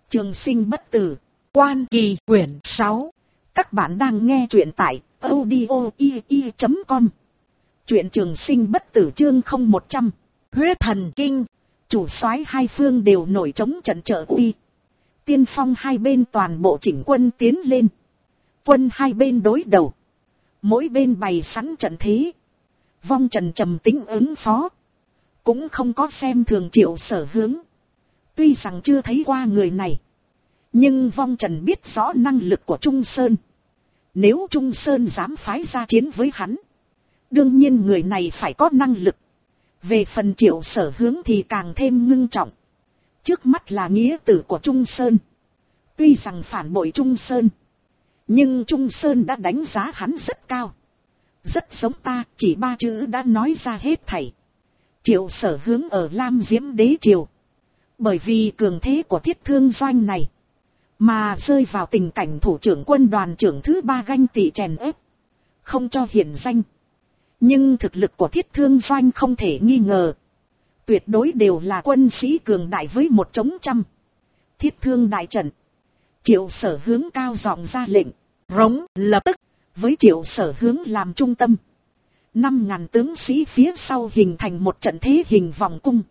Trường sinh bất tử, Quan Kỳ quyển 6. Các bạn đang nghe truyện tại audio.com. Truyện Trường sinh bất tử chương 0100. Huyết thần kinh. Chủ soái hai phương đều nổi trống trận trợ uy. Tiên phong hai bên toàn bộ chỉnh quân tiến lên. Quân hai bên đối đầu. Mỗi bên bày sẵn trận thế. Vong Trần trầm tĩnh ứng phó. Cũng không có xem thường Triệu Sở Hướng. Tuy rằng chưa thấy qua người này, nhưng Vong Trần biết rõ năng lực của Trung Sơn. Nếu Trung Sơn dám phái ra chiến với hắn, đương nhiên người này phải có năng lực. Về phần Triệu Sở Hướng thì càng thêm ngưng trọng. Trước mắt là nghĩa tử của Trung Sơn. Tuy rằng phản bội Trung Sơn, nhưng Trung Sơn đã đánh giá hắn rất cao. Rất giống ta, chỉ 3 chữ đã nói ra hết thảy. Triệu Sở Hướng ở Lam Diễm Đế Triều, bởi vì cường thế của Thiết Thương Doanh này, mà rơi vào tình cảnh thủ trưởng quân đoàn trưởng thứ 3 ganh tị chèn ép, không cho hiển danh. Nhưng thực lực của Thiết Thương Doanh không thể nghi ngờ. Tuyệt đối đều là quân sĩ cường đại với một chống trăm. Thiết Thương đại trận. Triệu Sở Hướng cao giọng ra lệnh. Rống lập tức. Với Triệu Sở Hướng làm trung tâm, 5.000 tướng sĩ phía sau hình thành một trận thế hình vòng cung.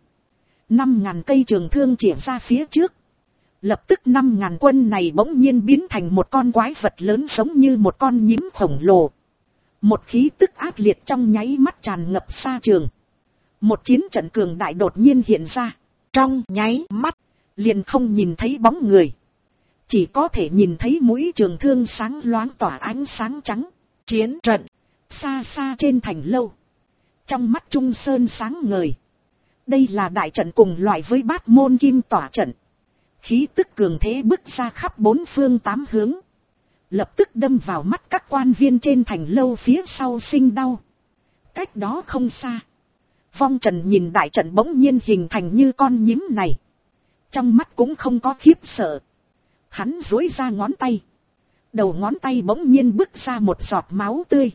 5.000 cây trường thương chĩa ra phía trước. Lập tức 5.000 quân này bỗng nhiên biến thành một con quái vật lớn giống như một con nhím khổng lồ. Một khí tức ác liệt trong nháy mắt tràn ngập xa trường. Một chiến trận cường đại đột nhiên hiện ra. Trong nháy mắt, liền không nhìn thấy bóng người. Chỉ có thể nhìn thấy mũi trường thương sáng loáng tỏa ánh sáng trắng. Chiến trận, xa xa trên thành lâu. Trong mắt Trung Sơn sáng ngời. Đây là đại trận cùng loại với Bát Môn Kim tỏa trận. Khí tức cường thế bức ra khắp 4 phương 8 hướng. Lập tức đâm vào mắt các quan viên trên thành lâu phía sau sinh đau. Cách đó không xa, Vong Trần nhìn đại trận bỗng nhiên hình thành như con nhím này. Trong mắt cũng không có khiếp sợ. Hắn duỗi ra ngón tay. Đầu ngón tay bỗng nhiên bứt ra một giọt máu tươi.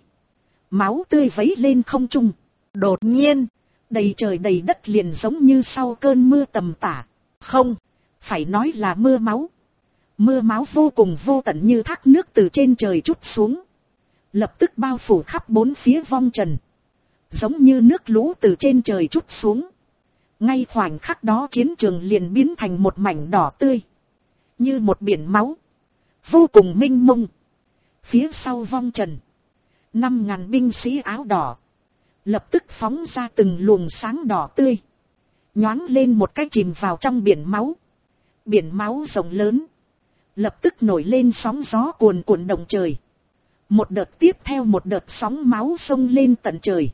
Máu tươi vấy lên không trung. Đột nhiên, đầy trời đầy đất liền giống như sau cơn mưa tầm tả. Không, phải nói là mưa máu. Mưa máu vô cùng vô tận như thác nước từ trên trời trút xuống. Lập tức bao phủ khắp 4 phía Vong Trần. Giống như nước lũ từ trên trời trút xuống. Ngay khoảnh khắc đó chiến trường liền biến thành một mảnh đỏ tươi. Như một biển máu. Vô cùng mênh mông. Phía sau Vong Trần, 5.000 binh sĩ áo đỏ. Lập tức phóng ra từng luồng sáng đỏ tươi. Nhoáng lên một cái chìm vào trong biển máu. Biển máu rộng lớn. Lập tức nổi lên sóng gió cuồn cuộn động trời. Một đợt tiếp theo một đợt sóng máu xông lên tận trời.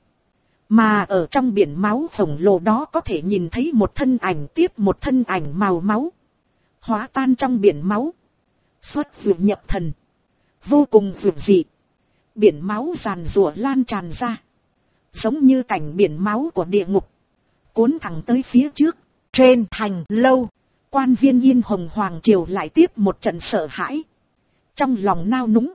Mà ở trong biển máu khổng lồ đó có thể nhìn thấy một thân ảnh tiếp một thân ảnh màu máu. Hóa tan trong biển máu. Xuất vượt nhập thần. Vô cùng vượt dị. Biển máu giàn rủa lan tràn ra. Giống như cảnh biển máu của địa ngục. Cuốn thẳng tới phía trước. Trên thành lâu, quan viên Yên Hồng Hoàng Triều lại tiếp một trận sợ hãi. Trong lòng nao núng.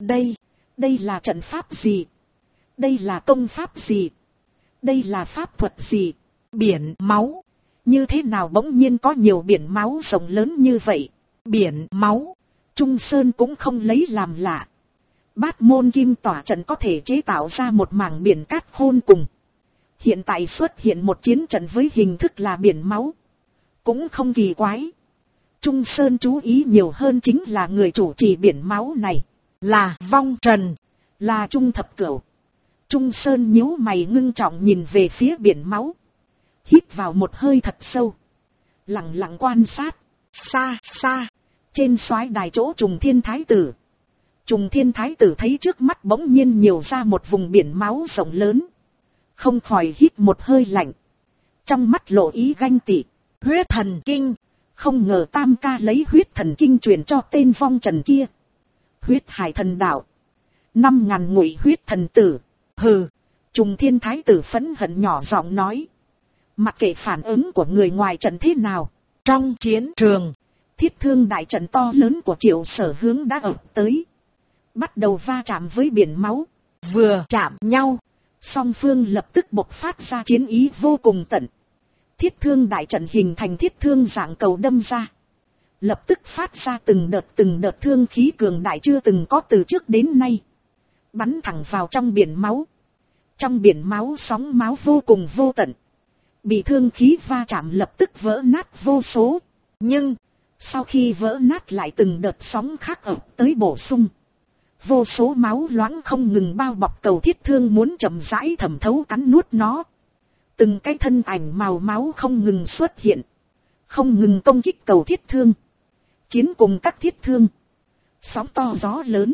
Đây là trận pháp gì? Đây là công pháp gì? Đây là pháp thuật gì? Biển máu. Như thế nào bỗng nhiên có nhiều biển máu rộng lớn như vậy? Biển máu. Trung Sơn cũng không lấy làm lạ. Bát Môn Kim tỏa trận có thể chế tạo ra một mảng biển cát khôn cùng. Hiện tại xuất hiện một chiến trận với hình thức là biển máu. Cũng không kỳ quái. Trung Sơn chú ý nhiều hơn chính là người chủ trì biển máu này. Là Vong Trần. Là Trung Thập Cửu. Trung Sơn nhíu mày ngưng trọng nhìn về phía biển máu. Hít vào một hơi thật sâu. Lặng lặng quan sát. Xa xa. Trên soái đài chỗ Trùng Thiên Thái Tử. Trùng Thiên Thái Tử thấy trước mắt bỗng nhiên nhiều ra một vùng biển máu rộng lớn. Không khỏi hít một hơi lạnh. Trong mắt lộ ý ganh tị. Huyết thần kinh. Không ngờ Tam ca lấy huyết thần kinh truyền cho tên Vong Trần kia. Huyết hải thần đạo. 5.000 ngụy huyết thần tử. Hừ. Trùng Thiên Thái Tử phẫn hận nhỏ giọng nói. Mặc kệ phản ứng của người ngoài trận thế nào. Trong chiến trường, Thiết Thương đại trận to lớn của Triệu Sở Hướng đã ập tới. Bắt đầu va chạm với biển máu. Vừa chạm nhau, song phương lập tức bộc phát ra chiến ý vô cùng tận. Thiết Thương đại trận hình thành thiết thương dạng cầu đâm ra. lập tức phát ra từng đợt thương khí cường đại chưa từng có từ trước đến nay, bắn thẳng vào trong biển máu. Trong biển máu sóng máu vô cùng vô tận, bị thương khí va chạm lập tức vỡ nát vô số, nhưng sau khi vỡ nát lại từng đợt sóng khác ập tới bổ sung. Vô số máu loãng không ngừng bao bọc cầu thiết thương muốn chậm rãi thẩm thấu cắn nuốt nó. Từng cái thân ảnh màu máu không ngừng xuất hiện, không ngừng công kích cầu thiết thương, chiến cùng các thiết thương. Sóng to gió lớn,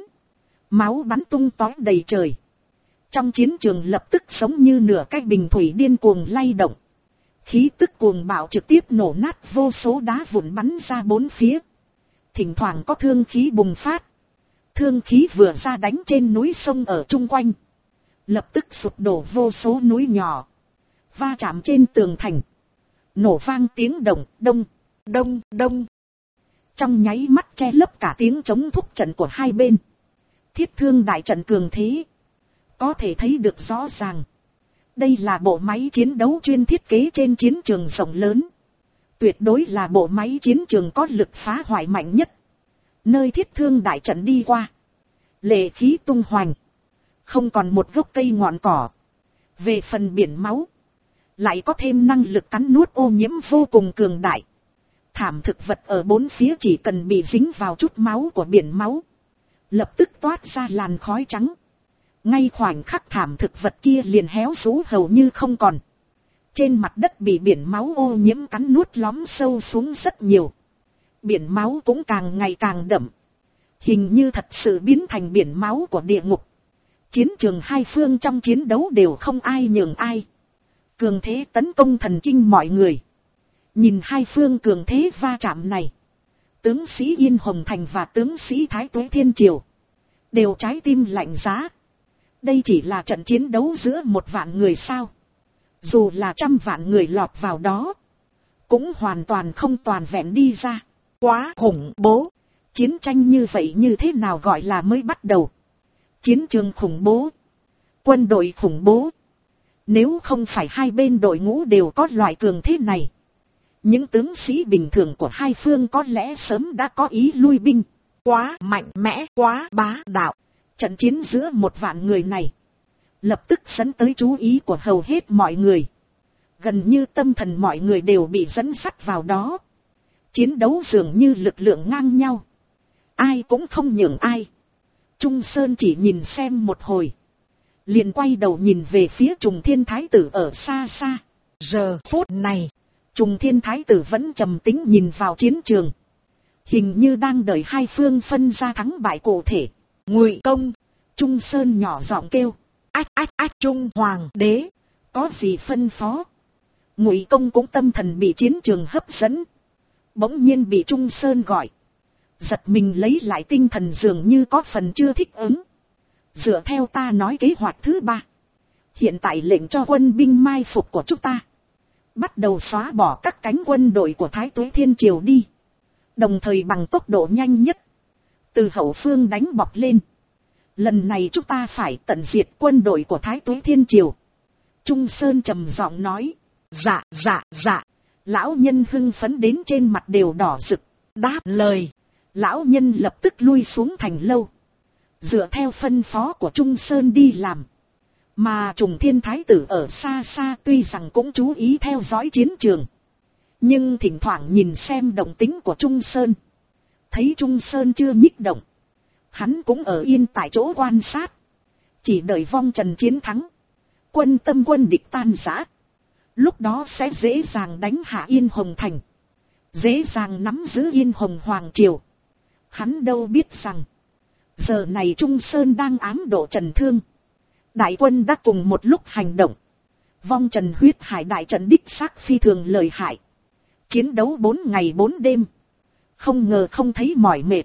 máu bắn tung tóe đầy trời. Trong chiến trường lập tức giống như nửa cái bình thủy điên cuồng lay động. Khí tức cuồng bạo trực tiếp nổ nát vô số đá vụn bắn ra bốn phía. Thỉnh thoảng có thương khí bùng phát. Thương khí vừa ra đánh trên núi sông ở chung quanh, lập tức sụp đổ vô số núi nhỏ, va chạm trên tường thành, nổ vang tiếng động, đông, đông, đông. Trong nháy mắt che lấp cả tiếng chống thúc trận của hai bên. Thiết thương đại trận cường thế, có thể thấy được rõ ràng. Đây là bộ máy chiến đấu chuyên thiết kế trên chiến trường rộng lớn. Tuyệt đối là bộ máy chiến trường có lực phá hoại mạnh nhất. Nơi thiết thương đại trận đi qua, lệ khí tung hoành, không còn một gốc cây ngọn cỏ. Về phần biển máu, lại có thêm năng lực cắn nuốt ô nhiễm vô cùng cường đại. Thảm thực vật ở bốn phía chỉ cần bị dính vào chút máu của biển máu, lập tức toát ra làn khói trắng. Ngay khoảnh khắc thảm thực vật kia liền héo rũ hầu như không còn. Trên mặt đất bị biển máu ô nhiễm cắn nuốt lõm sâu xuống rất nhiều. Biển máu cũng càng ngày càng đậm, hình như thật sự biến thành biển máu của địa ngục. Chiến trường hai phương trong chiến đấu đều không ai nhường ai. Cường thế tấn công thần kinh mọi người. Nhìn hai phương cường thế va chạm này, tướng sĩ Yên Hồng Thành và tướng sĩ Thái Tuế Thiên Triều đều trái tim lạnh giá. Đây chỉ là trận chiến đấu giữa 1.000.000 người sao? Dù là 100.000 người lọt vào đó, cũng hoàn toàn không toàn vẹn đi ra. Quá khủng bố. Chiến tranh như vậy như thế nào gọi là mới bắt đầu? Chiến trường khủng bố, quân đội khủng bố. Nếu không phải hai bên đội ngũ đều có loại cường thế này, những tướng sĩ bình thường của hai phương có lẽ sớm đã có ý lui binh. Quá mạnh mẽ, quá bá đạo. Trận chiến giữa 1.000.000 người này lập tức dẫn tới chú ý của hầu hết mọi người. Gần như tâm thần mọi người đều bị dẫn dắt vào đó. Chiến đấu dường như lực lượng ngang nhau, ai cũng không nhường ai. Trung Sơn chỉ nhìn xem một hồi, liền quay đầu nhìn về phía Trùng Thiên Thái Tử ở xa xa. Giờ phút này, Trùng Thiên Thái Tử vẫn trầm tĩnh nhìn vào chiến trường, hình như đang đợi hai phương phân ra thắng bại cụ thể. Ngụy Công, Trung Sơn nhỏ giọng kêu. Ách ách ách, Trung Hoàng đế, có gì phân phó? Ngụy Công cũng tâm thần bị chiến trường hấp dẫn, bỗng nhiên bị Trung Sơn gọi. Giật mình lấy lại tinh thần, dường như có phần chưa thích ứng. Dựa theo ta nói kế hoạch thứ 3, hiện tại lệnh cho quân binh mai phục của chúng ta bắt đầu xóa bỏ các cánh quân đội của Thái Tuế Thiên Triều đi, đồng thời bằng tốc độ nhanh nhất từ hậu phương đánh bọc lên. Lần này chúng ta phải tận diệt quân đội của Thái Tuế Thiên Triều. Trung Sơn trầm giọng nói. Dạ dạ dạ. Lão nhân hưng phấn đến trên mặt đều đỏ rực. Đáp lời, lão nhân lập tức lui xuống thành lâu, dựa theo phân phó của Trung Sơn đi làm. Mà Trùng Thiên Thái Tử ở xa xa tuy rằng cũng chú ý theo dõi chiến trường, nhưng thỉnh thoảng nhìn xem động tính của Trung Sơn. Thấy Trung Sơn chưa nhích động, hắn cũng ở yên tại chỗ quan sát, chỉ đợi vong trần chiến thắng, quân tâm quân địch tan rã, lúc đó sẽ dễ dàng đánh hạ Yên Hồng Thành, dễ dàng nắm giữ Yên Hồng Hoàng Triều. Hắn đâu biết rằng, giờ này Trung Sơn đang ám độ Trần Thương. Đại quân đã cùng một lúc hành động. Vong Trần huyết hải đại trận đích xác phi thường lợi hại. Chiến đấu 4 ngày 4 đêm. Không ngờ không thấy mỏi mệt.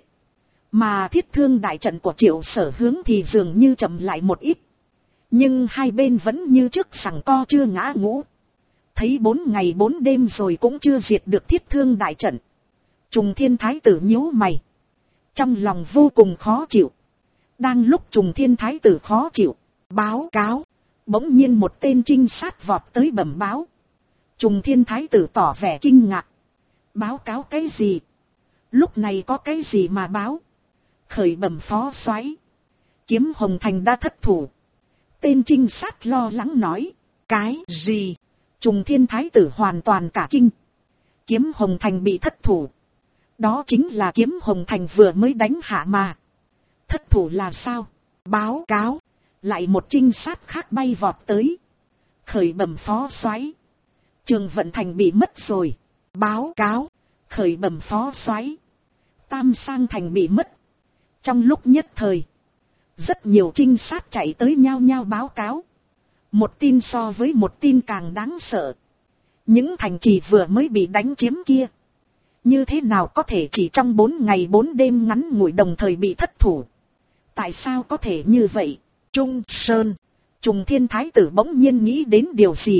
Mà thiết thương đại trận của Triệu Sở Hướng thì dường như chậm lại một ít. Nhưng hai bên vẫn như trước sằng co chưa ngã ngũ. Thấy 4 ngày 4 đêm rồi cũng chưa diệt được thiết thương đại trận. Trùng Thiên Thái Tử nhíu mày, trong lòng vô cùng khó chịu. Đang lúc Trùng Thiên Thái Tử khó chịu, báo cáo, bỗng nhiên một tên trinh sát vọt tới bẩm báo. Trùng Thiên Thái Tử tỏ vẻ kinh ngạc. Báo cáo cái gì? Lúc này có cái gì mà báo? Khởi bẩm phó soái, Kiếm Hồng Thành đã thất thủ. Tên trinh sát lo lắng nói. Cái gì? Trùng Thiên Thái tử hoàn toàn cả kinh. Kiếm Hồng Thành bị thất thủ. Đó chính là Kiếm Hồng Thành vừa mới đánh hạ mà. Thất thủ là sao? Báo cáo. Lại một trinh sát khác bay vọt tới. Khởi bẩm phó soái, Trường Vận Thành bị mất rồi. Báo cáo. Khởi bẩm phó soái, Tam Sang Thành bị mất. Trong lúc nhất thời, rất nhiều trinh sát chạy tới nhao nhao báo cáo. Một tin so với một tin càng đáng sợ. Những thành trì vừa mới bị đánh chiếm kia, như thế nào có thể chỉ trong 4 ngày 4 đêm ngắn ngủi đồng thời bị thất thủ? Tại sao có thể như vậy? Trung Sơn, Trùng Thiên Thái tử bỗng nhiên nghĩ đến điều gì.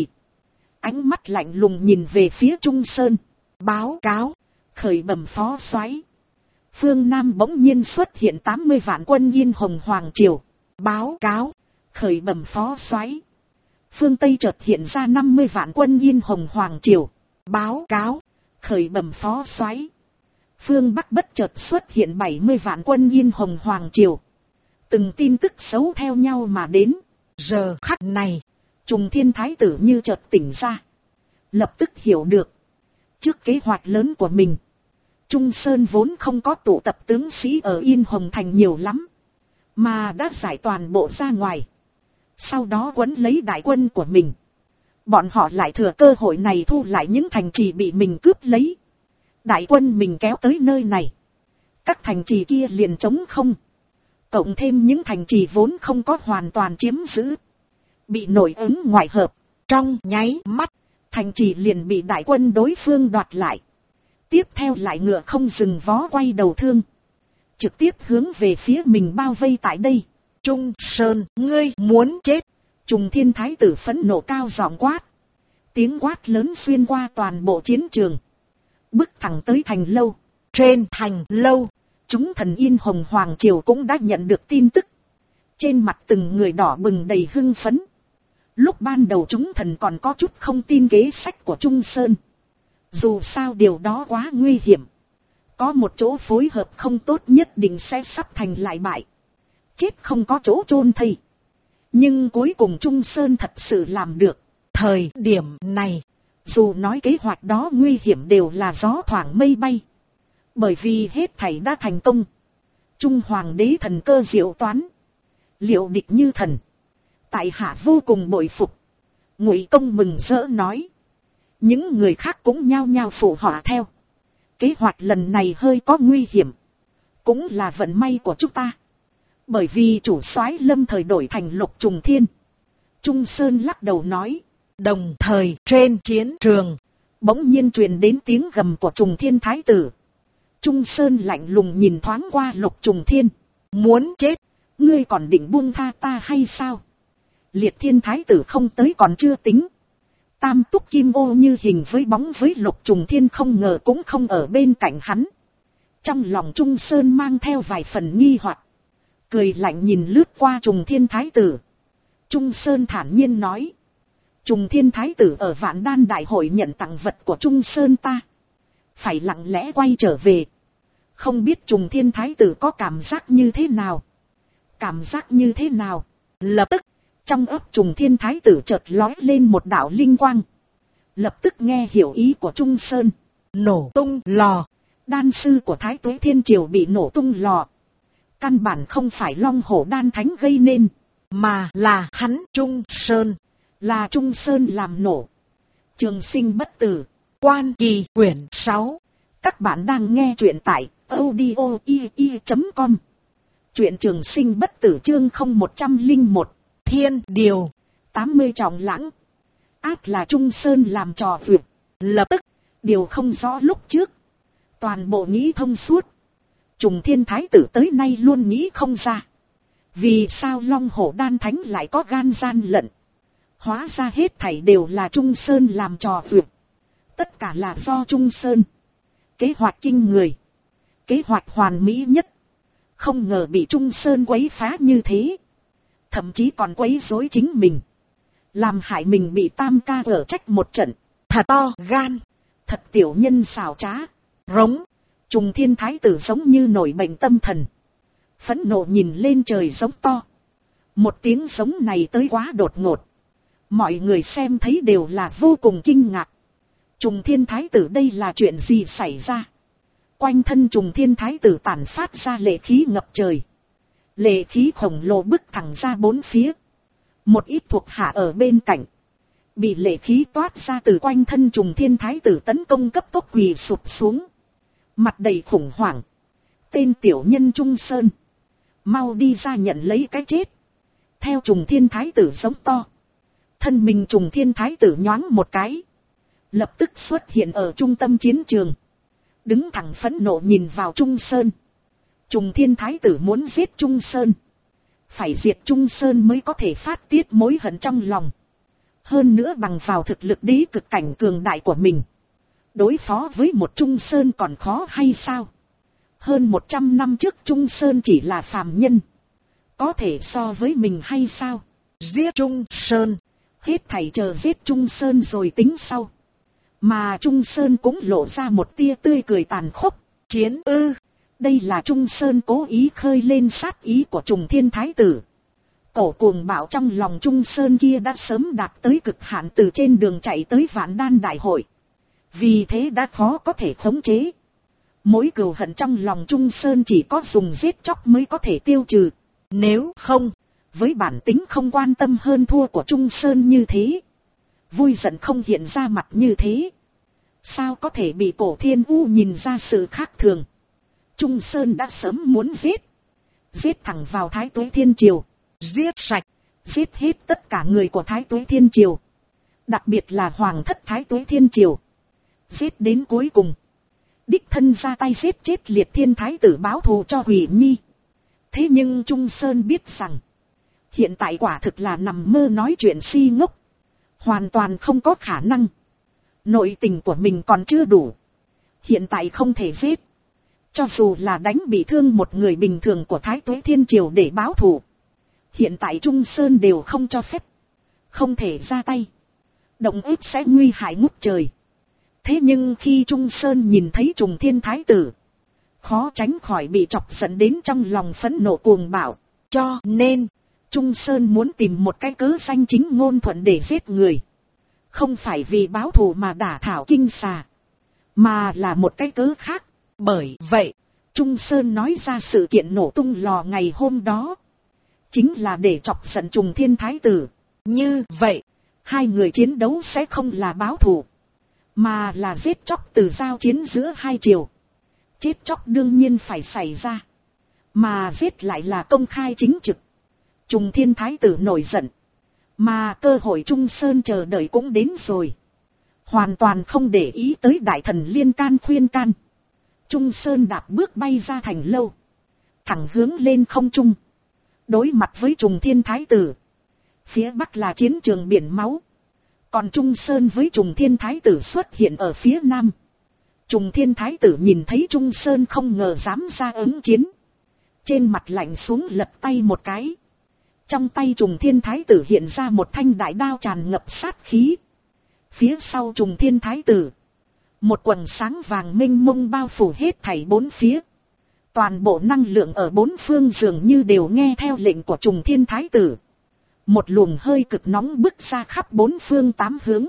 Ánh mắt lạnh lùng nhìn về phía Trung Sơn. Báo cáo. Khởi bẩm phó soái, phương Nam bỗng nhiên xuất hiện 80 vạn quân Yên Hồng Hoàng Triều. Báo cáo. Khởi bẩm phó soái, phương Tây chợt hiện ra 50 vạn quân Yên Hồng Hoàng Triều. Báo cáo. Khởi bẩm phó soái, phương Bắc bất chợt xuất hiện 70 vạn quân Yên Hồng Hoàng Triều. Từng tin tức xấu theo nhau mà đến. Giờ khắc này, Trùng Thiên Thái tử như chợt tỉnh ra. Lập tức hiểu được, trước kế hoạch lớn của mình, Trung Sơn vốn không có tụ tập tướng sĩ ở Yên Hồng Thành nhiều lắm, mà đã giải toàn bộ ra ngoài. Sau đó quấn lấy đại quân của mình. Bọn họ lại thừa cơ hội này thu lại những thành trì bị mình cướp lấy. Đại quân mình kéo tới nơi này, các thành trì kia liền trống không. Cộng thêm những thành trì vốn không có hoàn toàn chiếm giữ, bị nội ứng ngoại hợp. Trong nháy mắt, thành trì liền bị đại quân đối phương đoạt lại. Tiếp theo lại ngựa không dừng vó quay đầu thương, trực tiếp hướng về phía mình bao vây tại đây. Trung Sơn, ngươi muốn chết! Trùng Thiên Thái tử phẫn nộ cao giọng quát. Tiếng quát lớn xuyên qua toàn bộ chiến trường, bước thẳng tới thành lâu. Trên thành lâu, chúng thần Yên Hồng Hoàng Triều cũng đã nhận được tin tức. Trên mặt từng người đỏ bừng đầy hưng phấn. Lúc ban đầu chúng thần còn có chút không tin kế sách của Trung Sơn. Dù sao điều đó quá nguy hiểm. Có một chỗ phối hợp không tốt nhất định sẽ sắp thành lại bại. Chết không có chỗ chôn thây. Nhưng cuối cùng Trung Sơn thật sự làm được. Thời điểm này, dù nói kế hoạch đó nguy hiểm đều là gió thoảng mây bay. Bởi vì hết thảy đã thành công. Trung Hoàng đế thần cơ diệu toán, liệu địch như thần. Tại hạ vô cùng bội phục. Ngụy Công mừng rỡ nói. Những người khác cũng nhao nhao phụ họa theo. Kế hoạch lần này hơi có nguy hiểm, cũng là vận may của chúng ta. Bởi vì chủ soái lâm thời đổi thành Lục Trùng Thiên. Trung Sơn lắc đầu nói. Đồng thời trên chiến trường, bỗng nhiên truyền đến tiếng gầm của Trùng Thiên Thái tử. Trung Sơn lạnh lùng nhìn thoáng qua Lục Trùng Thiên. Muốn chết, ngươi còn định buông tha ta hay sao? Liệt Thiên Thái tử không tới còn chưa tính. Tam túc kim ô như hình với bóng với Lục Trùng Thiên không ngờ cũng không ở bên cạnh hắn. Trong lòng Trung Sơn mang theo vài phần nghi hoặc, cười lạnh nhìn lướt qua Trùng Thiên Thái tử. Trung Sơn thản nhiên nói. Trùng Thiên Thái tử ở Vạn Đan Đại hội nhận tặng vật của Trung Sơn ta, phải lặng lẽ quay trở về. Không biết Trùng Thiên Thái tử có cảm giác như thế nào? Cảm giác như thế nào? Lập tức, trong óc Trùng Thiên Thái tử chợt lóe lên một đạo linh quang. Lập tức nghe hiểu ý của Trung Sơn. Nổ tung lò. Đan sư của Thái Tuế Thiên Triều bị nổ tung lò. Căn bản không phải Long Hổ Đan Thánh gây nên, mà là hắn Trung Sơn. Là Trung Sơn làm nổ. Trường Sinh bất tử. Quan Kỳ quyển 6. Các bạn đang nghe truyện tại audio.com. Truyện Trường Sinh bất tử chương 0101. Thiên điều 80 trọng lãng. Át là Trung Sơn làm trò vượt. Lập tức, điều không rõ lúc trước, toàn bộ nghĩ thông suốt. Trùng Thiên Thái tử tới nay luôn nghĩ không ra, vì sao Long Hổ Đan Thánh lại có gan gian lận. Hóa ra hết thảy đều là Trung Sơn làm trò vượt. Tất cả là do Trung Sơn. Kế hoạch kinh người, kế hoạch hoàn mỹ nhất. Không ngờ bị Trung Sơn quấy phá như thế. Thậm chí còn quấy rối chính mình, làm hại mình bị Tam ca ở trách một trận. Thật to gan, thật tiểu nhân xảo trá. Rống. Trùng Thiên Thái tử giống như nổi bệnh tâm thần. Phẫn nộ nhìn lên trời giống to. Một tiếng giống này tới quá đột ngột. Mọi người xem thấy đều là vô cùng kinh ngạc. Trùng Thiên Thái tử đây là chuyện gì xảy ra? Quanh thân Trùng Thiên Thái tử tản phát ra lệ khí ngập trời. Lệ khí khổng lồ bức thẳng ra bốn phía. Một ít thuộc hạ ở bên cạnh. Bị lệ khí toát ra từ quanh thân Trùng Thiên Thái tử tấn công cấp tốc quỳ sụp xuống. Mặt đầy khủng hoảng. Tên tiểu nhân Trung Sơn. Mau đi ra nhận lấy cái chết. Theo Trùng Thiên Thái tử giống to. Thân mình Trùng Thiên Thái tử nhoáng một cái. Lập tức xuất hiện ở trung tâm chiến trường. Đứng thẳng phẫn nộ nhìn vào Trung Sơn. Trùng Thiên Thái tử muốn giết Trung Sơn. Phải diệt Trung Sơn mới có thể phát tiết mối hận trong lòng. Hơn nữa bằng vào thực lực đế cực cảnh cường đại của mình. Đối phó với một Trung Sơn còn khó hay sao? Hơn 100 năm trước Trung Sơn chỉ là phàm nhân. Có thể so với mình hay sao? Giết Trung Sơn. Hết thảy chờ giết Trung Sơn rồi tính sau. Mà Trung Sơn cũng lộ ra một tia tươi cười tàn khốc. Chiến ư. Đây là Trung Sơn cố ý khơi lên sát ý của Trùng Thiên Thái tử. Cổ cuồng bạo trong lòng Trung Sơn kia đã sớm đạt tới cực hạn từ trên đường chạy tới Vạn Đan Đại hội. Vì thế đã khó có thể khống chế. Mối cừu hận trong lòng Trung Sơn chỉ có dùng giết chóc mới có thể tiêu trừ. Nếu không, với bản tính không quan tâm hơn thua của Trung Sơn như thế. Vui giận không hiện ra mặt như thế. Sao có thể bị Cổ Thiên U nhìn ra sự khác thường. Trung Sơn đã sớm muốn giết. Giết thẳng vào Thái Tuế Thiên Triều. Giết sạch. Giết hết tất cả người của Thái Tuế Thiên Triều. Đặc biệt là Hoàng thất Thái Tuế Thiên Triều. Giết đến cuối cùng. Đích thân ra tay giết chết Liệt Thiên Thái tử báo thù cho Hủy Nhi. Thế nhưng Trung Sơn biết rằng. Hiện tại quả thực là nằm mơ nói chuyện si ngốc. Hoàn toàn không có khả năng. Nội tình của mình còn chưa đủ. Hiện tại không thể giết. Cho dù là đánh bị thương một người bình thường của Thái Tuế Thiên Triều để báo thù. Hiện tại Trung Sơn đều không cho phép. Không thể ra tay. Động ích sẽ nguy hại ngút trời. Thế nhưng khi Trung Sơn nhìn thấy Trùng Thiên Thái tử. Khó tránh khỏi bị chọc giận đến trong lòng phẫn nộ cuồng bạo. Cho nên, Trung Sơn muốn tìm một cái cớ danh chính ngôn thuận để giết người. Không phải vì báo thù mà đả thảo kinh xà. Mà là một cái cớ khác. Bởi vậy, Trung Sơn nói ra sự kiện nổ tung lò ngày hôm đó. Chính là để chọc giận Trùng Thiên Thái tử. Như vậy, hai người chiến đấu sẽ không là báo thù. Mà là giết chóc từ giao chiến giữa hai triều. Chết chóc đương nhiên phải xảy ra. Mà giết lại là công khai chính trực. Trùng Thiên Thái tử nổi giận. Mà cơ hội Trung Sơn chờ đợi cũng đến rồi. Hoàn toàn không để ý tới đại thần liên can khuyên can. Trung Sơn đạp bước bay ra thành lâu. Thẳng hướng lên không trung. Đối mặt với Trùng Thiên Thái tử. Phía bắc là chiến trường biển máu. Còn Trung Sơn với Trùng Thiên Thái tử xuất hiện ở phía nam. Trùng Thiên Thái tử nhìn thấy Trung Sơn không ngờ dám ra ứng chiến. Trên mặt lạnh xuống lật tay một cái. Trong tay Trùng Thiên Thái tử hiện ra một thanh đại đao tràn ngập sát khí. Phía sau Trùng Thiên Thái tử. Một quầng sáng vàng mênh mông bao phủ hết thảy bốn phía. Toàn bộ năng lượng ở bốn phương dường như đều nghe theo lệnh của Trùng Thiên Thái tử. Một luồng hơi cực nóng bức ra khắp bốn phương tám hướng.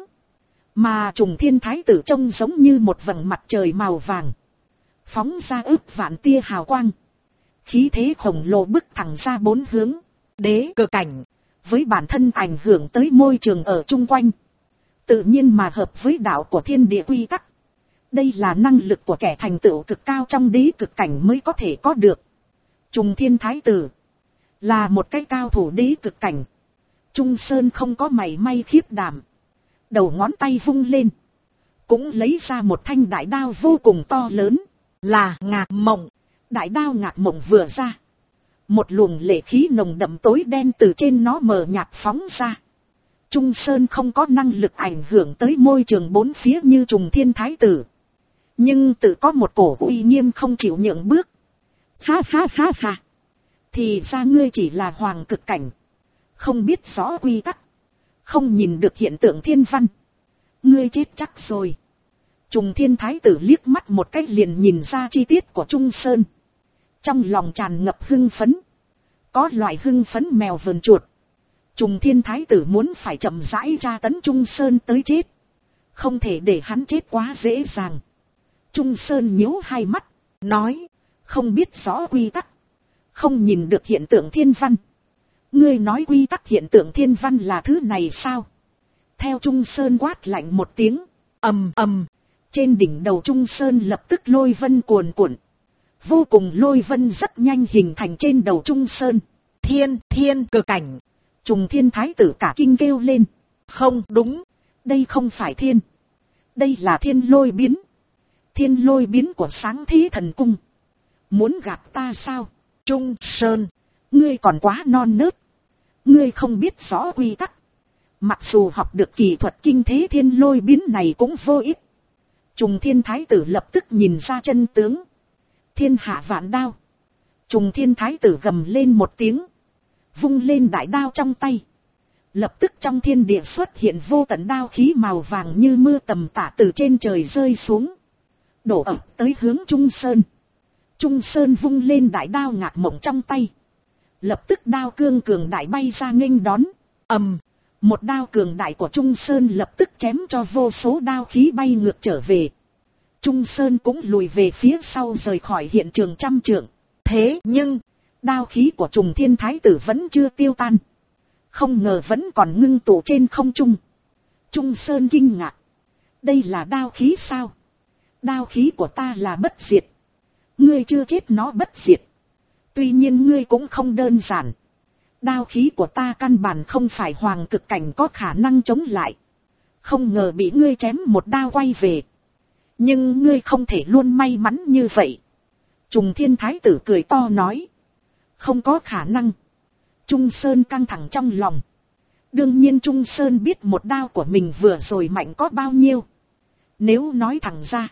Mà Trùng Thiên Thái tử trông giống như một vầng mặt trời màu vàng. Phóng ra ức vạn tia hào quang. Khí thế khổng lồ bức thẳng ra bốn hướng. Đế cực cảnh. Với bản thân ảnh hưởng tới môi trường ở chung quanh. Tự nhiên mà hợp với đạo của thiên địa quy tắc. Đây là năng lực của kẻ thành tựu cực cao trong đế cực cảnh mới có thể có được. Trùng Thiên Thái tử. Là một cái cao thủ đế cực cảnh. Trung Sơn không có mảy may khiếp đảm. Đầu ngón tay vung lên. Cũng lấy ra một thanh đại đao vô cùng to lớn. Là Ngạc Mộng. Đại đao Ngạc Mộng vừa ra. Một luồng lệ khí nồng đậm tối đen từ trên nó mờ nhạt phóng ra. Trung Sơn không có năng lực ảnh hưởng tới môi trường bốn phía như Trùng Thiên Thái tử. Nhưng tự có một cổ uy nghiêm không chịu nhượng bước. Ha ha ha ha. Thì ra ngươi chỉ là hoàng cực cảnh. Không biết rõ quy tắc. Không nhìn được hiện tượng thiên văn. Ngươi chết chắc rồi. Trùng Thiên Thái tử liếc mắt một cái liền nhìn ra chi tiết của Trung Sơn. Trong lòng tràn ngập hưng phấn. Có loại hưng phấn mèo vờn chuột. Trùng Thiên Thái tử muốn phải chậm rãi tra tấn Trung Sơn tới chết. Không thể để hắn chết quá dễ dàng. Trung Sơn nhíu hai mắt, nói, không biết rõ quy tắc. Không nhìn được hiện tượng thiên văn. Ngươi nói quy tắc hiện tượng thiên văn là thứ này sao? Theo Trung Sơn quát lạnh một tiếng, ầm ầm. Trên đỉnh đầu Trung Sơn lập tức lôi vân cuồn cuộn. Vô cùng lôi vân rất nhanh hình thành trên đầu Trung Sơn. Thiên cực cảnh. Trùng Thiên Thái tử cả kinh kêu lên. Không đúng, đây không phải thiên. Đây là thiên lôi biến. Thiên lôi biến của Sáng Thế Thần Cung. Muốn gạt ta sao? Trung Sơn, ngươi còn quá non nớt. Ngươi không biết rõ quy tắc. Mặc dù học được kỳ thuật kinh thế thiên lôi biến này cũng vô ích. Trùng Thiên Thái tử lập tức nhìn ra chân tướng. Thiên hạ vạn đao. Trùng Thiên Thái tử gầm lên một tiếng. Vung lên đại đao trong tay. Lập tức trong thiên địa xuất hiện vô tận đao khí màu vàng như mưa tầm tả từ trên trời rơi xuống. Đổ ập tới hướng Trung Sơn. Trung Sơn vung lên đại đao ngạc mộng trong tay. Lập tức đao cương cường đại bay ra nghênh đón. Ầm. Một đao cường đại của Trung Sơn lập tức chém cho vô số đao khí bay ngược trở về. Trung Sơn cũng lùi về phía sau rời khỏi hiện trường trăm trượng. Thế nhưng, đao khí của Trùng Thiên Thái tử vẫn chưa tiêu tan. Không ngờ vẫn còn ngưng tụ trên không trung. Trung Sơn kinh ngạc. Đây là đao khí sao? Đao khí của ta là bất diệt. Ngươi chưa chết nó bất diệt. Tuy nhiên ngươi cũng không đơn giản. Đao khí của ta căn bản không phải hoàng cực cảnh có khả năng chống lại. Không ngờ bị ngươi chém một đao quay về. Nhưng ngươi không thể luôn may mắn như vậy. Trùng Thiên Thái tử cười to nói. Không có khả năng. Trung Sơn căng thẳng trong lòng. Đương nhiên Trung Sơn biết một đao của mình vừa rồi mạnh có bao nhiêu. Nếu nói thẳng ra.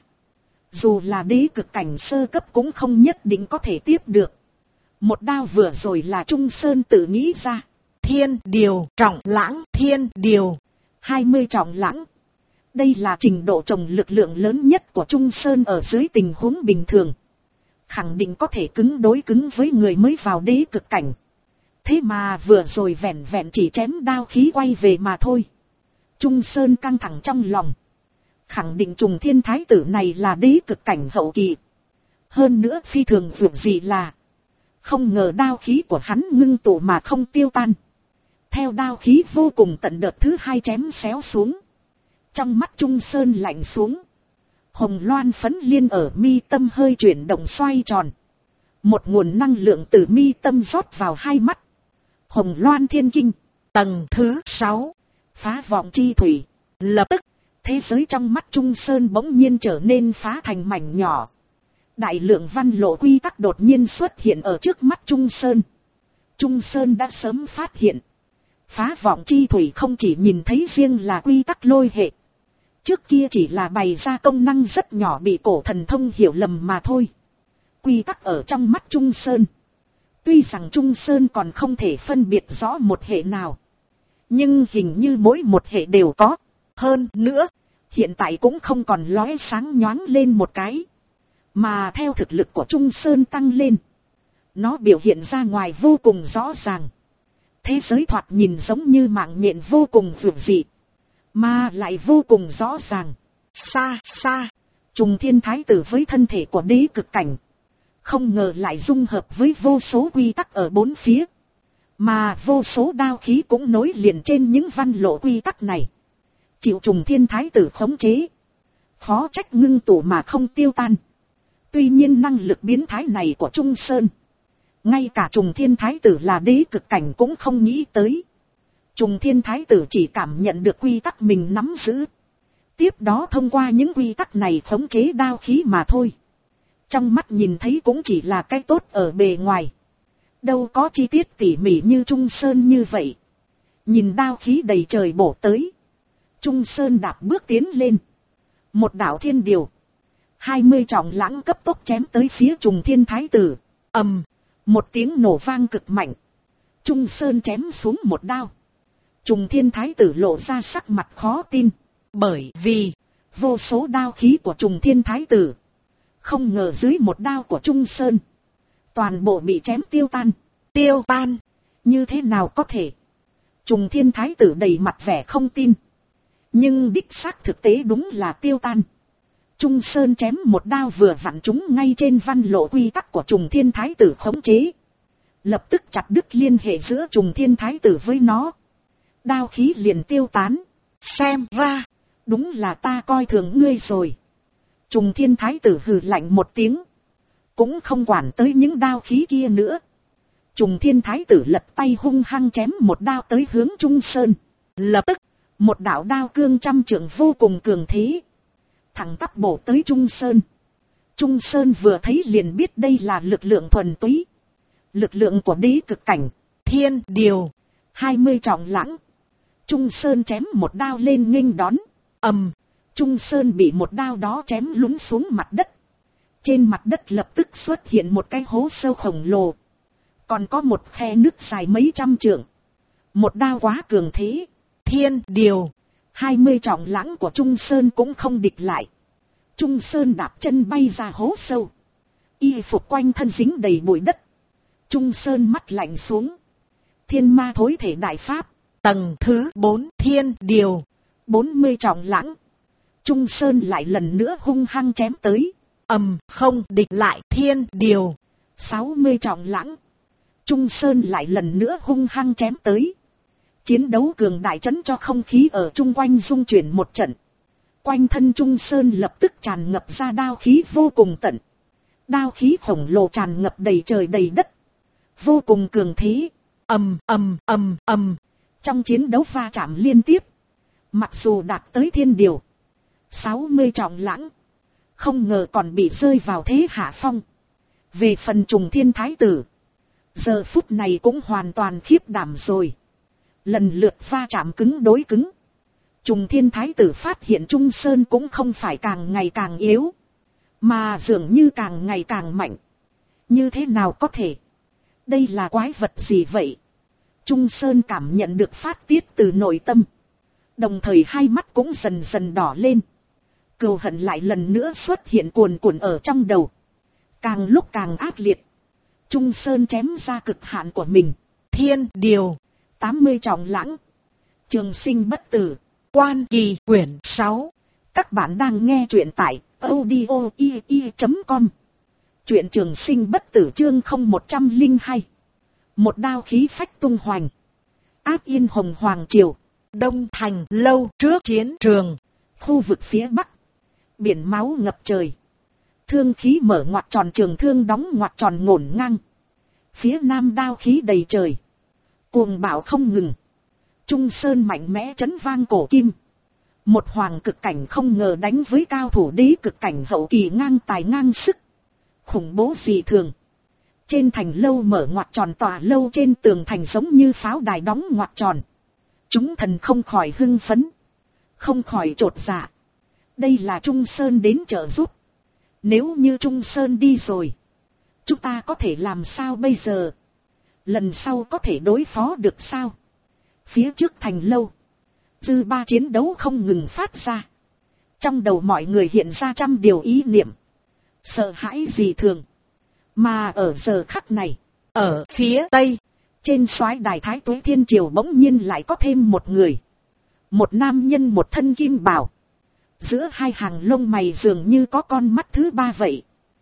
Dù là đế cực cảnh sơ cấp cũng không nhất định có thể tiếp được. Một đao vừa rồi là Trung Sơn tự nghĩ ra. Thiên điều trọng lãng, thiên điều 20 trọng lãng. Đây là trình độ trồng lực lượng lớn nhất của Trung Sơn ở dưới tình huống bình thường. Khẳng định có thể cứng đối cứng với người mới vào đế cực cảnh. Thế mà vừa rồi vẹn vẹn chỉ chém đao khí quay về mà thôi. Trung Sơn căng thẳng trong lòng. Khẳng định Trùng Thiên Thái tử này là đế cực cảnh hậu kỳ. Hơn nữa phi thường vượt gì là. Không ngờ đao khí của hắn ngưng tụ mà không tiêu tan. Theo đao khí vô cùng tận đợt thứ hai chém xéo xuống. Trong mắt Trung Sơn lạnh xuống. Hồng loan phấn liên ở mi tâm hơi chuyển động xoay tròn. Một nguồn năng lượng từ mi tâm rót vào hai mắt. Hồng loan thiên kinh, tầng thứ 6, phá vọng chi thủy. Lập tức, thế giới trong mắt Trung Sơn bỗng nhiên trở nên phá thành mảnh nhỏ. Đại lượng văn lộ quy tắc đột nhiên xuất hiện ở trước mắt Trung Sơn. Trung Sơn đã sớm phát hiện. Phá vọng chi thủy không chỉ nhìn thấy riêng là quy tắc lôi hệ. Trước kia chỉ là bày ra công năng rất nhỏ bị cổ thần thông hiểu lầm mà thôi. Quy tắc ở trong mắt Trung Sơn. Tuy rằng Trung Sơn còn không thể phân biệt rõ một hệ nào. Nhưng hình như mỗi một hệ đều có. Hơn nữa, hiện tại cũng không còn lóe sáng nhoáng lên một cái. Mà theo thực lực của Trung Sơn tăng lên. Nó biểu hiện ra ngoài vô cùng rõ ràng. Thế giới thoạt nhìn giống như mạng nhện vô cùng vượt dị. Mà lại vô cùng rõ ràng. Xa xa, Trùng Thiên Thái tử với thân thể của đế cực cảnh. Không ngờ lại dung hợp với vô số quy tắc ở bốn phía. Mà vô số đao khí cũng nối liền trên những văn lộ quy tắc này. Chịu Trùng Thiên Thái tử khống chế. Khó trách ngưng tụ mà không tiêu tan. Tuy nhiên năng lực biến thái này của Trung Sơn. Ngay cả Trùng Thiên Thái tử là đế cực cảnh cũng không nghĩ tới. Trùng Thiên Thái tử chỉ cảm nhận được quy tắc mình nắm giữ. Tiếp đó thông qua những quy tắc này khống chế đao khí mà thôi. Trong mắt nhìn thấy cũng chỉ là cái tốt ở bề ngoài. Đâu có chi tiết tỉ mỉ như Trung Sơn như vậy. Nhìn đao khí đầy trời bổ tới. Trung Sơn đạp bước tiến lên. Một đạo thiên điều. 20 trọng lãng cấp tốc chém tới phía Trùng Thiên Thái tử. Ầm. Một tiếng nổ vang cực mạnh. Trung Sơn chém xuống một đao. Trùng Thiên Thái tử lộ ra sắc mặt khó tin. Bởi vì, vô số đao khí của Trùng Thiên Thái Tử. Không ngờ dưới một đao của Trung Sơn, toàn bộ bị chém tiêu tan. Tiêu tan? Như thế nào có thể? Trùng Thiên Thái Tử đầy mặt vẻ không tin. Nhưng đích xác thực tế đúng là tiêu tan. Trung Sơn chém một đao vừa vặn trúng ngay trên văn lộ quy tắc của Trùng Thiên Thái Tử khống chế. Lập tức chặt đứt liên hệ giữa Trùng Thiên Thái Tử với nó. Đao khí liền tiêu tán. Xem ra, đúng là ta coi thường ngươi rồi. Trùng Thiên Thái Tử hừ lạnh một tiếng. Cũng không quản tới những đao khí kia nữa. Trùng Thiên Thái Tử lật tay hung hăng chém một đao tới hướng Trung Sơn. Lập tức, một đạo đao cương trăm trượng vô cùng cường thế. Thẳng tắp bổ tới Trung Sơn. Trung Sơn vừa thấy liền biết đây là lực lượng thuần túy. Lực lượng của đế cực cảnh, thiên điều, 20 trọng lãng. Trung Sơn chém một đao lên nghênh đón. Trung Sơn bị một đao đó chém lún xuống mặt đất. Trên mặt đất lập tức xuất hiện một cái hố sâu khổng lồ. Còn có một khe nước dài mấy trăm trượng. Một đao quá cường thế. Thiên điều, 20 trọng lãng của Trung Sơn cũng không địch lại. Trung Sơn đạp chân bay ra hố sâu. Y phục quanh thân dính đầy bụi đất. Trung Sơn mắt lạnh xuống. Thiên ma thối thể đại pháp, tầng thứ 4 thiên điều, 40 trọng lãng. Trung Sơn lại lần nữa hung hăng chém tới. Không địch lại thiên điều, 60 trọng lãng. Trung Sơn lại lần nữa hung hăng chém tới. Chiến đấu cường đại chấn cho không khí ở chung quanh rung chuyển một trận. Quanh thân Trung Sơn lập tức tràn ngập ra đao khí vô cùng tận. Đao khí khổng lồ tràn ngập đầy trời đầy đất. Vô cùng cường thế. Trong chiến đấu va chạm liên tiếp. Mặc dù đạt tới thiên điều, 60 trọng lãng, không ngờ còn bị rơi vào thế hạ phong. Về phần Trùng Thiên Thái Tử, giờ phút này cũng hoàn toàn khiếp đảm rồi. Lần lượt va chạm cứng đối cứng. Trùng Thiên Thái Tử phát hiện Trung Sơn cũng không phải càng ngày càng yếu, mà dường như càng ngày càng mạnh. Như thế nào có thể? Đây là quái vật gì vậy? Trung Sơn cảm nhận được phát tiết từ nội tâm. Đồng thời hai mắt cũng dần dần đỏ lên. Cừu hận lại lần nữa xuất hiện cuồn cuộn ở trong đầu. Càng lúc càng ác liệt. Trung Sơn chém ra cực hạn của mình. Thiên điều, 80 trọng lãng. Trường sinh bất tử. Quan Kỳ quyển 6. Các bạn đang nghe truyện tại audio.com. Truyện Trường Sinh bất tử chương 0102. Một đao khí phách tung hoành. Áp Yên Hồng Hoàng Triều. Đông Thành lâu trước chiến trường. Khu vực phía Bắc. Biển máu ngập trời. Thương khí mở ngoặt tròn, trường thương đóng ngoặt tròn ngổn ngang. Phía Nam đao khí đầy trời. Cuồng bạo không ngừng. Trung Sơn mạnh mẽ chấn vang cổ kim. Một hoàng cực cảnh không ngờ đánh với cao thủ đế cực cảnh hậu kỳ ngang tài ngang sức. Khủng bố dị thường. Trên thành lâu mở ngoặt tròn, tòa lâu trên tường thành giống như pháo đài đóng ngoặt tròn. Chúng thần không khỏi hưng phấn. Không khỏi chột dạ. Đây là Trung Sơn đến trợ giúp. Nếu như Trung Sơn đi rồi, chúng ta có thể làm sao bây giờ? Lần sau có thể đối phó được sao? Phía trước thành lâu, dư ba chiến đấu không ngừng phát ra. Trong đầu mọi người hiện ra trăm điều ý niệm. Sợ hãi dị thường. Mà ở giờ khắc này, ở phía tây, trên soái đài Thái Tuế Thiên Triều bỗng nhiên lại có thêm một người. Một nam nhân một thân kim bào. Giữa hai hàng lông mày dường như có con mắt thứ ba vậy.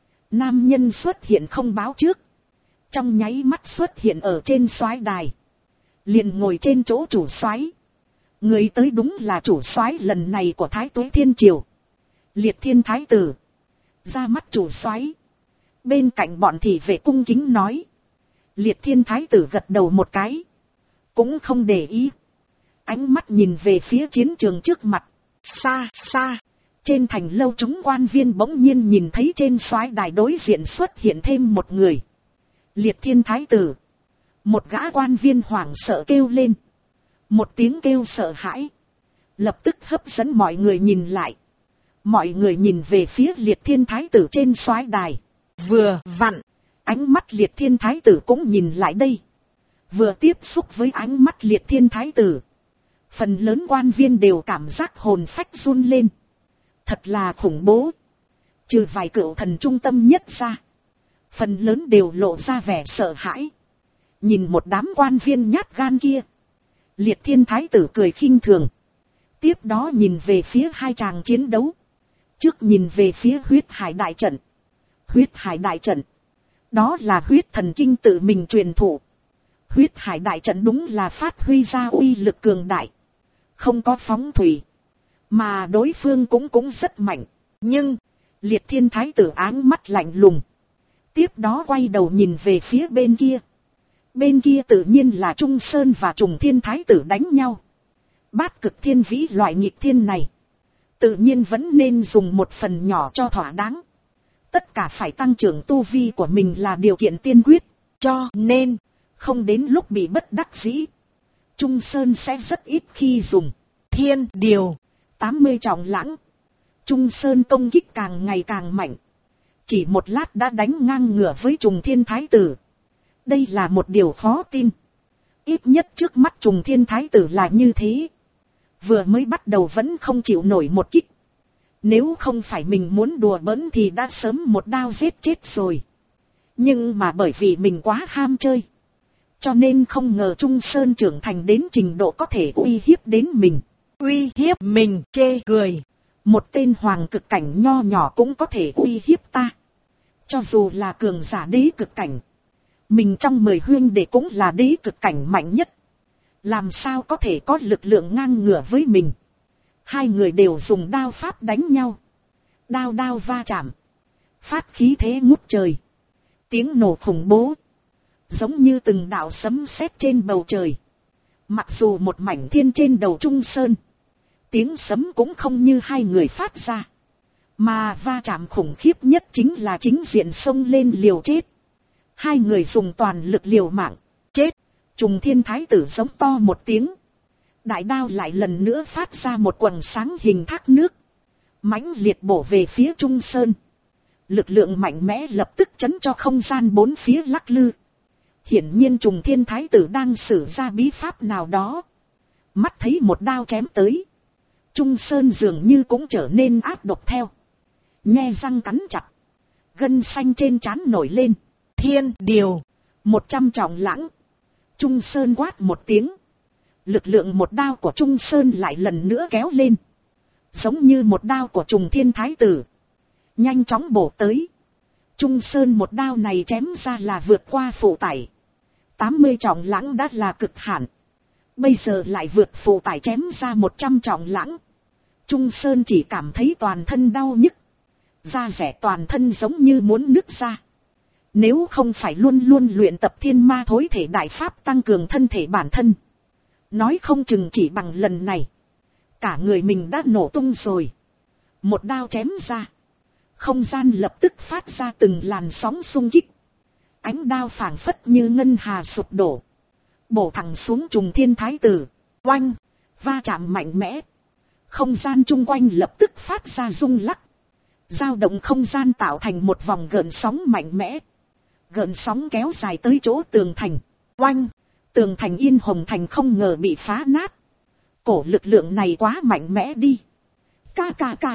Nam nhân xuất hiện không báo trước. Trong nháy mắt xuất hiện ở trên soái đài. Liền ngồi trên chỗ chủ soái. Người tới đúng là chủ soái lần này của Thái Tuế Thiên Triều. Liệt Thiên Thái Tử. Ra mắt chủ soái. Bên cạnh bọn thị vệ cung kính nói. Liệt Thiên Thái Tử gật đầu một cái. Cũng không để ý. Ánh mắt nhìn về phía chiến trường trước mặt. Xa xa. Trên thành lâu chúng quan viên bỗng nhiên nhìn thấy trên soái đài đối diện xuất hiện thêm một người. Liệt Thiên Thái Tử. Một gã quan viên hoảng sợ kêu lên. Một tiếng kêu sợ hãi. Lập tức hấp dẫn mọi người nhìn lại. Mọi người nhìn về phía Liệt Thiên Thái Tử trên soái đài. Vừa vặn, ánh mắt Liệt Thiên Thái Tử cũng nhìn lại đây. Vừa tiếp xúc với ánh mắt Liệt Thiên Thái Tử, phần lớn quan viên đều cảm giác hồn phách run lên. Thật là khủng bố. Trừ vài cựu thần trung tâm nhất ra, phần lớn đều lộ ra vẻ sợ hãi. Nhìn một đám quan viên nhát gan kia, Liệt Thiên Thái tử cười khinh thường. Tiếp đó nhìn về phía hai chàng chiến đấu. Trước nhìn về phía huyết hải đại trận. Huyết hải đại trận, đó là huyết thần kinh tự mình truyền thụ. Huyết hải đại trận đúng là phát huy ra uy lực cường đại. Không có phóng thủy, mà đối phương cũng rất mạnh. Nhưng Liệt Thiên Thái tử áng mắt lạnh lùng. Tiếp đó quay đầu nhìn về phía bên kia. Bên kia tự nhiên là Trung Sơn và Trùng Thiên Thái tử đánh nhau. Bát cực thiên vĩ loại nghịch thiên này, tự nhiên vẫn nên dùng một phần nhỏ cho thỏa đáng. Tất cả phải tăng trưởng tu vi của mình là điều kiện tiên quyết. Cho nên, không đến lúc bị bất đắc dĩ, Trung Sơn sẽ rất ít khi dùng Thiên Điều 80 trọng lãng. Trung Sơn công kích càng ngày càng mạnh. Chỉ một lát đã đánh ngang ngửa với Trùng Thiên Thái tử. Đây là một điều khó tin. Ít nhất trước mắt Trùng Thiên Thái tử là như thế. Vừa mới bắt đầu vẫn không chịu nổi một kích. Nếu không phải mình muốn đùa bỡn thì đã sớm một đao giết chết rồi. Nhưng mà bởi vì mình quá ham chơi, cho nên không ngờ Trung Sơn trưởng thành đến trình độ có thể uy hiếp đến mình. Uy hiếp mình, chê cười. Một tên hoàng cực cảnh nho nhỏ cũng có thể uy hiếp ta. Cho dù là cường giả đế cực cảnh, mình trong 10 huynh đệ cũng là đế cực cảnh mạnh nhất. Làm sao có thể có lực lượng ngang ngửa với mình. Hai người đều dùng đao pháp đánh nhau. Đao đao va chạm, phát khí thế ngút trời. Tiếng nổ khủng bố, giống như từng đạo sấm sét trên bầu trời. Mặc dù một mảnh thiên trên đầu Trung Sơn, tiếng sấm cũng không như hai người phát ra. Mà va chạm khủng khiếp nhất chính là chính diện xông lên liều chết. Hai người dùng toàn lực liều mạng. Chết! Trùng Thiên Thái tử giống to một tiếng. Đại đao lại lần nữa phát ra một quầng sáng hình thác nước, mãnh liệt bổ về phía Trung Sơn. Lực lượng mạnh mẽ lập tức chấn cho không gian bốn phía lắc lư. Hiển nhiên Trùng Thiên Thái tử đang sử ra bí pháp nào đó. Mắt thấy một đao chém tới, Trung Sơn dường như cũng trở nên ác độc theo. Nhe răng cắn chặt, gân xanh trên trán nổi lên. Thiên Điều 100 trọng lãng. Trung Sơn quát một tiếng. Lực lượng một đao của Trung Sơn lại lần nữa kéo lên, giống như một đao của Trùng Thiên Thái tử, nhanh chóng bổ tới. Trung Sơn một đao này chém ra là vượt qua phụ tải. 80 trọng lãng đã là cực hạn, bây giờ lại vượt phụ tải chém ra 100 trọng lãng. Trung Sơn chỉ cảm thấy toàn thân đau nhức, da rẻ toàn thân giống như muốn nứt ra. Nếu không phải luôn luôn luyện tập Thiên Ma Thối Thể đại pháp tăng cường thân thể bản thân, nói không chừng chỉ bằng lần này, cả người mình đã nổ tung rồi. Một đao chém ra, không gian lập tức phát ra từng làn sóng xung kích. Ánh đao phảng phất như ngân hà sụp đổ, bổ thẳng xuống Trùng Thiên Thái tử. Oanh! Va chạm mạnh mẽ, không gian chung quanh lập tức phát ra rung lắc, dao động không gian tạo thành một vòng gợn sóng mạnh mẽ. Gợn sóng kéo dài tới chỗ tường thành. Oanh! Tường thành Yên Hồng Thành không ngờ bị phá nát. Cổ lực lượng này quá mạnh mẽ đi. Ca.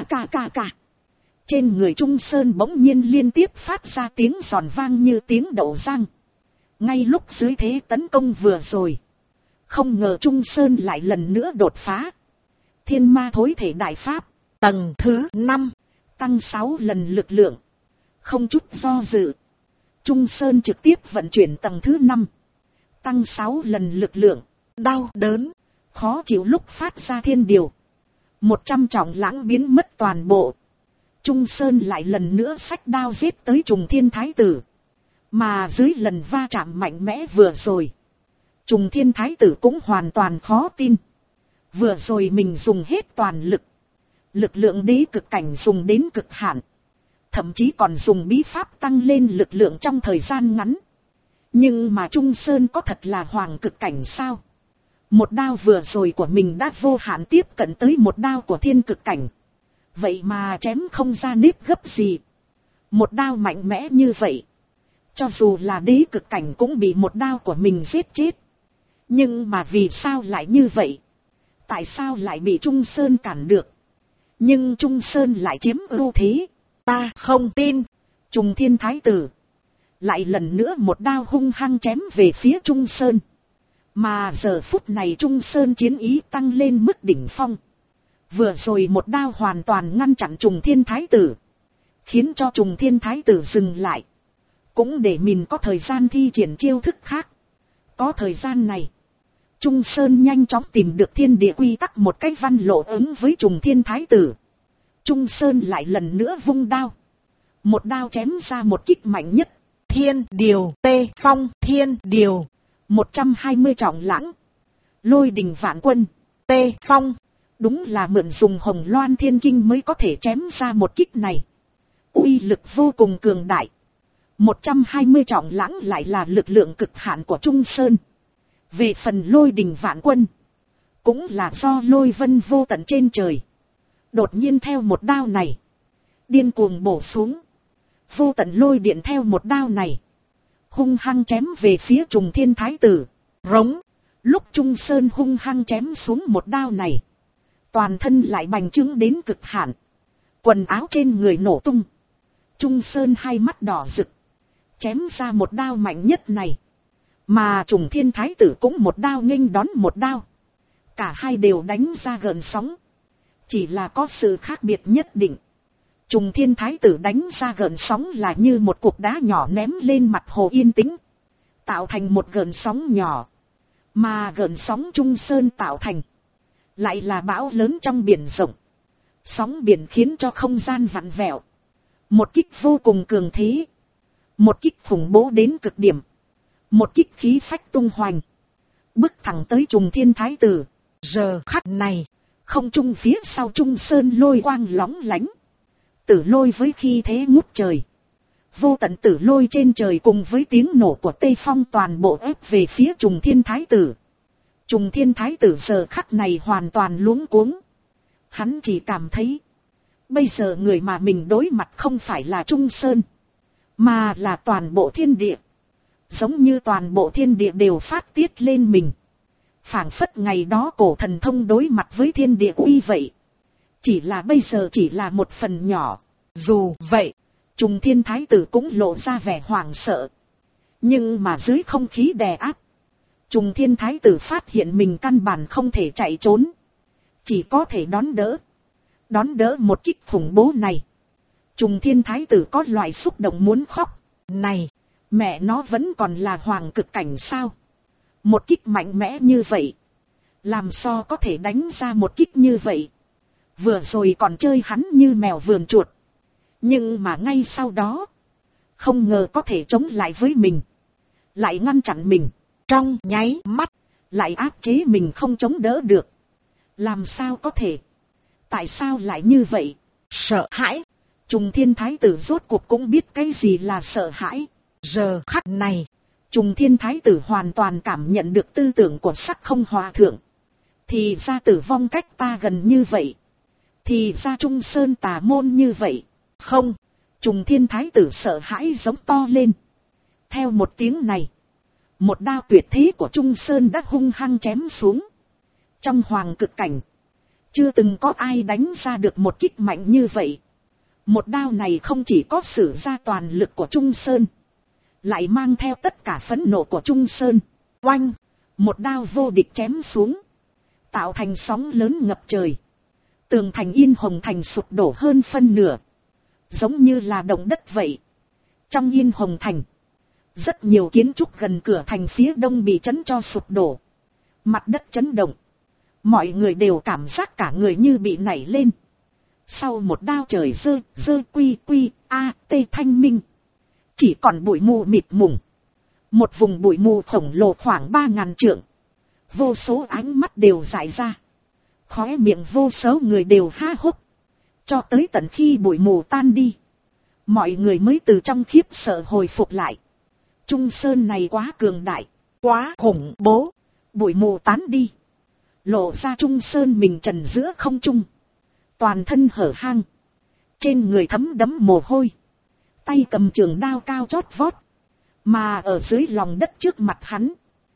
Trên người Trung Sơn bỗng nhiên liên tiếp phát ra tiếng giòn vang như tiếng đậu rang. Ngay lúc dưới thế tấn công vừa rồi, không ngờ Trung Sơn lại lần nữa đột phá. Thiên Ma Thối Thể đại pháp tầng thứ 5, tăng 6 lần lực lượng. Không chút do dự, Trung Sơn trực tiếp vận chuyển tầng thứ 5, tăng 6 lần lực lượng. Đau đớn, khó chịu lúc phát ra thiên điều 100 trọng lãng biến mất toàn bộ. Trung Sơn lại lần nữa xách đao giết tới Trùng Thiên Thái tử. Mà dưới lần va chạm mạnh mẽ vừa rồi, Trùng Thiên Thái tử cũng hoàn toàn khó tin. Vừa rồi mình dùng hết toàn lực, lực lượng đế cực cảnh dùng đến cực hạn, thậm chí còn dùng bí pháp tăng lên lực lượng trong thời gian ngắn. Nhưng mà Trung Sơn có thật là hoàng cực cảnh sao? Một đao vừa rồi của mình đã vô hạn tiếp cận tới một đao của thiên cực cảnh. Vậy mà chém không ra nếp gấp gì. Một đao mạnh mẽ như vậy, cho dù là đế cực cảnh cũng bị một đao của mình giết chết. Nhưng mà vì sao lại như vậy? Tại sao lại bị Trung Sơn cản được? Nhưng Trung Sơn lại chiếm ưu thế. Ta không tin. Trùng Thiên Thái Tử lại lần nữa một đao hung hăng chém về phía Trung Sơn. Mà giờ phút này Trung Sơn chiến ý tăng lên mức đỉnh phong. Vừa rồi một đao hoàn toàn ngăn chặn Trùng Thiên Thái Tử, khiến cho Trùng Thiên Thái Tử dừng lại, cũng để mình có thời gian thi triển chiêu thức khác. Có thời gian này, Trung Sơn nhanh chóng tìm được thiên địa quy tắc một cách văn lộ ứng với Trùng Thiên Thái Tử. Trung Sơn lại lần nữa vung đao, một đao chém ra một kích mạnh nhất. Thiên điều tê phong thiên điều, 120 trọng lãng, lôi đình vạn quân, tê phong. Đúng là mượn dùng Hồng Loan Thiên Kinh mới có thể chém ra một kích này. Uy lực vô cùng cường đại. 120 trọng lãng lại là lực lượng cực hạn của Trung Sơn. Về phần lôi đình vạn quân, cũng là do lôi vân vô tận trên trời đột nhiên theo một đao này điên cuồng bổ xuống. Vô tận lôi điện theo một đao này hung hăng chém về phía Trùng Thiên Thái Tử. Rống. Lúc Trung Sơn hung hăng chém xuống một đao này, toàn thân lại bành trướng đến cực hạn, quần áo trên người nổ tung. Trung Sơn hai mắt đỏ rực, chém ra một đao mạnh nhất này. Mà Trùng Thiên Thái Tử cũng một đao nghênh đón một đao. Cả hai đều đánh ra gợn sóng, chỉ là có sự khác biệt nhất định. Trùng Thiên Thái Tử đánh ra gợn sóng là như một cục đá nhỏ ném lên mặt hồ yên tĩnh, tạo thành một gợn sóng nhỏ. Mà gợn sóng Trung Sơn tạo thành lại là bão lớn trong biển rộng. Sóng biển khiến cho không gian vặn vẹo. Một kích vô cùng cường thế, một kích khủng bố đến cực điểm, một kích khí phách tung hoành, bước thẳng tới Trùng Thiên Thái Tử. Giờ khắc này, không trung phía sau Trung Sơn lôi quang lóng lánh, tử lôi với khí thế ngút trời. Vô tận tử lôi trên trời cùng với tiếng nổ của Tây Phong toàn bộ ép về phía Trùng Thiên Thái Tử. Trùng Thiên Thái Tử giờ khắc này hoàn toàn luống cuống. Hắn chỉ cảm thấy, bây giờ người mà mình đối mặt không phải là Trung Sơn, mà là toàn bộ thiên địa. Giống như toàn bộ thiên địa đều phát tiết lên mình. Phảng phất ngày đó cổ thần thông đối mặt với thiên địa uy vậy. Chỉ là bây giờ chỉ là một phần nhỏ. Dù vậy, Trùng Thiên Thái Tử cũng lộ ra vẻ hoảng sợ. Nhưng mà dưới không khí đè áp, Trùng Thiên Thái Tử phát hiện mình căn bản không thể chạy trốn, chỉ có thể đón đỡ. Đón đỡ một kích khủng bố này, Trùng Thiên Thái Tử có loại xúc động muốn khóc. Này, mẹ nó vẫn còn là hoàng cực cảnh sao? Một kích mạnh mẽ như vậy, làm sao có thể đánh ra một kích như vậy? Vừa rồi còn chơi hắn như mèo vườn chuột, nhưng mà ngay sau đó, không ngờ có thể chống lại với mình, lại ngăn chặn mình, trong nháy mắt, lại áp chế mình không chống đỡ được. Làm sao có thể? Tại sao lại như vậy? Sợ hãi. Trùng Thiên Thái Tử rốt cuộc cũng biết cái gì là sợ hãi. Giờ khắc này, Trùng Thiên Thái Tử hoàn toàn cảm nhận được tư tưởng của Sắc Không Hòa Thượng. Thì ra tử vong cách ta gần như vậy. Thì ra Trung Sơn tà môn như vậy. Không, Trùng Thiên Thái Tử sợ hãi giống to lên. Theo một tiếng này, một đao tuyệt thế của Trung Sơn đã hung hăng chém xuống. Trong hoàng cực cảnh, chưa từng có ai đánh ra được một kích mạnh như vậy. Một đao này không chỉ có sử ra toàn lực của Trung Sơn, lại mang theo tất cả phẫn nộ của Trung Sơn. Oanh, một đao vô địch chém xuống, tạo thành sóng lớn ngập trời. Tường thành Yên Hồng Thành sụp đổ hơn phân nửa, giống như là động đất vậy. Trong Yên Hồng Thành, rất nhiều kiến trúc gần cửa thành phía đông bị chấn cho sụp đổ. Mặt đất chấn động, mọi người đều cảm giác cả người như bị nảy lên. Sau một đao trời rơi quy quy a tê thanh minh, chỉ còn bụi mù mịt mùng. Một vùng bụi mù khổng lồ khoảng 3.000 trượng. Vô số ánh mắt đều dại ra, khóe miệng vô số người đều há hốc. Cho tới tận khi bụi mù tan đi, mọi người mới từ trong khiếp sợ hồi phục lại. Trung Sơn này quá cường đại, quá khủng bố. Bụi mù tán đi, lộ ra Trung Sơn mình trần giữa không trung, toàn thân hở hang, trên người thấm đẫm mồ hôi, tay cầm trường đao cao chót vót. Mà ở dưới lòng đất trước mặt hắn,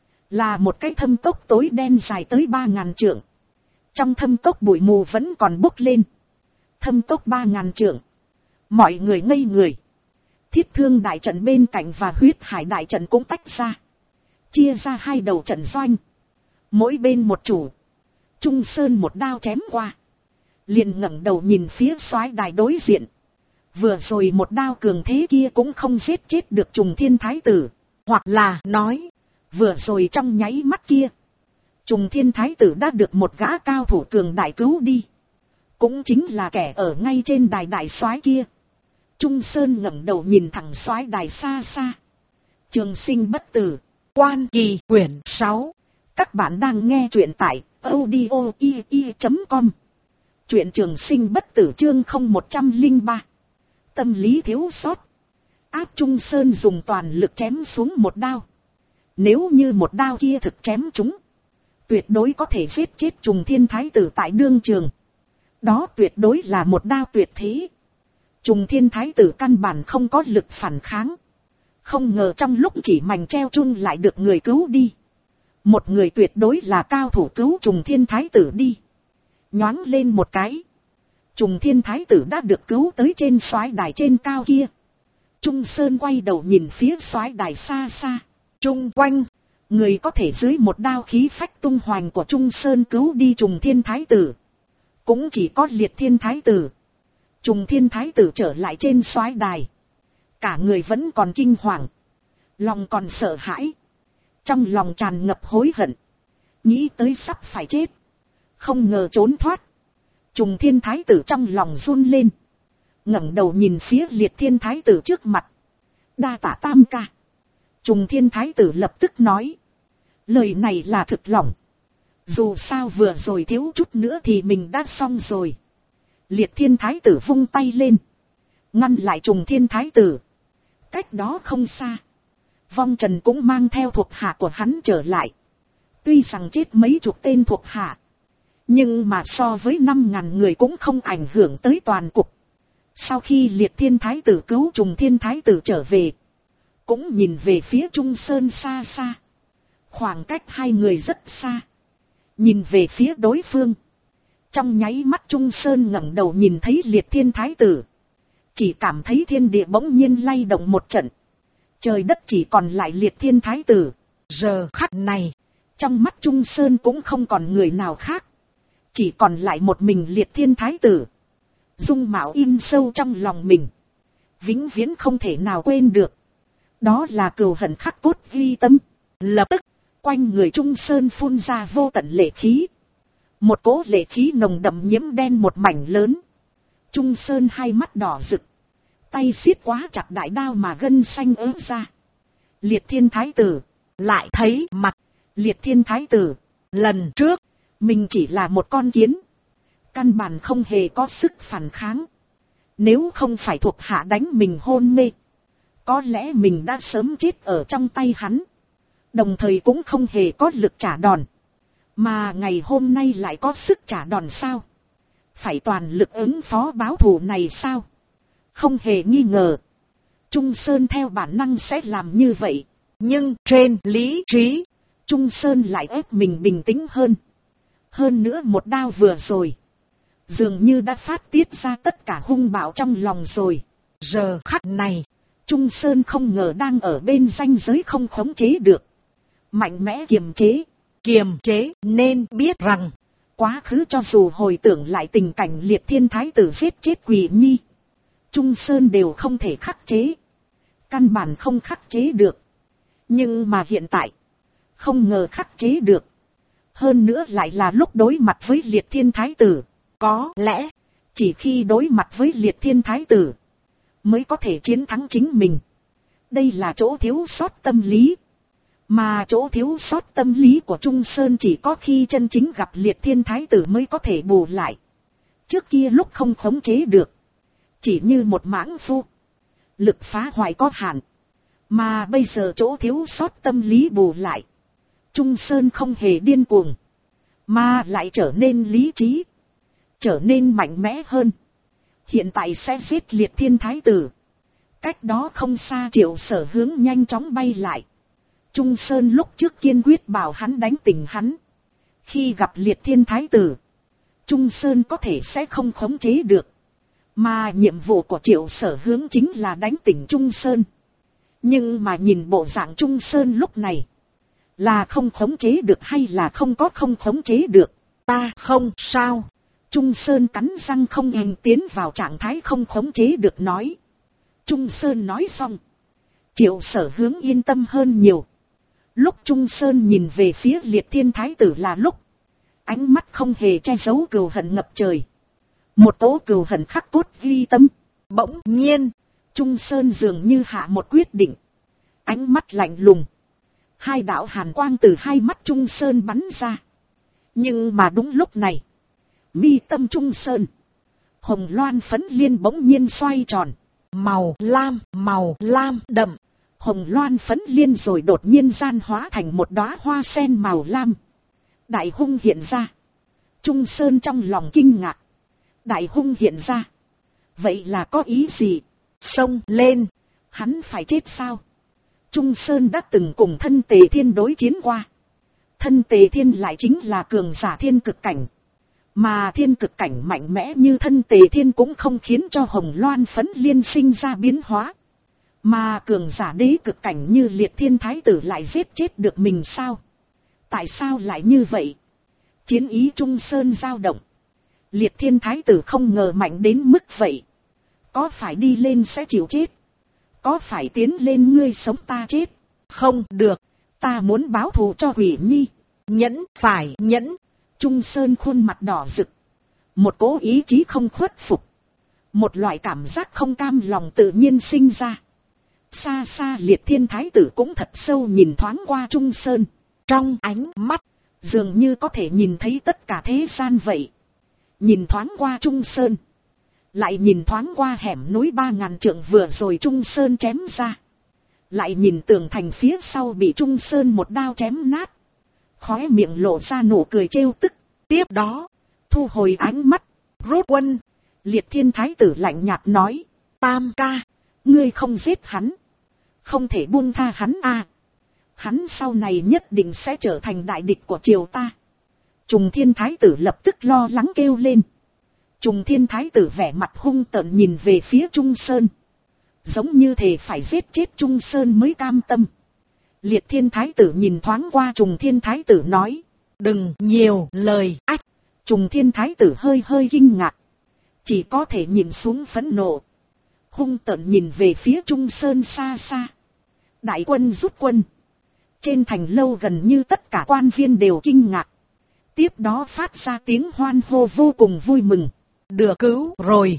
là một cái thâm cốc tối đen dài tới 3.000 trượng. Trong thâm cốc bụi mù vẫn còn bốc lên, thâm cốc 3000 trượng. Mọi người ngây người. Thiết thương đại trận bên cạnh và huyết hải đại trận cũng tách ra. Chia ra hai đầu trận doanh. Mỗi bên một chủ. Trung Sơn một đao chém qua. Liền ngẩng đầu nhìn phía soái đài đối diện. Vừa rồi một đao cường thế kia cũng không giết chết được Trùng Thiên Thái Tử. Hoặc là nói, vừa rồi trong nháy mắt kia, Trùng Thiên Thái Tử đã được một gã cao thủ cường đại cứu đi. Cũng chính là kẻ ở ngay trên đài đại soái kia. Trung Sơn ngẩng đầu nhìn thẳng soái đài xa xa. Trường sinh bất tử, Quan Kỳ quyển 6. Các bạn đang nghe truyện tại audio.com. Truyện Trường Sinh bất tử chương 0103. Tâm lý thiếu sót. Áp Trung Sơn dùng toàn lực chém xuống một đao. Nếu như một đao kia thực chém chúng, tuyệt đối có thể giết chết Trùng Thiên Thái Tử tại đương trường. Đó tuyệt đối là một đao tuyệt thế. Trùng Thiên Thái Tử căn bản không có lực phản kháng. Không ngờ trong lúc chỉ mảnh treo chung lại được người cứu đi. Một người tuyệt đối là cao thủ cứu Trùng Thiên Thái Tử đi. Nhoáng lên một cái, Trùng Thiên Thái Tử đã được cứu tới trên soái đài trên cao kia. Trung Sơn quay đầu nhìn phía soái đài xa xa. Trung quanh, người có thể dưới một đao khí phách tung hoành của Trung Sơn cứu đi Trùng Thiên Thái Tử. Cũng chỉ có Liệt Thiên Thái Tử. Trùng Thiên Thái Tử trở lại trên soái đài. Cả người vẫn còn kinh hoàng. Lòng còn sợ hãi. Trong lòng tràn ngập hối hận. Nghĩ tới sắp phải chết. Không ngờ trốn thoát. Trùng Thiên Thái Tử trong lòng run lên. Ngẩng đầu nhìn phía Liệt Thiên Thái Tử trước mặt. Đa tạ tam ca. Trùng Thiên Thái Tử lập tức nói. Lời này là thực lòng. Dù sao vừa rồi thiếu chút nữa thì mình đã xong rồi. Liệt Thiên Thái Tử vung tay lên. Ngăn lại Trùng Thiên Thái Tử. Cách đó không xa. Vong Trần cũng mang theo thuộc hạ của hắn trở lại. Tuy rằng chết mấy chục tên thuộc hạ. Nhưng mà so với 5000 người cũng không ảnh hưởng tới toàn cục. Sau khi Liệt Thiên Thái Tử cứu Trùng Thiên Thái Tử trở về. Cũng nhìn về phía Trung Sơn xa xa. Khoảng cách hai người rất xa. Nhìn về phía đối phương. Trong nháy mắt Trung Sơn ngẩng đầu nhìn thấy Liệt Thiên Thái Tử. Chỉ cảm thấy thiên địa bỗng nhiên lay động một trận. Trời đất chỉ còn lại Liệt Thiên Thái Tử. Giờ khắc này, trong mắt Trung Sơn cũng không còn người nào khác. Chỉ còn lại một mình Liệt Thiên Thái Tử. Dung mạo in sâu trong lòng mình. Vĩnh viễn không thể nào quên được. Đó là cừu hận khắc cốt ghi tâm. Lập tức, quanh người Trung Sơn phun ra vô tận lệ khí. Một cỗ lệ khí nồng đậm nhiễm đen một mảnh lớn. Trung Sơn hai mắt đỏ rực. Tay siết quá chặt đại đao mà gân xanh ớ ra. Liệt Thiên Thái Tử lại thấy mặt Liệt Thiên Thái Tử. Lần trước, mình chỉ là một con kiến. Căn bản không hề có sức phản kháng. Nếu không phải thuộc hạ đánh mình hôn mê, có lẽ mình đã sớm chết ở trong tay hắn. Đồng thời cũng không hề có lực trả đòn. Mà ngày hôm nay lại có sức trả đòn sao? Phải toàn lực ứng phó báo thù này sao? Không hề nghi ngờ. Trung Sơn theo bản năng sẽ làm như vậy. Nhưng trên lý trí, Trung Sơn lại ép mình bình tĩnh hơn. Hơn nữa một đao vừa rồi, dường như đã phát tiết ra tất cả hung bạo trong lòng rồi. Giờ khắc này, Trung Sơn không ngờ đang ở bên ranh giới không khống chế được. Mạnh mẽ kiềm chế nên biết rằng, quá khứ cho dù hồi tưởng lại tình cảnh Liệt Thiên Thái Tử giết chết Quỷ Nhi, Trung Sơn đều không thể khắc chế. Căn bản không khắc chế được. Nhưng mà hiện tại, không ngờ khắc chế được. Hơn nữa lại là lúc đối mặt với Liệt Thiên Thái Tử. Có lẽ, chỉ khi đối mặt với Liệt Thiên Thái Tử, mới có thể chiến thắng chính mình. Đây là chỗ thiếu sót tâm lý. Mà chỗ thiếu sót tâm lý của Trung Sơn chỉ có khi chân chính gặp Liệt Thiên Thái Tử mới có thể bù lại. Trước kia lúc không khống chế được, chỉ như một mãng phu, lực phá hoại có hạn. Mà bây giờ chỗ thiếu sót tâm lý bù lại, Trung Sơn không hề điên cuồng, mà lại trở nên lý trí, trở nên mạnh mẽ hơn. Hiện tại sẽ giết Liệt Thiên Thái Tử. Cách đó không xa Triệu Sở Hướng nhanh chóng bay lại. Trung Sơn lúc trước kiên quyết bảo hắn đánh tỉnh hắn. Khi gặp Liệt Thiên Thái Tử, Trung Sơn có thể sẽ không khống chế được. Mà nhiệm vụ của Triệu Sở Hướng chính là đánh tỉnh Trung Sơn. Nhưng mà nhìn bộ dạng Trung Sơn lúc này, là không khống chế được hay là không khống chế được? Ta không sao. Trung Sơn cắn răng không ngừng tiến vào trạng thái không khống chế được nói. Trung Sơn nói xong, Triệu Sở Hướng yên tâm hơn nhiều. Lúc Trung Sơn nhìn về phía Liệt Thiên Thái tử là lúc, ánh mắt không hề che giấu cừu hận ngập trời. Một tố cừu hận khắc cốt ghi tâm. Bỗng nhiên, Trung Sơn dường như hạ một quyết định. Ánh mắt lạnh lùng. Hai đạo hàn quang từ hai mắt Trung Sơn bắn ra. Nhưng mà đúng lúc này, mi tâm Trung Sơn, hồng loan phấn liên bỗng nhiên xoay tròn. Màu lam đậm. Hồng loan phấn liên rồi đột nhiên gian hóa thành một đóa hoa sen màu lam. Đại hung hiện ra. Trung Sơn trong lòng kinh ngạc. Đại hung hiện ra. Vậy là có ý gì? Xông lên. Hắn phải chết sao? Trung Sơn đã từng cùng thân Tề Thiên đối chiến qua. Thân Tề Thiên lại chính là cường giả thiên cực cảnh. Mà thiên cực cảnh mạnh mẽ như thân Tề Thiên cũng không khiến cho hồng loan phấn liên sinh ra biến hóa. Mà cường giả đế cực cảnh như Liệt Thiên Thái tử lại giết chết được mình sao? Tại sao lại như vậy? Chiến ý Trung Sơn dao động. Liệt Thiên Thái tử không ngờ mạnh đến mức vậy. Có phải đi lên sẽ chịu chết? Có phải tiến lên ngươi sống ta chết? Không được, ta muốn báo thù cho Hủy Nhi. Phải nhẫn. Trung Sơn khuôn mặt đỏ rực. Một cố ý chí không khuất phục. Một loại cảm giác không cam lòng tự nhiên sinh ra. Xa xa Liệt Thiên Thái tử cũng thật sâu nhìn thoáng qua Trung Sơn. Trong ánh mắt, dường như có thể nhìn thấy tất cả thế gian vậy. Nhìn thoáng qua Trung Sơn. Lại nhìn thoáng qua hẻm núi 3000 trượng vừa rồi Trung Sơn chém ra. Lại nhìn tường thành phía sau bị Trung Sơn một đao chém nát. Khóe miệng lộ ra nụ cười trêu tức. Tiếp đó, thu hồi ánh mắt, rút quân. Liệt Thiên Thái tử lạnh nhạt nói. Tam ca, ngươi không giết hắn. Không thể buông tha hắn à. Hắn sau này nhất định sẽ trở thành đại địch của triều ta. Trùng Thiên Thái tử lập tức lo lắng kêu lên. Trùng Thiên Thái tử vẻ mặt hung tợn nhìn về phía Trung Sơn. Giống như thể phải giết chết Trung Sơn mới cam tâm. Liệt Thiên Thái tử nhìn thoáng qua Trùng Thiên Thái tử nói. Đừng nhiều lời. Ách. Trùng Thiên Thái tử hơi kinh ngạc. Chỉ có thể nhìn xuống phẫn nộ. Hung tợn nhìn về phía Trung Sơn xa xa. Đại quân rút quân. Trên thành lâu gần như tất cả quan viên đều kinh ngạc. Tiếp đó phát ra tiếng hoan hô vô cùng vui mừng. Được cứu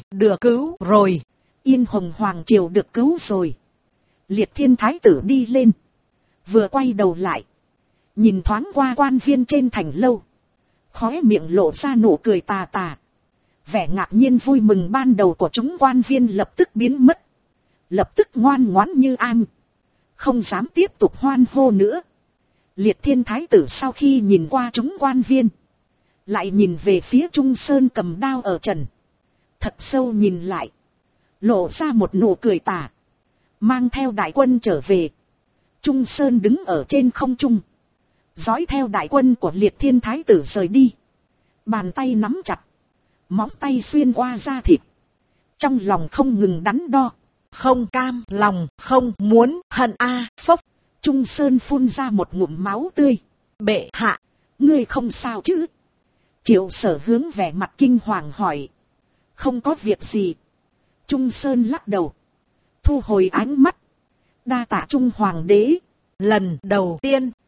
rồi. Yên Hồng Hoàng triều được cứu rồi. Liệt Thiên Thái tử đi lên. Vừa quay đầu lại. Nhìn thoáng qua quan viên trên thành lâu. Khóe miệng lộ ra nụ cười tà tà. Vẻ ngạc nhiên vui mừng ban đầu của chúng quan viên lập tức biến mất. Lập tức ngoan ngoãn như am. Không dám tiếp tục hoan hô nữa. Liệt Thiên Thái tử sau khi nhìn qua chúng quan viên. Lại nhìn về phía Trung Sơn cầm đao ở trần. Thật sâu nhìn lại. Lộ ra một nụ cười tà. Mang theo đại quân trở về. Trung Sơn đứng ở trên không trung. Dõi theo đại quân của Liệt Thiên Thái tử rời đi. Bàn tay nắm chặt. Móng tay xuyên qua da thịt. Trong lòng không ngừng đắn đo. Không cam lòng, không muốn, hận a phốc. Trung Sơn phun ra một ngụm máu tươi. Bệ hạ, ngươi không sao chứ? Triệu Sở Hướng vẻ mặt kinh hoàng hỏi. Không có việc gì. Trung Sơn lắc đầu. Thu hồi ánh mắt. Đa tạ Trung Hoàng đế. Lần đầu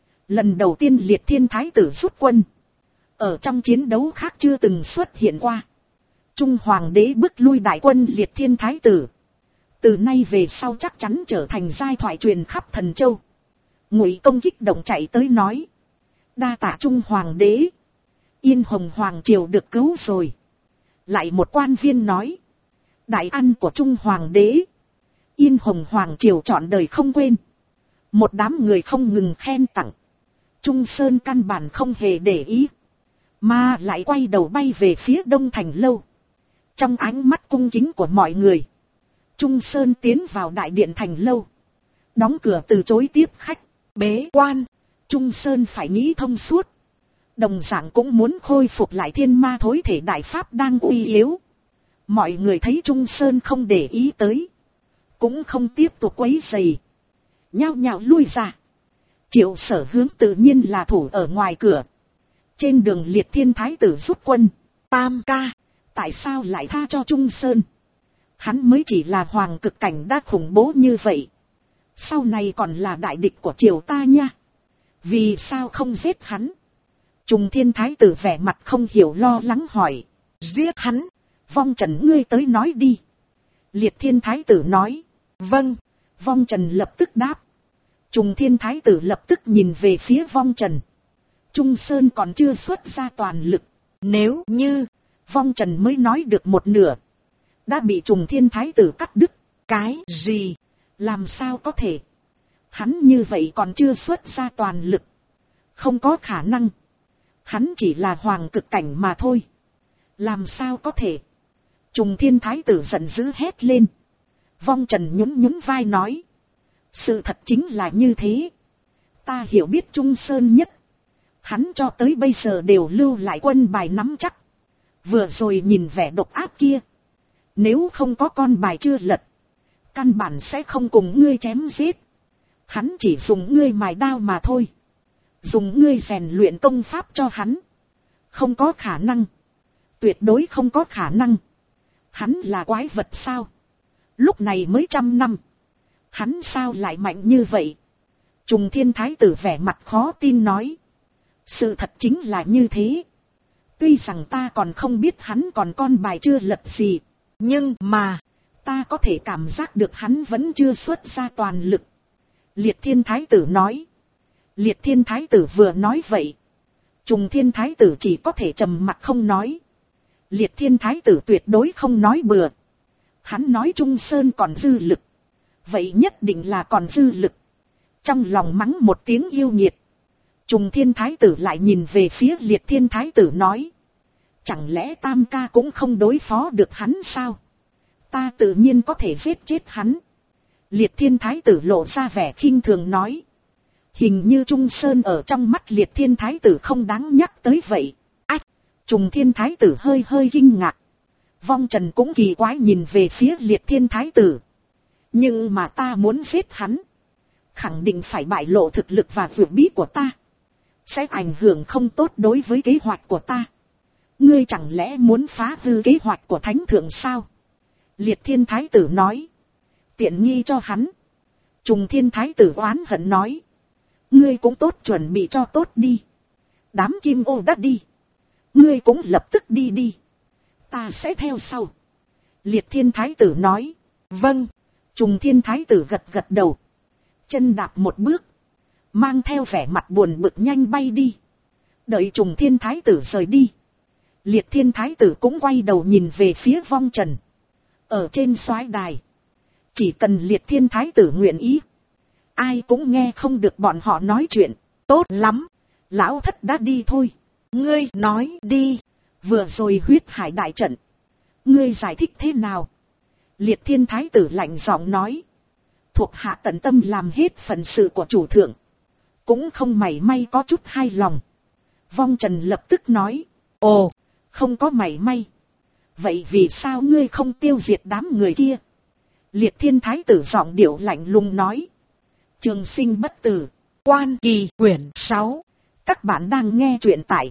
tiên Liệt Thiên Thái tử rút quân. Ở trong chiến đấu khác chưa từng xuất hiện qua. Trung Hoàng đế bức lui đại quân Liệt Thiên Thái tử. Từ nay về sau chắc chắn trở thành giai thoại truyền khắp Thần Châu. Ngụy Công kích động chạy tới nói. Đa tạ Trung Hoàng đế. Yên Hồng Hoàng triều được cứu rồi. Lại một quan viên nói. Đại ăn của Trung Hoàng đế. Yên Hồng Hoàng triều trọn đời không quên. Một đám người không ngừng khen tặng. Trung Sơn căn bản không hề để ý. Mà lại quay đầu bay về phía đông thành lâu. Trong ánh mắt cung kính của mọi người. Trung Sơn tiến vào đại điện thành lâu. Đóng cửa từ chối tiếp khách. Bế quan. Trung Sơn phải nghĩ thông suốt. Đồng dạng cũng muốn khôi phục lại thiên ma thối thể đại pháp đang uy yếu. Mọi người thấy Trung Sơn không để ý tới, cũng không tiếp tục quấy rầy, nhao nhao lui ra. Triệu Sở Hướng tự nhiên là thủ ở ngoài cửa. Trên đường Liệt Thiên Thái tử rút quân. Tam ca, tại sao lại tha cho Trung Sơn? Hắn mới chỉ là hoàng cực cảnh đã khủng bố như vậy, sau này còn là đại địch của triều ta nha. Vì sao không giết hắn? Trùng Thiên Thái tử vẻ mặt không hiểu lo lắng hỏi. Giết hắn? Vong Trần ngươi tới nói đi. Liệt Thiên Thái tử nói. Vâng. Vong Trần lập tức đáp. Trùng Thiên Thái tử lập tức nhìn về phía Vong Trần. Trung Sơn còn chưa xuất ra toàn lực. Nếu như Vong Trần mới nói được một nửa, đã bị Trùng Thiên Thái tử cắt đứt. Cái gì? Làm sao có thể? Hắn như vậy còn chưa xuất ra toàn lực. Không có khả năng. Hắn chỉ là hoàng cực cảnh mà thôi. Làm sao có thể? Trùng Thiên Thái tử giận dữ hét lên. Vong Trần nhún nhún vai nói. Sự thật chính là như thế. Ta hiểu biết Trung Sơn nhất. Hắn cho tới bây giờ đều lưu lại quân bài nắm chắc. Vừa rồi nhìn vẻ độc ác kia, nếu không có con bài chưa lật, căn bản sẽ không cùng ngươi chém giết. Hắn chỉ dùng ngươi mài đao mà thôi. Dùng ngươi rèn luyện công pháp cho hắn. Không có khả năng. Tuyệt đối không có khả năng. Hắn là quái vật sao? Lúc này mới 100 năm. Hắn sao lại mạnh như vậy? Trùng Thiên Thái tử vẻ mặt khó tin nói. Sự thật chính là như thế. Tuy rằng ta còn không biết hắn còn con bài chưa lật gì, nhưng mà ta có thể cảm giác được hắn vẫn chưa xuất ra toàn lực. Liệt Thiên Thái tử nói. Liệt Thiên Thái tử vừa nói vậy, Trùng Thiên Thái tử chỉ có thể trầm mặt không nói. Liệt Thiên Thái tử tuyệt đối không nói bừa. Hắn nói Trung Sơn còn dư lực, vậy nhất định là còn dư lực. Trong lòng mắng một tiếng yêu nghiệt, Trùng Thiên Thái tử lại nhìn về phía Liệt Thiên Thái tử nói. Chẳng lẽ Tam ca cũng không đối phó được hắn sao? Ta tự nhiên có thể giết chết hắn. Liệt Thiên Thái tử lộ ra vẻ khinh thường nói. Hình như Trung Sơn ở trong mắt Liệt Thiên Thái tử không đáng nhắc tới vậy. Ách! Trùng Thiên Thái tử hơi hơi kinh ngạc. Vong Trần cũng kỳ quái nhìn về phía Liệt Thiên Thái tử. Nhưng mà ta muốn giết hắn, khẳng định phải bại lộ thực lực và vượt bí của ta. Sẽ ảnh hưởng không tốt đối với kế hoạch của ta. Ngươi chẳng lẽ muốn phá hư kế hoạch của Thánh Thượng sao? Liệt Thiên Thái tử nói. Tiện nghi cho hắn. Trùng Thiên Thái tử oán hận nói. Ngươi cũng tốt chuẩn bị cho tốt đi. Đám kim ô đã đi, ngươi cũng lập tức đi đi. Ta sẽ theo sau. Liệt Thiên Thái tử nói. Vâng. Trùng Thiên Thái tử gật gật đầu. Chân đạp một bước, mang theo vẻ mặt buồn bực nhanh bay đi. Đợi Trùng Thiên Thái tử rời đi, Liệt Thiên Thái tử cũng quay đầu nhìn về phía Vong Trần. Ở trên soái đài, chỉ cần Liệt Thiên Thái tử nguyện ý, ai cũng nghe không được bọn họ nói chuyện. Tốt lắm, lão thất đã đi thôi. Ngươi nói đi, vừa rồi huyết hải đại trận, ngươi giải thích thế nào? Liệt Thiên Thái tử lạnh giọng nói. Thuộc hạ tận tâm làm hết phận sự của chủ thượng, cũng không mảy may có chút hài lòng. Vong Trần lập tức nói. Ồ, không có mảy may. Vậy vì sao ngươi không tiêu diệt đám người kia? Liệt Thiên Thái tử giọng điệu lạnh lùng nói. Trường sinh bất tử, Quan Kỳ quyển 6. Các bạn đang nghe truyện tại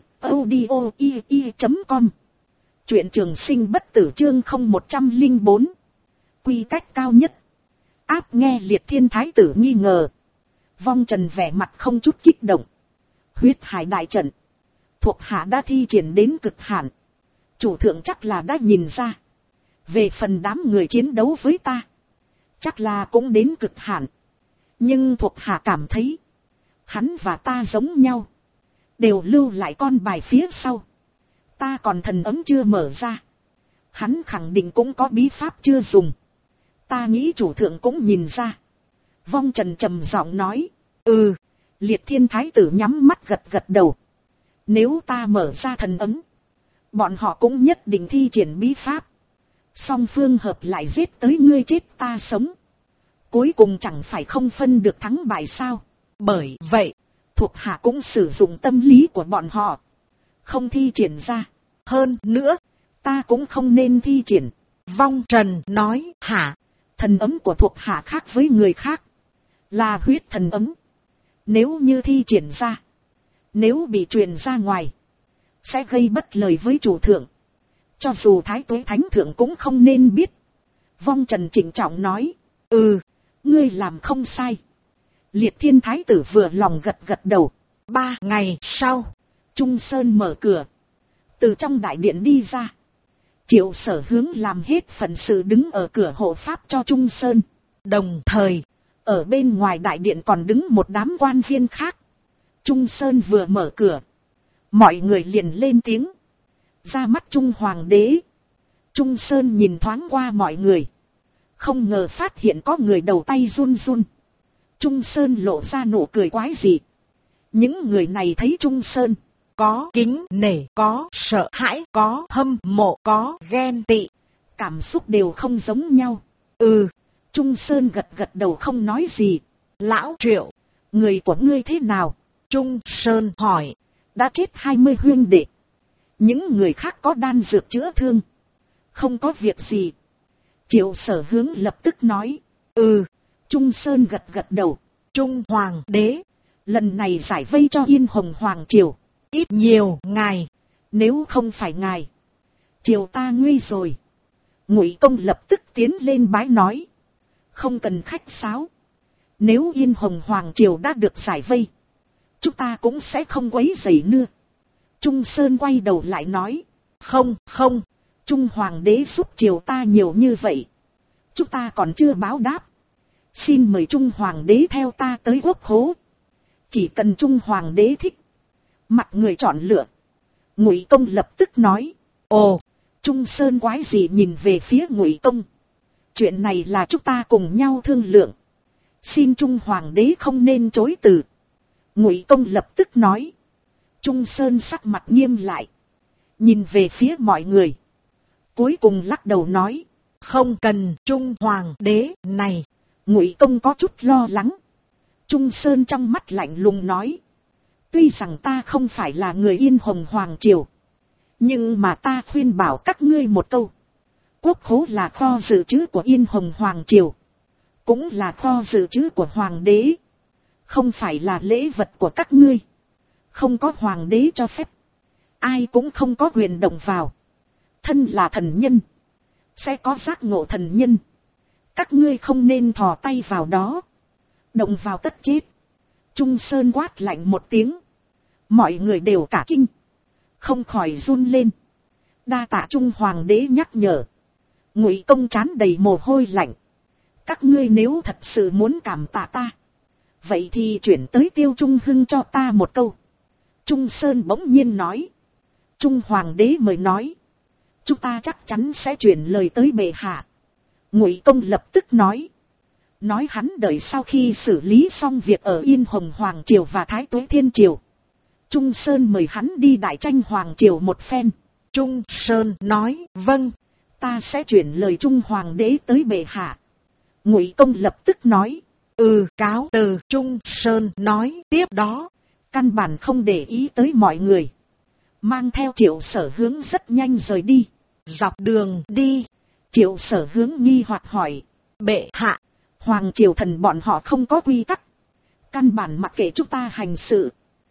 audio.ie.com. Truyện Trường sinh bất tử chương 0104. Quy cách cao nhất. Áp nghe Liệt Thiên Thái tử nghi ngờ. Vong Trần vẻ mặt không chút kích động. Huyết hải đại trận, thuộc hạ đã thi triển đến cực hạn. Chủ thượng chắc là đã nhìn ra. Về phần đám người chiến đấu với ta, chắc là cũng đến cực hạn. Nhưng thuộc hạ cảm thấy, hắn và ta giống nhau, đều lưu lại con bài phía sau. Ta còn thần ấm chưa mở ra, hắn khẳng định cũng có bí pháp chưa dùng. Ta nghĩ chủ thượng cũng nhìn ra. Vong Trần trầm giọng nói. Ừ. Liệt Thiên Thái tử nhắm mắt gật gật đầu. Nếu ta mở ra thần ấm, bọn họ cũng nhất định thi triển bí pháp. Song phương hợp lại giết tới ngươi chết ta sống, cuối cùng chẳng phải không phân được thắng bại sao? Bởi vậy, thuộc hạ cũng sử dụng tâm lý của bọn họ, không thi triển ra. Hơn nữa, ta cũng không nên thi triển. Vong Trần nói, hả, thần ấm của thuộc hạ khác với người khác, là huyết thần ấm. Nếu như thi triển ra, nếu bị truyền ra ngoài, sẽ gây bất lợi với chủ thượng. Cho dù Thái Tuế Thánh Thượng cũng không nên biết. Vong Trần trịnh trọng nói, ngươi làm không sai. Liệt Thiên Thái tử vừa lòng gật gật đầu. 3 ngày sau, Trung Sơn mở cửa, từ trong đại điện đi ra. Triệu Sở Hướng làm hết phận sự đứng ở cửa hộ pháp cho Trung Sơn. Đồng thời, ở bên ngoài đại điện còn đứng một đám quan viên khác. Trung Sơn vừa mở cửa, mọi người liền lên tiếng. Ra mắt Trung Hoàng đế. Trung Sơn nhìn thoáng qua mọi người, không ngờ phát hiện có người đầu tay run run. Trung Sơn lộ ra nụ cười quái dị. Những người này thấy Trung Sơn, có kính nể, có sợ hãi, có hâm mộ, có ghen tị. Cảm xúc đều không giống nhau. Trung Sơn gật gật đầu không nói gì. Lão Triệu, người của ngươi thế nào? Trung Sơn hỏi. Đã chết 20 huynh đệ. Những người khác có đan dược chữa thương, không có việc gì. Triệu Sở Hướng lập tức nói. Trung Sơn gật gật đầu. Trung Hoàng đế, lần này giải vây cho Yên Hồng Hoàng triều, ít nhiều ngài. Nếu không phải ngài, triều ta nguy rồi. Ngụy Công lập tức tiến lên bái nói. Không cần khách sáo. Nếu Yên Hồng Hoàng triều đã được giải vây, chúng ta cũng sẽ không quấy rầy nữa. Trung Sơn quay đầu lại nói. Không, Trung Hoàng đế giúp triều ta nhiều như vậy, chúng ta còn chưa báo đáp. Xin mời Trung Hoàng đế theo ta tới quốc khố. Chỉ cần Trung Hoàng đế thích, mặt người chọn lựa. Ngụy Công lập tức nói. Trung Sơn quái gì nhìn về phía Ngụy Công. Chuyện này là chúng ta cùng nhau thương lượng, xin Trung Hoàng đế không nên chối từ. Ngụy Công lập tức nói. Trung Sơn sắc mặt nghiêm lại, nhìn về phía mọi người, cuối cùng lắc đầu nói. Không cần Trung Hoàng đế này. Ngụy Công có chút lo lắng. Trung Sơn trong mắt lạnh lùng nói. Tuy rằng ta không phải là người Yên Hồng Hoàng triều, nhưng mà ta khuyên bảo các ngươi một câu. Quốc khố là kho dự trữ của Yên Hồng Hoàng triều, cũng là kho dự trữ của Hoàng đế, không phải là lễ vật của các ngươi. Không có Hoàng đế cho phép, ai cũng không có quyền động vào. Thân là thần nhân, sẽ có giác ngộ thần nhân. Các ngươi không nên thò tay vào đó, động vào tất chết. Trung Sơn quát lạnh một tiếng, mọi người đều cả kinh, không khỏi run lên. Đa tạ Trung Hoàng đế nhắc nhở. Ngụy Công trán đầy mồ hôi lạnh. Các ngươi nếu thật sự muốn cảm tạ ta, vậy thì chuyển tới Tiêu Trung Hưng cho ta một câu. Trung Sơn bỗng nhiên nói. Trung Hoàng đế mời nói. Chúng ta chắc chắn sẽ chuyển lời tới bệ hạ. Ngụy Công lập tức nói. Nói hắn đợi sau khi xử lý xong việc ở Yên Hồng Hoàng triều và Thái Tuế Thiên triều, Trung Sơn mời hắn đi đại tranh Hoàng triều một phen. Trung Sơn nói. Vâng, ta sẽ chuyển lời Trung Hoàng đế tới bệ hạ. Ngụy Công lập tức nói. Cáo từ. Trung Sơn nói tiếp đó, căn bản không để ý tới mọi người, mang theo Triệu Sở Hướng rất nhanh rời đi. Dọc đường đi, Triệu Sở Hướng nghi hoặc hỏi. Bệ hạ, Hoàng triều thần bọn họ không có quy tắc, căn bản mặc kệ chúng ta hành sự,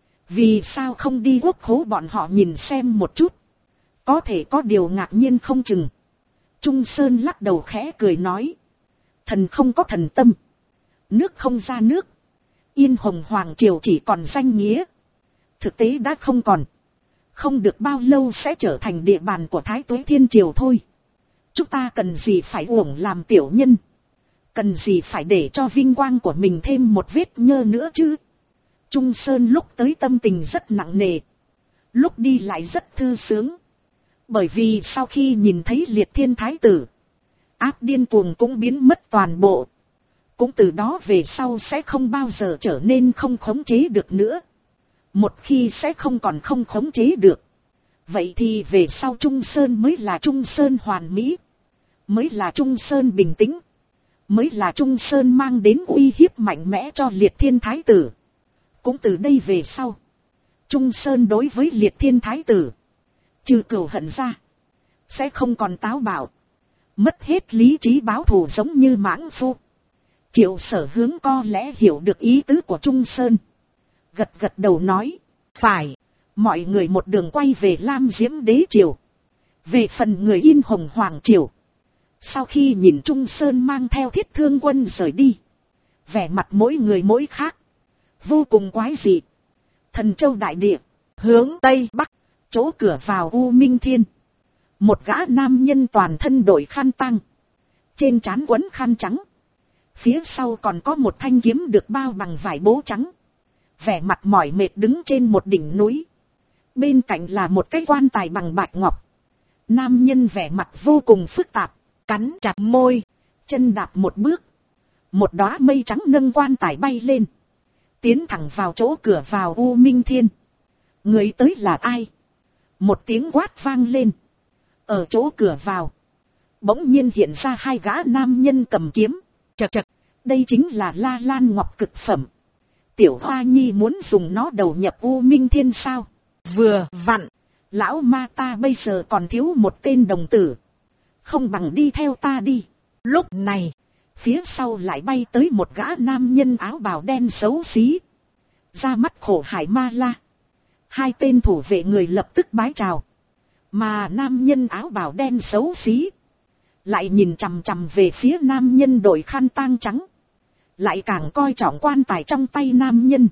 vì sao không đi quốc khố bọn họ nhìn xem một chút, có thể có điều ngạc nhiên không chừng. Trung Sơn lắc đầu khẽ cười nói. Thần không có thần tâm, nước không ra nước. Yên Hồng Hoàng triều chỉ còn danh nghĩa, thực tế đã không còn. Không được bao lâu sẽ trở thành địa bàn của Thái Tuế Thiên triều thôi. Chúng ta cần gì phải uổng làm tiểu nhân, cần gì phải để cho vinh quang của mình thêm một vết nhơ nữa chứ. Trung Sơn lúc tới tâm tình rất nặng nề, lúc đi lại rất thư sướng. Bởi vì sau khi nhìn thấy Liệt Thiên Thái tử, áp điên cuồng cũng biến mất toàn bộ. Cũng từ đó về sau sẽ không bao giờ trở nên không khống chế được nữa. Một khi sẽ không còn không khống chế được, vậy thì về sau Trung Sơn mới là Trung Sơn hoàn mỹ, mới là Trung Sơn bình tĩnh, mới là Trung Sơn mang đến uy hiếp mạnh mẽ cho Liệt Thiên Thái tử. Cũng từ đây về sau, Trung Sơn đối với Liệt Thiên Thái tử, trừ cừu hận ra, sẽ không còn táo bạo, Mất hết lý trí báo thù giống như mãng phu. Triệu Sở Hướng có lẽ hiểu được ý tứ của Trung Sơn. Gật gật đầu nói. Phải. Mọi người một đường quay về Lam Diễm Đế Triều. Về phần người Yên Hồng Hoàng Triều. Sau khi nhìn Trung Sơn mang theo Thiết Thương quân rời đi. Vẻ mặt mỗi người mỗi khác. Vô cùng quái dị. Thần Châu Đại Địa. Hướng Tây Bắc. Chỗ cửa vào U Minh Thiên. Một gã nam nhân toàn thân đội khăn tang. Trên trán quấn khăn trắng. Phía sau còn có một thanh kiếm được bao bằng vải bố trắng. Vẻ mặt mỏi mệt đứng trên một đỉnh núi. Bên cạnh là một cái quan tài bằng bạch ngọc. Nam nhân vẻ mặt vô cùng phức tạp. Cắn chặt môi. Chân đạp một bước. Một đóa mây trắng nâng quan tài bay lên. Tiến thẳng vào chỗ cửa vào U Minh Thiên. Người tới là ai? Một tiếng quát vang lên. Ở chỗ cửa vào. Bỗng nhiên hiện ra hai gã nam nhân cầm kiếm. Chật chật. Đây chính là La Lan Ngọc cực phẩm. Tiểu Hoa Nhi muốn dùng nó đầu nhập U Minh Thiên sao? Vừa vặn. Lão ma ta bây giờ còn thiếu một tên đồng tử. Không bằng đi theo ta đi. Lúc này. Phía sau lại bay tới một gã nam nhân áo bào đen xấu xí. Ra mắt Khổ Hải Ma La. Hai tên thủ vệ người lập tức bái chào. Mà nam nhân áo bào đen xấu xí. Lại nhìn chằm chằm về phía nam nhân đội khăn tang trắng. Lại càng coi trọng quan tài trong tay nam nhân.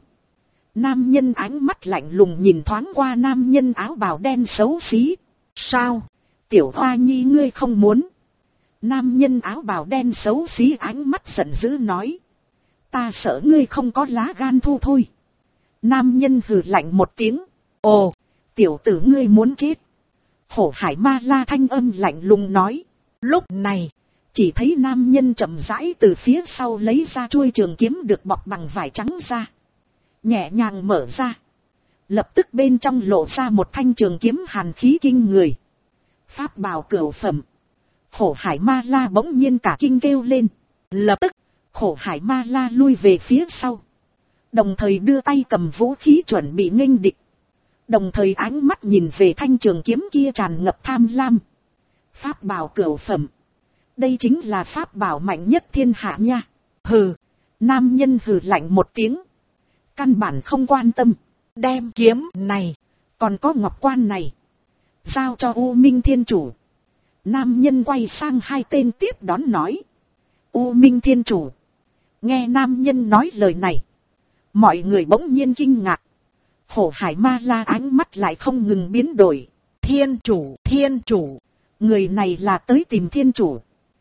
Nam nhân ánh mắt lạnh lùng nhìn thoáng qua nam nhân áo bào đen xấu xí. Sao? Tiểu Hoa Nhi ngươi không muốn. Nam nhân áo bào đen xấu xí ánh mắt giận dữ nói. Ta sợ ngươi không có lá gan thu thôi. Nam nhân hừ lạnh một tiếng. Ồ, tiểu tử ngươi muốn chết. Khổ Hải Ma La thanh âm lạnh lùng nói. Lúc này, chỉ thấy nam nhân chậm rãi từ phía sau lấy ra chuôi trường kiếm được bọc bằng vải trắng ra. Nhẹ nhàng mở ra. Lập tức bên trong lộ ra một thanh trường kiếm hàn khí kinh người. Pháp bào cửu phẩm. Khổ Hải Ma La bỗng nhiên cả kinh kêu lên. Lập tức, Khổ Hải Ma La lui về phía sau. Đồng thời đưa tay cầm vũ khí chuẩn bị nghênh địch. Đồng thời ánh mắt nhìn về thanh trường kiếm kia tràn ngập tham lam. Pháp bào cửu phẩm. Đây chính là pháp bảo mạnh nhất thiên hạ nha. Hừ. Nam nhân hừ lạnh một tiếng. Căn bản không quan tâm. Đem kiếm này. Còn có ngọc quan này. Giao cho U Minh Thiên Chủ. Nam nhân quay sang hai tên tiếp đón nói. U Minh Thiên Chủ. Nghe nam nhân nói lời này. Mọi người bỗng nhiên kinh ngạc. Khổ Hải Ma La ánh mắt lại không ngừng biến đổi. Thiên Chủ, Thiên Chủ. Người này là tới tìm Thiên Chủ.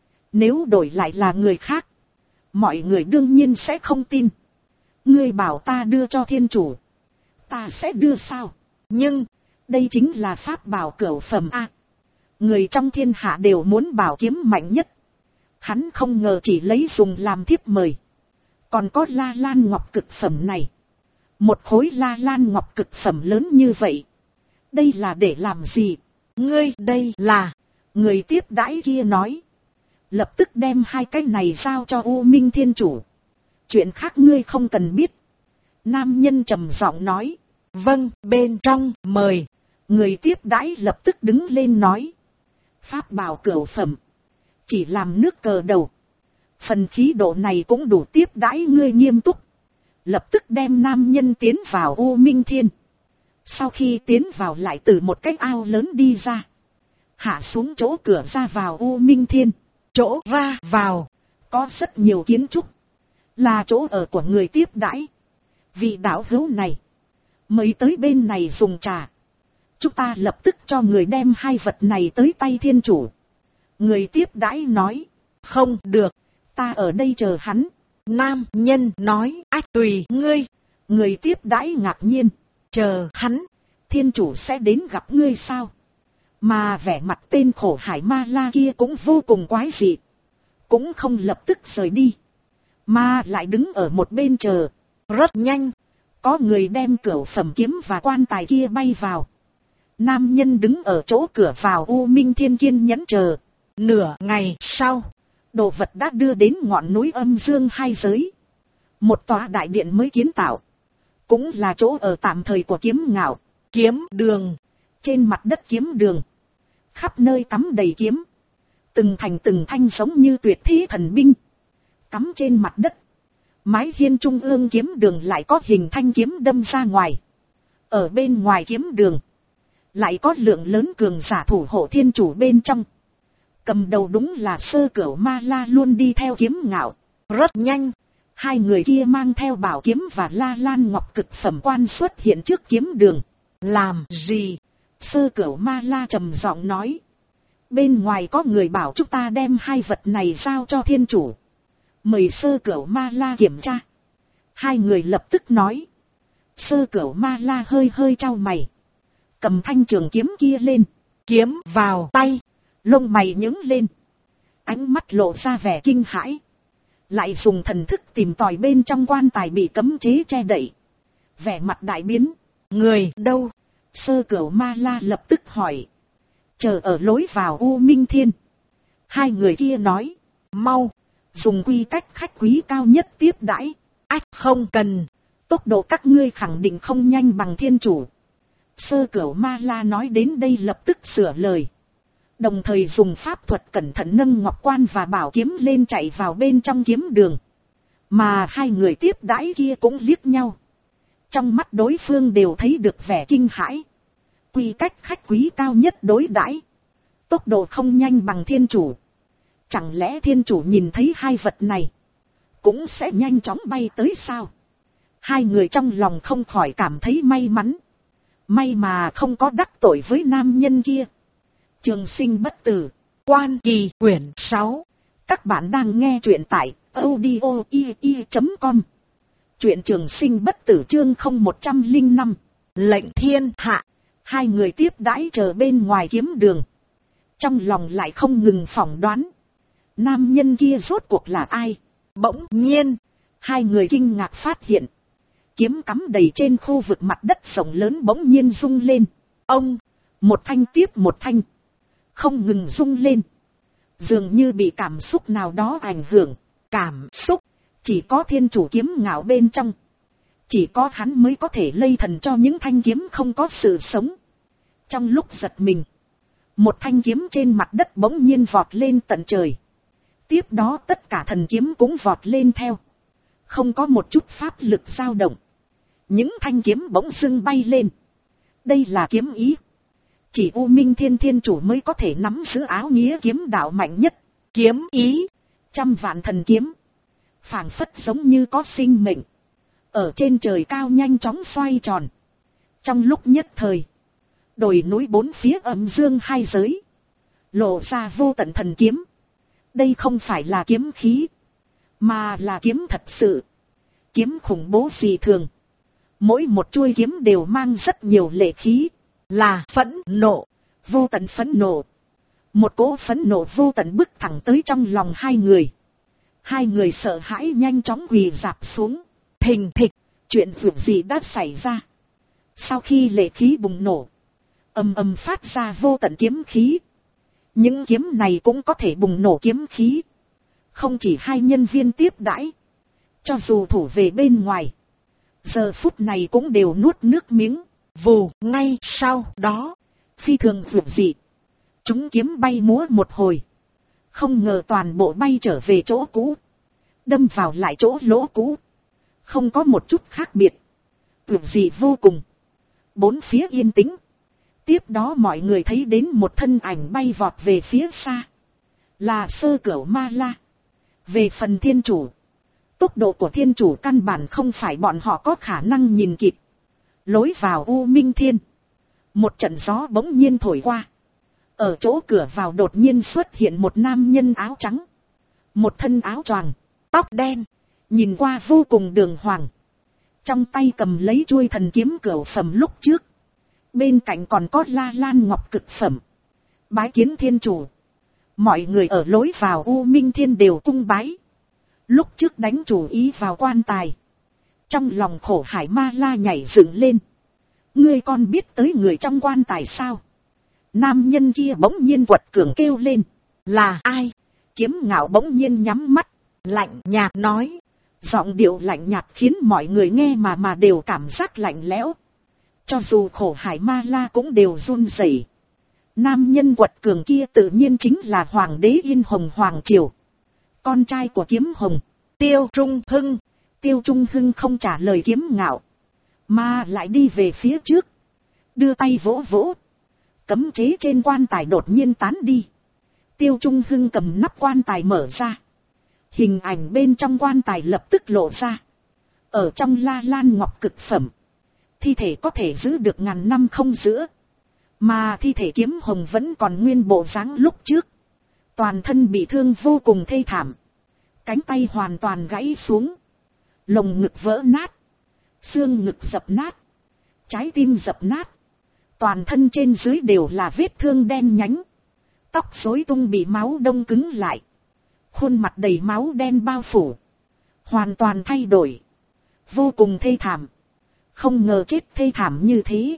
Nếu đổi lại là người khác. Mọi người đương nhiên sẽ không tin. Ngươi bảo ta đưa cho Thiên Chủ. Ta sẽ đưa sao? Nhưng, đây chính là pháp bảo cửu phẩm A. Người trong thiên hạ đều muốn bảo kiếm mạnh nhất. Hắn không ngờ chỉ lấy dùng làm thiếp mời. Còn có La Lan Ngọc cực phẩm này. Một khối La Lan Ngọc cực phẩm lớn như vậy. Đây là để làm gì? Ngươi đây là... Người tiếp đãi kia nói. Lập tức đem hai cái này giao cho U Minh Thiên Chủ. Chuyện khác ngươi không cần biết. Nam nhân trầm giọng nói. Vâng, bên trong, mời. Người tiếp đãi lập tức đứng lên nói. Pháp bảo cửu phẩm. Chỉ làm nước cờ đầu. Phần khí độ này cũng đủ tiếp đãi ngươi nghiêm túc. Lập tức đem nam nhân tiến vào U Minh Thiên. Sau khi tiến vào lại từ một cái ao lớn đi ra. Hạ xuống chỗ cửa ra vào U Minh Thiên. Chỗ ra vào. Có rất nhiều kiến trúc. Là chỗ ở của người tiếp đãi. Vị đạo hữu này. Mới tới bên này dùng trà. Chúng ta lập tức cho người đem hai vật này tới tay Thiên Chủ. Người tiếp đãi nói. Không được. Ta ở đây chờ hắn. Nam nhân nói. Ách tùy ngươi. Người tiếp đãi ngạc nhiên. Chờ hắn. Thiên Chủ sẽ đến gặp ngươi sao? Mà vẻ mặt tên Khổ Hải Ma La kia cũng vô cùng quái dị. Cũng không lập tức rời đi. Mà lại đứng ở một bên chờ. Rất nhanh. Có người đem cửu phẩm kiếm và quan tài kia bay vào. Nam nhân đứng ở chỗ cửa vào U Minh Thiên kiên nhẫn chờ. Nửa ngày sau. Đồ vật đã đưa đến ngọn núi âm dương hai giới. Một tòa đại điện mới kiến tạo. Cũng là chỗ ở tạm thời của kiếm ngạo. Kiếm đường. Trên mặt đất kiếm đường. Khắp nơi cắm đầy kiếm. Từng thanh giống như tuyệt thế thần binh. Cắm trên mặt đất. Mái hiên trung ương kiếm đường lại có hình thanh kiếm đâm ra ngoài. Ở bên ngoài kiếm đường. Lại có lượng lớn cường giả thủ hộ thiên chủ bên trong. Cầm đầu đúng là Sơ Cửu Ma La luôn đi theo Kiếm Ngạo. Rất nhanh. Hai người kia mang theo bảo kiếm và La Lan Ngọc cực phẩm quan xuất hiện trước kiếm đường. Làm gì? Sơ Cửu Ma La trầm giọng nói. Bên ngoài có người bảo chúng ta đem hai vật này giao cho thiên chủ. Mời Sơ Cửu Ma La kiểm tra. Hai người lập tức nói. Sơ Cửu Ma La hơi hơi chau mày. Cầm thanh trường kiếm kia lên. Kiếm vào tay. Lông mày nhướng lên. Ánh mắt lộ ra vẻ kinh hãi. Lại dùng thần thức tìm tòi bên trong quan tài bị cấm chế che đậy. Vẻ mặt đại biến. Người đâu? Sơ Cửu Ma La lập tức hỏi. Chờ ở lối vào U Minh Thiên. Hai người kia nói. Mau. Dùng quy cách khách quý cao nhất tiếp đãi. Ách không cần. Tốc độ các ngươi khẳng định không nhanh bằng thiên chủ. Sơ Cửu Ma La nói đến đây lập tức sửa lời. Đồng thời dùng pháp thuật cẩn thận nâng ngọc quan và bảo kiếm lên chạy vào bên trong kiếm đường. Mà hai người tiếp đãi kia cũng liếc nhau. Trong mắt đối phương đều thấy được vẻ kinh hãi. Quy cách khách quý cao nhất đối đãi. Tốc độ không nhanh bằng thiên chủ. Chẳng lẽ thiên chủ nhìn thấy hai vật này cũng sẽ nhanh chóng bay tới sao? Hai người trong lòng không khỏi cảm thấy may mắn. May mà không có đắc tội với nam nhân kia. Trường Sinh bất tử. Quan Kỳ quyển 6. Các bạn đang nghe truyện tại audio.com. Truyện Trường Sinh bất tử chương 0105. Lệnh thiên hạ. Hai người tiếp đãi chờ bên ngoài kiếm đường. Trong lòng lại không ngừng phỏng đoán. Nam nhân kia rốt cuộc là ai? Bỗng nhiên. Hai người kinh ngạc phát hiện. Kiếm cắm đầy trên khu vực mặt đất rộng lớn bỗng nhiên rung lên. Ông. Một thanh tiếp một thanh. Không ngừng rung lên. Dường như bị cảm xúc nào đó ảnh hưởng. Cảm xúc. Chỉ có thiên chủ Kiếm Ngạo bên trong. Chỉ có hắn mới có thể lây thần cho những thanh kiếm không có sự sống. Trong lúc giật mình. Một thanh kiếm trên mặt đất bỗng nhiên vọt lên tận trời. Tiếp đó tất cả thần kiếm cũng vọt lên theo. Không có một chút pháp lực dao động. Những thanh kiếm bỗng dưng bay lên. Đây là kiếm ý. Chỉ U Minh Thiên Thiên chủ mới có thể nắm giữ áo nghĩa kiếm đạo mạnh nhất. Kiếm ý. Trăm vạn thần kiếm. Phảng phất giống như có sinh mệnh. Ở trên trời cao nhanh chóng xoay tròn. Trong lúc nhất thời. Đồi núi bốn phía âm dương hai giới. Lộ ra vô tận thần kiếm. Đây không phải là kiếm khí. Mà là kiếm thật sự. Kiếm khủng bố dị thường. Mỗi một chuôi kiếm đều mang rất nhiều lệ khí. Là phẫn nộ. Vô tận phẫn nộ. Một cỗ phẫn nộ vô tận bức thẳng tới trong lòng hai người. Hai người sợ hãi nhanh chóng quỳ rạp xuống. Thình thịch. Chuyện vượt gì đã xảy ra. Sau khi lệ khí bùng nổ. Ầm ầm phát ra vô tận kiếm khí. Những kiếm này cũng có thể bùng nổ kiếm khí. Không chỉ hai nhân viên tiếp đãi. Cho dù thủ về bên ngoài. Giờ phút này cũng đều nuốt nước miếng. Vù ngay sau đó. Phi thường vượt dị. Chúng kiếm bay múa một hồi. Không ngờ toàn bộ bay trở về chỗ cũ. Đâm vào lại chỗ lỗ cũ. Không có một chút khác biệt. Vượt dị vô cùng. Bốn phía yên tĩnh. Tiếp đó mọi người thấy đến một thân ảnh bay vọt về phía xa. Là Sơ Cửu Ma La. Về phần thiên chủ. Tốc độ của thiên chủ căn bản không phải bọn họ có khả năng nhìn kịp. Lối vào U Minh Thiên. Một trận gió bỗng nhiên thổi qua. Ở chỗ cửa vào đột nhiên xuất hiện một nam nhân áo trắng. Một thân áo choàng, tóc đen. Nhìn qua vô cùng đường hoàng. Trong tay cầm lấy chuôi thần kiếm cửu phẩm lúc trước. Bên cạnh còn có La Lan Ngọc cực phẩm. Bái kiến thiên chủ. Mọi người ở lối vào U Minh Thiên đều cung bái. Lúc trước đánh chủ ý vào quan tài. Trong lòng Khổ Hải Ma La nhảy dựng lên. Ngươi còn biết tới người trong quan tài sao? Nam nhân kia bỗng nhiên quật cường kêu lên. Là ai? Kiếm Ngạo bỗng nhiên nhắm mắt. Lạnh nhạt nói. Giọng điệu lạnh nhạt khiến mọi người nghe mà đều cảm giác lạnh lẽo. Cho dù Khổ Hải Ma La cũng đều run rẩy. Nam nhân quật cường kia tự nhiên chính là Hoàng đế Yên Hồng Hoàng Triều. Con trai của Kiếm Hồng, Tiêu Trung Hưng. Tiêu Trung Hưng không trả lời Kiếm Ngạo, mà lại đi về phía trước. Đưa tay vỗ vỗ. Cấm chế trên quan tài đột nhiên tán đi. Tiêu Trung Hưng cầm nắp quan tài mở ra. Hình ảnh bên trong quan tài lập tức lộ ra. Ở trong La Lan ngọc cực phẩm, thi thể có thể giữ được ngàn năm không giữa. Mà thi thể Kiếm Hồng vẫn còn nguyên bộ dáng lúc trước. Toàn thân bị thương vô cùng thê thảm. Cánh tay hoàn toàn gãy xuống. Lồng ngực vỡ nát. Xương ngực dập nát. Trái tim dập nát. Toàn thân trên dưới đều là vết thương đen nhánh. Tóc rối tung bị máu đông cứng lại. Khuôn mặt đầy máu đen bao phủ. Hoàn toàn thay đổi. Vô cùng thê thảm. Không ngờ chết thê thảm như thế.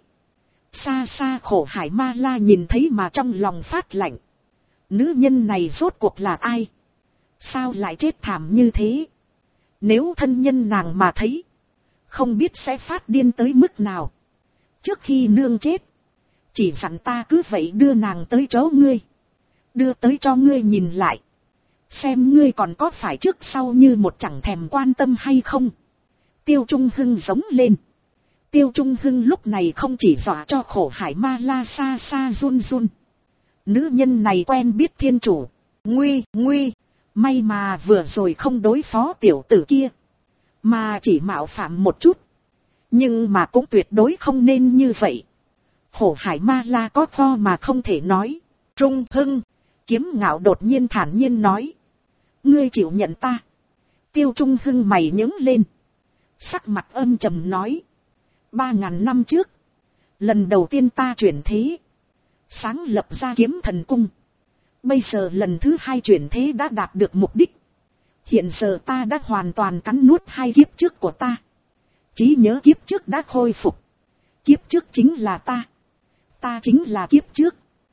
Xa xa Khổ Hải Ma La nhìn thấy mà trong lòng phát lạnh. Nữ nhân này rốt cuộc là ai? Sao lại chết thảm như thế? Nếu thân nhân nàng mà thấy, không biết sẽ phát điên tới mức nào. Trước khi nương chết, chỉ dặn ta cứ vậy đưa nàng tới chỗ ngươi. Đưa tới cho ngươi nhìn lại. Xem ngươi còn có phải trước sau như một chẳng thèm quan tâm hay không. Tiêu Trung Hưng giống lên. Tiêu Trung Hưng lúc này không chỉ dọa cho Khổ Hải Ma La xa xa run run. Nữ nhân này quen biết thiên chủ. Nguy. May mà vừa rồi không đối phó tiểu tử kia. Mà chỉ mạo phạm một chút. Nhưng mà cũng tuyệt đối không nên như vậy. Khổ Hải Ma La có kho mà không thể nói. Trung Hưng. Kiếm Ngạo đột nhiên thản nhiên nói. Ngươi chịu nhận ta. Tiêu Trung Hưng mày nhướng lên. Sắc mặt âm trầm nói. 3.000 năm trước. Lần đầu tiên ta chuyển thế. Sáng lập ra Kiếm Thần Cung. Bây giờ lần thứ 2 chuyển thế đã đạt được mục đích. Hiện giờ ta đã hoàn toàn cắn nuốt 2 kiếp trước của ta. Trí nhớ kiếp trước đã khôi phục. Kiếp trước chính là ta. Ta chính là kiếp trước.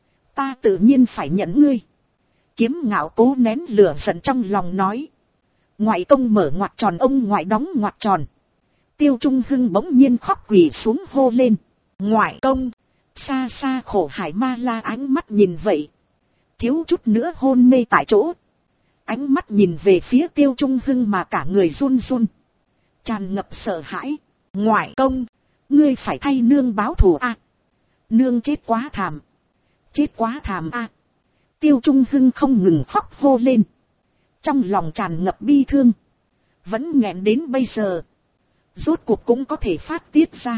Ta tự nhiên phải nhận ngươi. Kiếm Ngạo cố nén lửa giận trong lòng nói. Ngoại công mở ngoặc tròn, ông ngoại đóng ngoặc tròn. Tiêu Trung Hưng bỗng nhiên khóc quỳ xuống hô lên. Ngoại công. Xa xa Khổ Hải Ma La ánh mắt nhìn vậy. Thiếu chút nữa hôn mê tại chỗ. Ánh mắt nhìn về phía Tiêu Trung Hưng mà cả người run run. Tràn ngập sợ hãi. Ngoại công. Ngươi phải thay nương báo thù à. Nương chết quá thảm. Chết quá thảm à. Tiêu Trung Hưng không ngừng khóc hô lên. Trong lòng tràn ngập bi thương. Vẫn nghẹn đến bây giờ. Rốt cuộc cũng có thể phát tiết ra.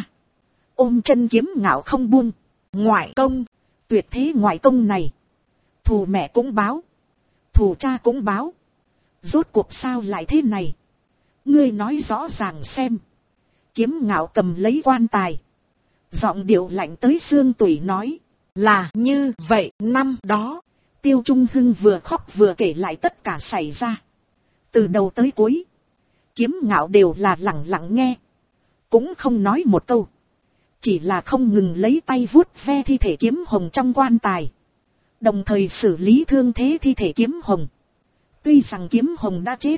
Ôm chân Kiếm Ngạo không buông. Ngoại công. Tuyệt thế ngoại công này. Thù mẹ cũng báo. Thù cha cũng báo. Rốt cuộc sao lại thế này? Ngươi nói rõ ràng xem. Kiếm Ngạo cầm lấy quan tài. Giọng điệu lạnh tới xương tủy nói. Là như vậy năm đó. Tiêu Trung Hưng vừa khóc vừa kể lại tất cả xảy ra. Từ đầu tới cuối. Kiếm Ngạo đều là lặng lặng nghe. Cũng không nói một câu. Chỉ là không ngừng lấy tay vuốt ve thi thể Kiếm Hồng trong quan tài. Đồng thời xử lý thương thế thi thể Kiếm Hồng. Tuy rằng Kiếm Hồng đã chết.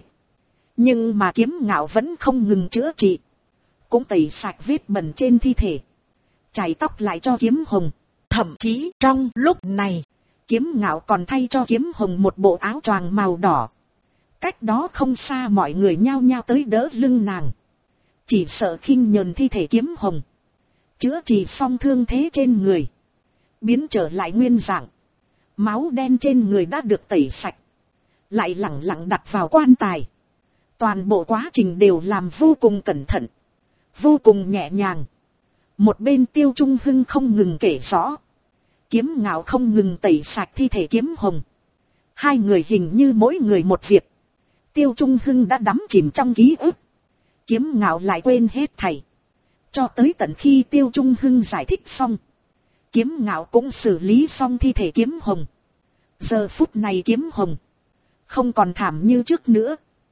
Nhưng mà Kiếm Ngạo vẫn không ngừng chữa trị. Cũng tẩy sạch vết bẩn trên thi thể. Chải tóc lại cho Kiếm Hồng. Thậm chí trong lúc này. Kiếm Ngạo còn thay cho Kiếm Hồng một bộ áo choàng màu đỏ. Cách đó không xa mọi người nhao nhao tới đỡ lưng nàng. Chỉ sợ khinh nhờn thi thể Kiếm Hồng. Chữa trị xong thương thế trên người. Biến trở lại nguyên dạng. Máu đen trên người đã được tẩy sạch. Lại lẳng lặng đặt vào quan tài. Toàn bộ quá trình đều làm vô cùng cẩn thận. Vô cùng nhẹ nhàng. Một bên Tiêu Trung Hưng không ngừng kể rõ. Kiếm Ngạo không ngừng tẩy sạch thi thể Kiếm Hồng. Hai người hình như mỗi người một việc. Tiêu Trung Hưng đã đắm chìm trong ký ức. Kiếm Ngạo lại quên hết thảy. Cho tới tận khi Tiêu Trung Hưng giải thích xong. Kiếm Ngạo cũng xử lý xong thi thể Kiếm Hồng. Giờ phút này Kiếm Hồng không còn thảm như trước nữa.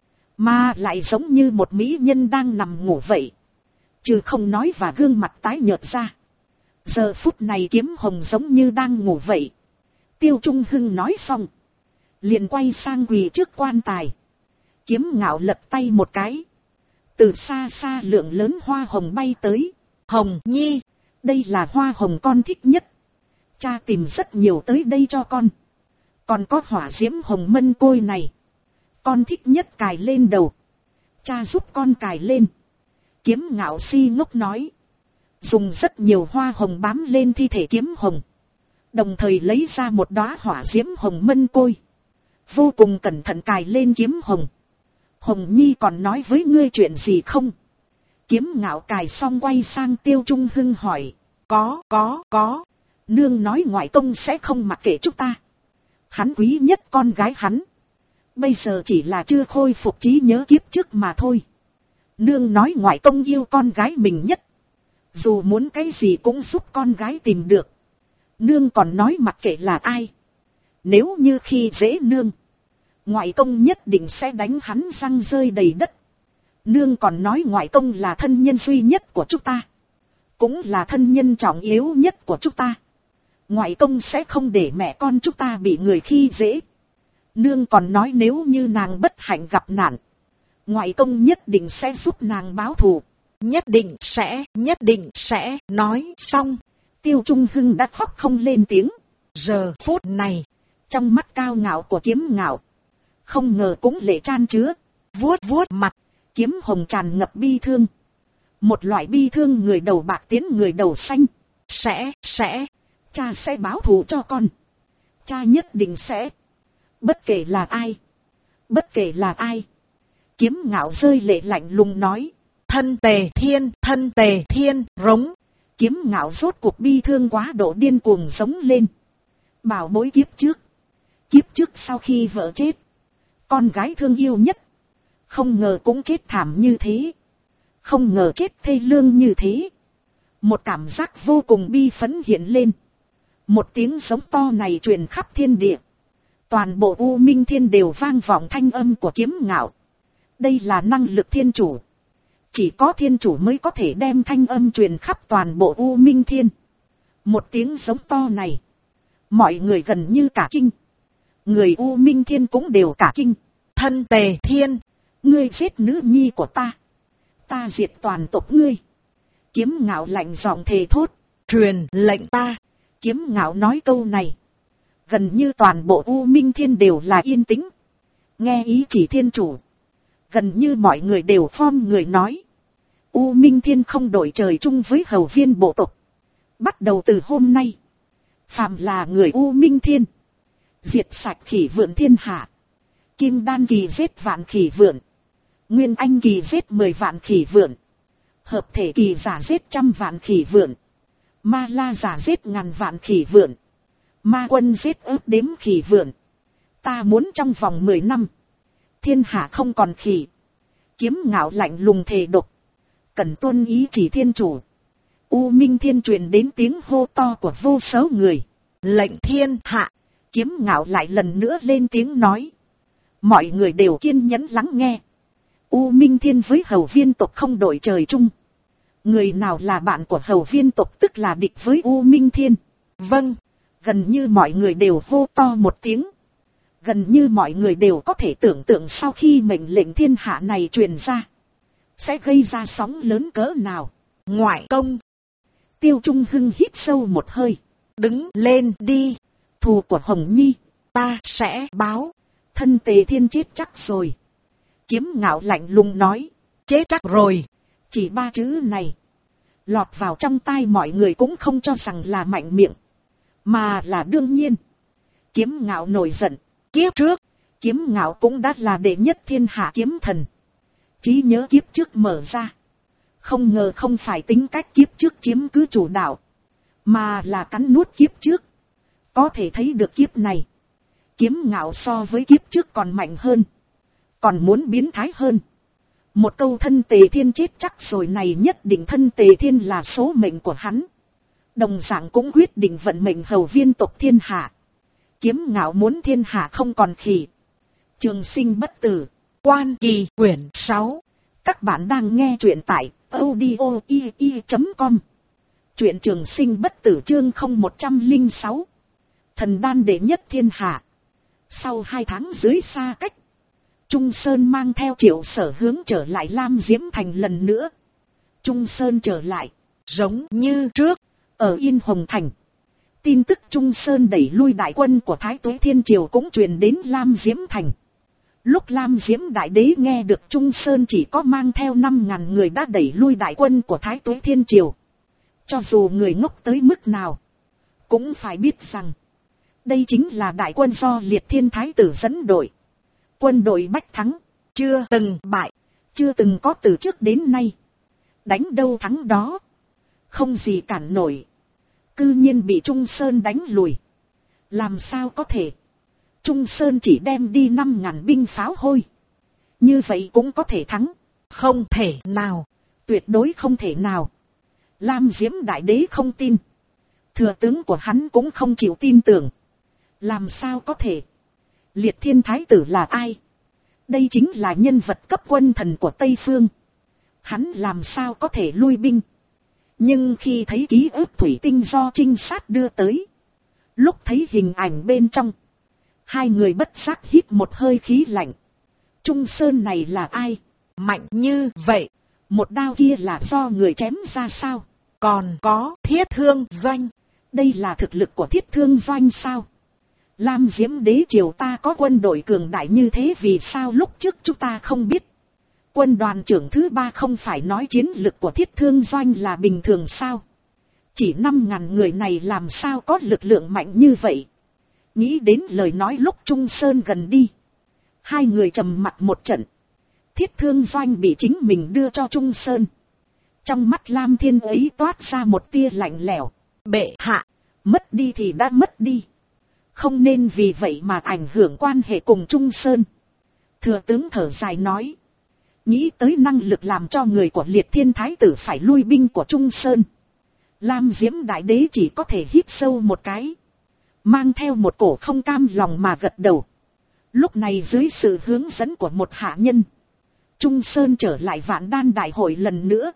Mà lại giống như một mỹ nhân đang nằm ngủ vậy. Chứ không nói và gương mặt tái nhợt ra. Giờ phút này Kiếm Hồng giống như đang ngủ vậy. Tiêu Trung Hưng nói xong. Liền quay sang quỳ trước quan tài. Kiếm Ngạo lật tay một cái. Từ xa xa lượng lớn hoa hồng bay tới. Hồng Nhi. Đây là hoa hồng con thích nhất. Cha tìm rất nhiều tới đây cho con. Còn có hỏa diễm hồng mân côi này. Con thích nhất cài lên đầu. Cha giúp con cài lên. Kiếm Ngạo si ngốc nói. Dùng rất nhiều hoa hồng bám lên thi thể Kiếm Hồng. Đồng thời lấy ra một đóa hỏa diễm hồng mân côi. Vô cùng cẩn thận cài lên Kiếm Hồng. Hồng Nhi còn nói với ngươi chuyện gì không? Kiếm Ngạo cài xong quay sang Tiêu Trung Hưng hỏi. Có. Nương nói ngoại công sẽ không mặc kệ chúng ta. Hắn quý nhất con gái hắn. Bây giờ chỉ là chưa khôi phục trí nhớ kiếp trước mà thôi. Nương nói ngoại công yêu con gái mình nhất. Dù muốn cái gì cũng giúp con gái tìm được. Nương còn nói mặc kệ là ai. Nếu như khi dễ nương, ngoại công nhất định sẽ đánh hắn răng rơi đầy đất. Nương còn nói ngoại công là thân nhân duy nhất của chúng ta. Cũng là thân nhân trọng yếu nhất của chúng ta. Ngoại công sẽ không để mẹ con chúng ta bị người khi dễ. Nương còn nói nếu như nàng bất hạnh gặp nạn, ngoại công nhất định sẽ giúp nàng báo thù. Nhất định sẽ, nói xong. Tiêu Trung Hưng đã khóc không lên tiếng. Giờ phút này, trong mắt cao ngạo của Kiếm Ngạo, không ngờ cũng lệ chan chứa. Vuốt mặt, Kiếm Hồng tràn ngập bi thương. Một loại bi thương người đầu bạc tiến người đầu xanh. Sẽ, cha sẽ báo thù cho con. Cha nhất định sẽ. Bất kể là ai. Kiếm Ngạo rơi lệ lạnh lùng nói. Thân tề thiên, rống. Kiếm Ngạo rốt cuộc bi thương quá độ điên cuồng giống lên. Bảo bối kiếp trước sau khi vợ chết, con gái thương yêu nhất, không ngờ cũng chết thảm như thế. Không ngờ chết thê lương như thế. Một cảm giác vô cùng bi phẫn hiện lên. Một tiếng giống to này truyền khắp thiên địa. Toàn bộ U Minh Thiên đều vang vọng thanh âm của Kiếm Ngạo. Đây là năng lực thiên chủ. Chỉ có thiên chủ mới có thể đem thanh âm truyền khắp toàn bộ U Minh Thiên. Một tiếng giống to này, mọi người gần như cả kinh. Người U Minh Thiên cũng đều cả kinh. Thân tề thiên, ngươi giết nữ nhi của ta. Ta diệt toàn tộc ngươi. Kiếm Ngạo lạnh giọng thề thốt. Truyền lệnh ta. Kiếm Ngạo nói câu này, gần như toàn bộ U Minh Thiên đều là yên tĩnh. Nghe ý chỉ thiên chủ, gần như mọi người đều phom người nói. U Minh Thiên không đổi trời chung với hầu viên bộ tộc. Bắt đầu từ hôm nay, phàm là người U Minh Thiên, diệt sạch khỉ vượn thiên hạ. Kim Đan kỳ giết vạn khỉ vượn, Nguyên Anh kỳ giết 10 vạn khỉ vượn, hợp thể kỳ giả giết 100 vạn khỉ vượn, Ma La giả giết ngàn vạn khỉ vượn, Ma Quân giết ước đếm khỉ vượn. Ta muốn trong vòng 10 năm, thiên hạ không còn khỉ. Kiếm Ngạo lạnh lùng thề độc, cần tuân ý chỉ thiên chủ. U Minh Thiên truyền đến tiếng hô to của vô số người. Lệnh thiên hạ. Kiếm Ngạo lại lần nữa lên tiếng nói. Mọi người đều kiên nhẫn lắng nghe. U Minh Thiên với hầu viên tộc không đổi trời chung. Người nào là bạn của hầu viên tộc tức là địch với U Minh Thiên. Vâng. Gần như mọi người đều hô to một tiếng. Gần như mọi người đều có thể tưởng tượng sau khi mệnh lệnh thiên hạ này truyền ra, sẽ gây ra sóng lớn cỡ nào. Ngoại công. Tiêu Trung Hưng hít sâu một hơi. Đứng lên đi. Thù của Hồng Nhi, ta sẽ báo. Thân Tề Thiên chết chắc rồi. Kiếm Ngạo lạnh lùng nói. Chết chắc rồi. Chỉ 3 chữ này lọt vào trong tai mọi người cũng không cho rằng là mạnh miệng, mà là đương nhiên. Kiếm Ngạo nổi giận. Kiếp trước, Kiếm Ngạo cũng đã là đệ nhất thiên hạ kiếm thần. Trí nhớ kiếp trước mở ra. Không ngờ không phải tính cách kiếp trước chiếm cứ chủ đạo, mà là cắn nuốt kiếp trước. Có thể thấy được kiếp này, Kiếm Ngạo so với kiếp trước còn mạnh hơn, còn muốn biến thái hơn. Một câu thân Tề Thiên chết chắc rồi này nhất định thân Tề Thiên là số mệnh của hắn. Đồng dạng cũng quyết định vận mệnh hầu viên tộc thiên hạ. Kiếm Ngạo muốn thiên hạ không còn khỉ. Trường sinh bất tử. Quan Kỳ quyển 6. Các bạn đang nghe truyện tại audio.com. Truyện Trường sinh bất tử chương 0106. Thần đan đệ nhất thiên hạ. Sau 2 tháng dưới xa cách, Trung Sơn mang theo Triệu Sở hướng trở lại Lam Diễm Thành lần nữa. Trung Sơn trở lại, giống như trước, ở Yên Hồng Thành. Tin tức Trung Sơn đẩy lui đại quân của Thái Tuế Thiên Triều cũng truyền đến Lam Diễm Thành. Lúc Lam Diễm Đại Đế nghe được Trung Sơn chỉ có mang theo 5.000 người đã đẩy lui đại quân của Thái Tuế Thiên Triều. Cho dù người ngốc tới mức nào, cũng phải biết rằng, đây chính là đại quân do Liệt Thiên Thái Tử dẫn đội. Quân đội bách thắng, chưa từng bại, chưa từng có từ trước đến nay. Đánh đâu thắng đó, không gì cản nổi. Cư nhiên bị Trung Sơn đánh lùi. Làm sao có thể? Trung Sơn chỉ đem đi 5.000 binh pháo hôi. Như vậy cũng có thể thắng? Không thể nào. Tuyệt đối không thể nào. Lam Diễm Đại Đế không tin. Thừa tướng của hắn cũng không chịu tin tưởng. Làm sao có thể? Liệt Thiên Thái Tử là ai? Đây chính là nhân vật cấp quân thần của Tây Phương. Hắn làm sao có thể lui binh? Nhưng khi thấy ký ức thủy tinh do trinh sát đưa tới, lúc thấy hình ảnh bên trong, hai người bất giác hít một hơi khí lạnh. Trung Sơn này là ai? Mạnh như vậy, một đao kia là do người chém ra sao? Còn có Thiết Thương Doanh, đây là thực lực của Thiết Thương Doanh sao? Lam Diễm Đế triều ta có quân đội cường đại như thế, vì sao lúc trước chúng ta không biết? Quân đoàn trưởng thứ 3 không phải nói chiến lực của Thiết Thương Doanh là bình thường sao? Chỉ 5.000 người này làm sao có lực lượng mạnh như vậy? Nghĩ đến lời nói lúc Trung Sơn gần đi, hai người trầm mặt một trận. Thiết Thương Doanh bị chính mình đưa cho Trung Sơn. Trong mắt Lam Thiên ấy toát ra một tia lạnh lẽo. Bệ hạ, mất đi thì đã mất đi, không nên vì vậy mà ảnh hưởng quan hệ cùng Trung Sơn. Thừa tướng thở dài nói. Nghĩ tới năng lực làm cho người của Liệt Thiên Thái Tử phải lui binh của Trung Sơn, Lam Diễm Đại Đế chỉ có thể hít sâu một cái, mang theo một cổ không cam lòng mà gật đầu. Lúc này dưới sự hướng dẫn của một hạ nhân, Trung Sơn trở lại Vạn Đan Đại hội lần nữa.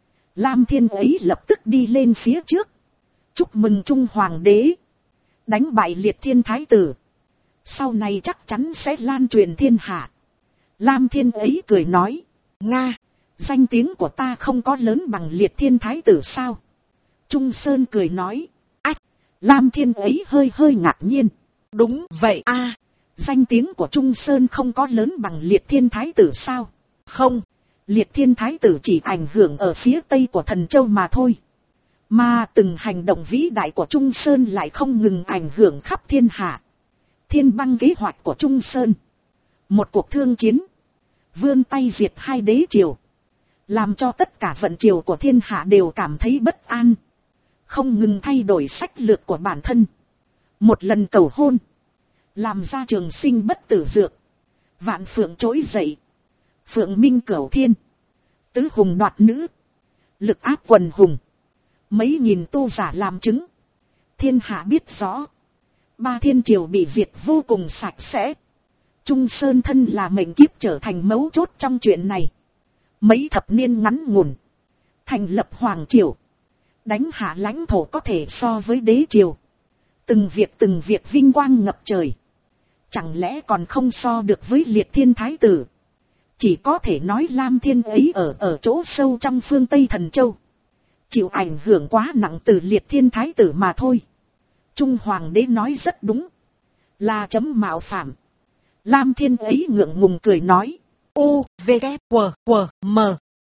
Lam Thiên ấy lập tức đi lên phía trước, chúc mừng Trung Hoàng đế đánh bại Liệt Thiên Thái Tử, sau này chắc chắn sẽ lan truyền thiên hạ. Lam Thiên ấy cười nói, Nga, danh tiếng của ta không có lớn bằng Liệt Thiên Thái Tử sao? Trung Sơn cười nói, ách. Lam Thiên ấy hơi ngạc nhiên. Đúng vậy a, danh tiếng của Trung Sơn không có lớn bằng Liệt Thiên Thái Tử sao? Không, Liệt Thiên Thái Tử chỉ ảnh hưởng ở phía tây của Thần Châu mà thôi. Mà từng hành động vĩ đại của Trung Sơn lại không ngừng ảnh hưởng khắp thiên hạ. Thiên băng kế hoạch của Trung Sơn, một cuộc thương chiến, vươn tay diệt hai đế triều, làm cho tất cả vận triều của thiên hạ đều cảm thấy bất an, không ngừng thay đổi sách lược của bản thân. Một lần cầu hôn, làm ra trường sinh bất tử dược, vạn phượng trỗi dậy, phượng minh cửu thiên, tứ hùng đoạt nữ, lực áp quần hùng, mấy nghìn tu giả làm chứng. Thiên hạ biết rõ, ba thiên triều bị diệt vô cùng sạch sẽ. Trung Sơn thân là mệnh kiếp trở thành mấu chốt trong chuyện này. Mấy thập niên ngắn ngủn, thành lập hoàng triều, đánh hạ lãnh thổ có thể so với đế triều. Từng việc vinh quang ngập trời. Chẳng lẽ còn không so được với Liệt Thiên Thái Tử? Chỉ có thể nói Lam Thiên ấy ở chỗ sâu trong phương Tây Thần Châu, chịu ảnh hưởng quá nặng từ Liệt Thiên Thái Tử mà thôi. Trung Hoàng đế nói rất đúng, là chấm mạo phạm. Lam Thiên ấy ngượng ngùng cười nói, U, V, K, W, M.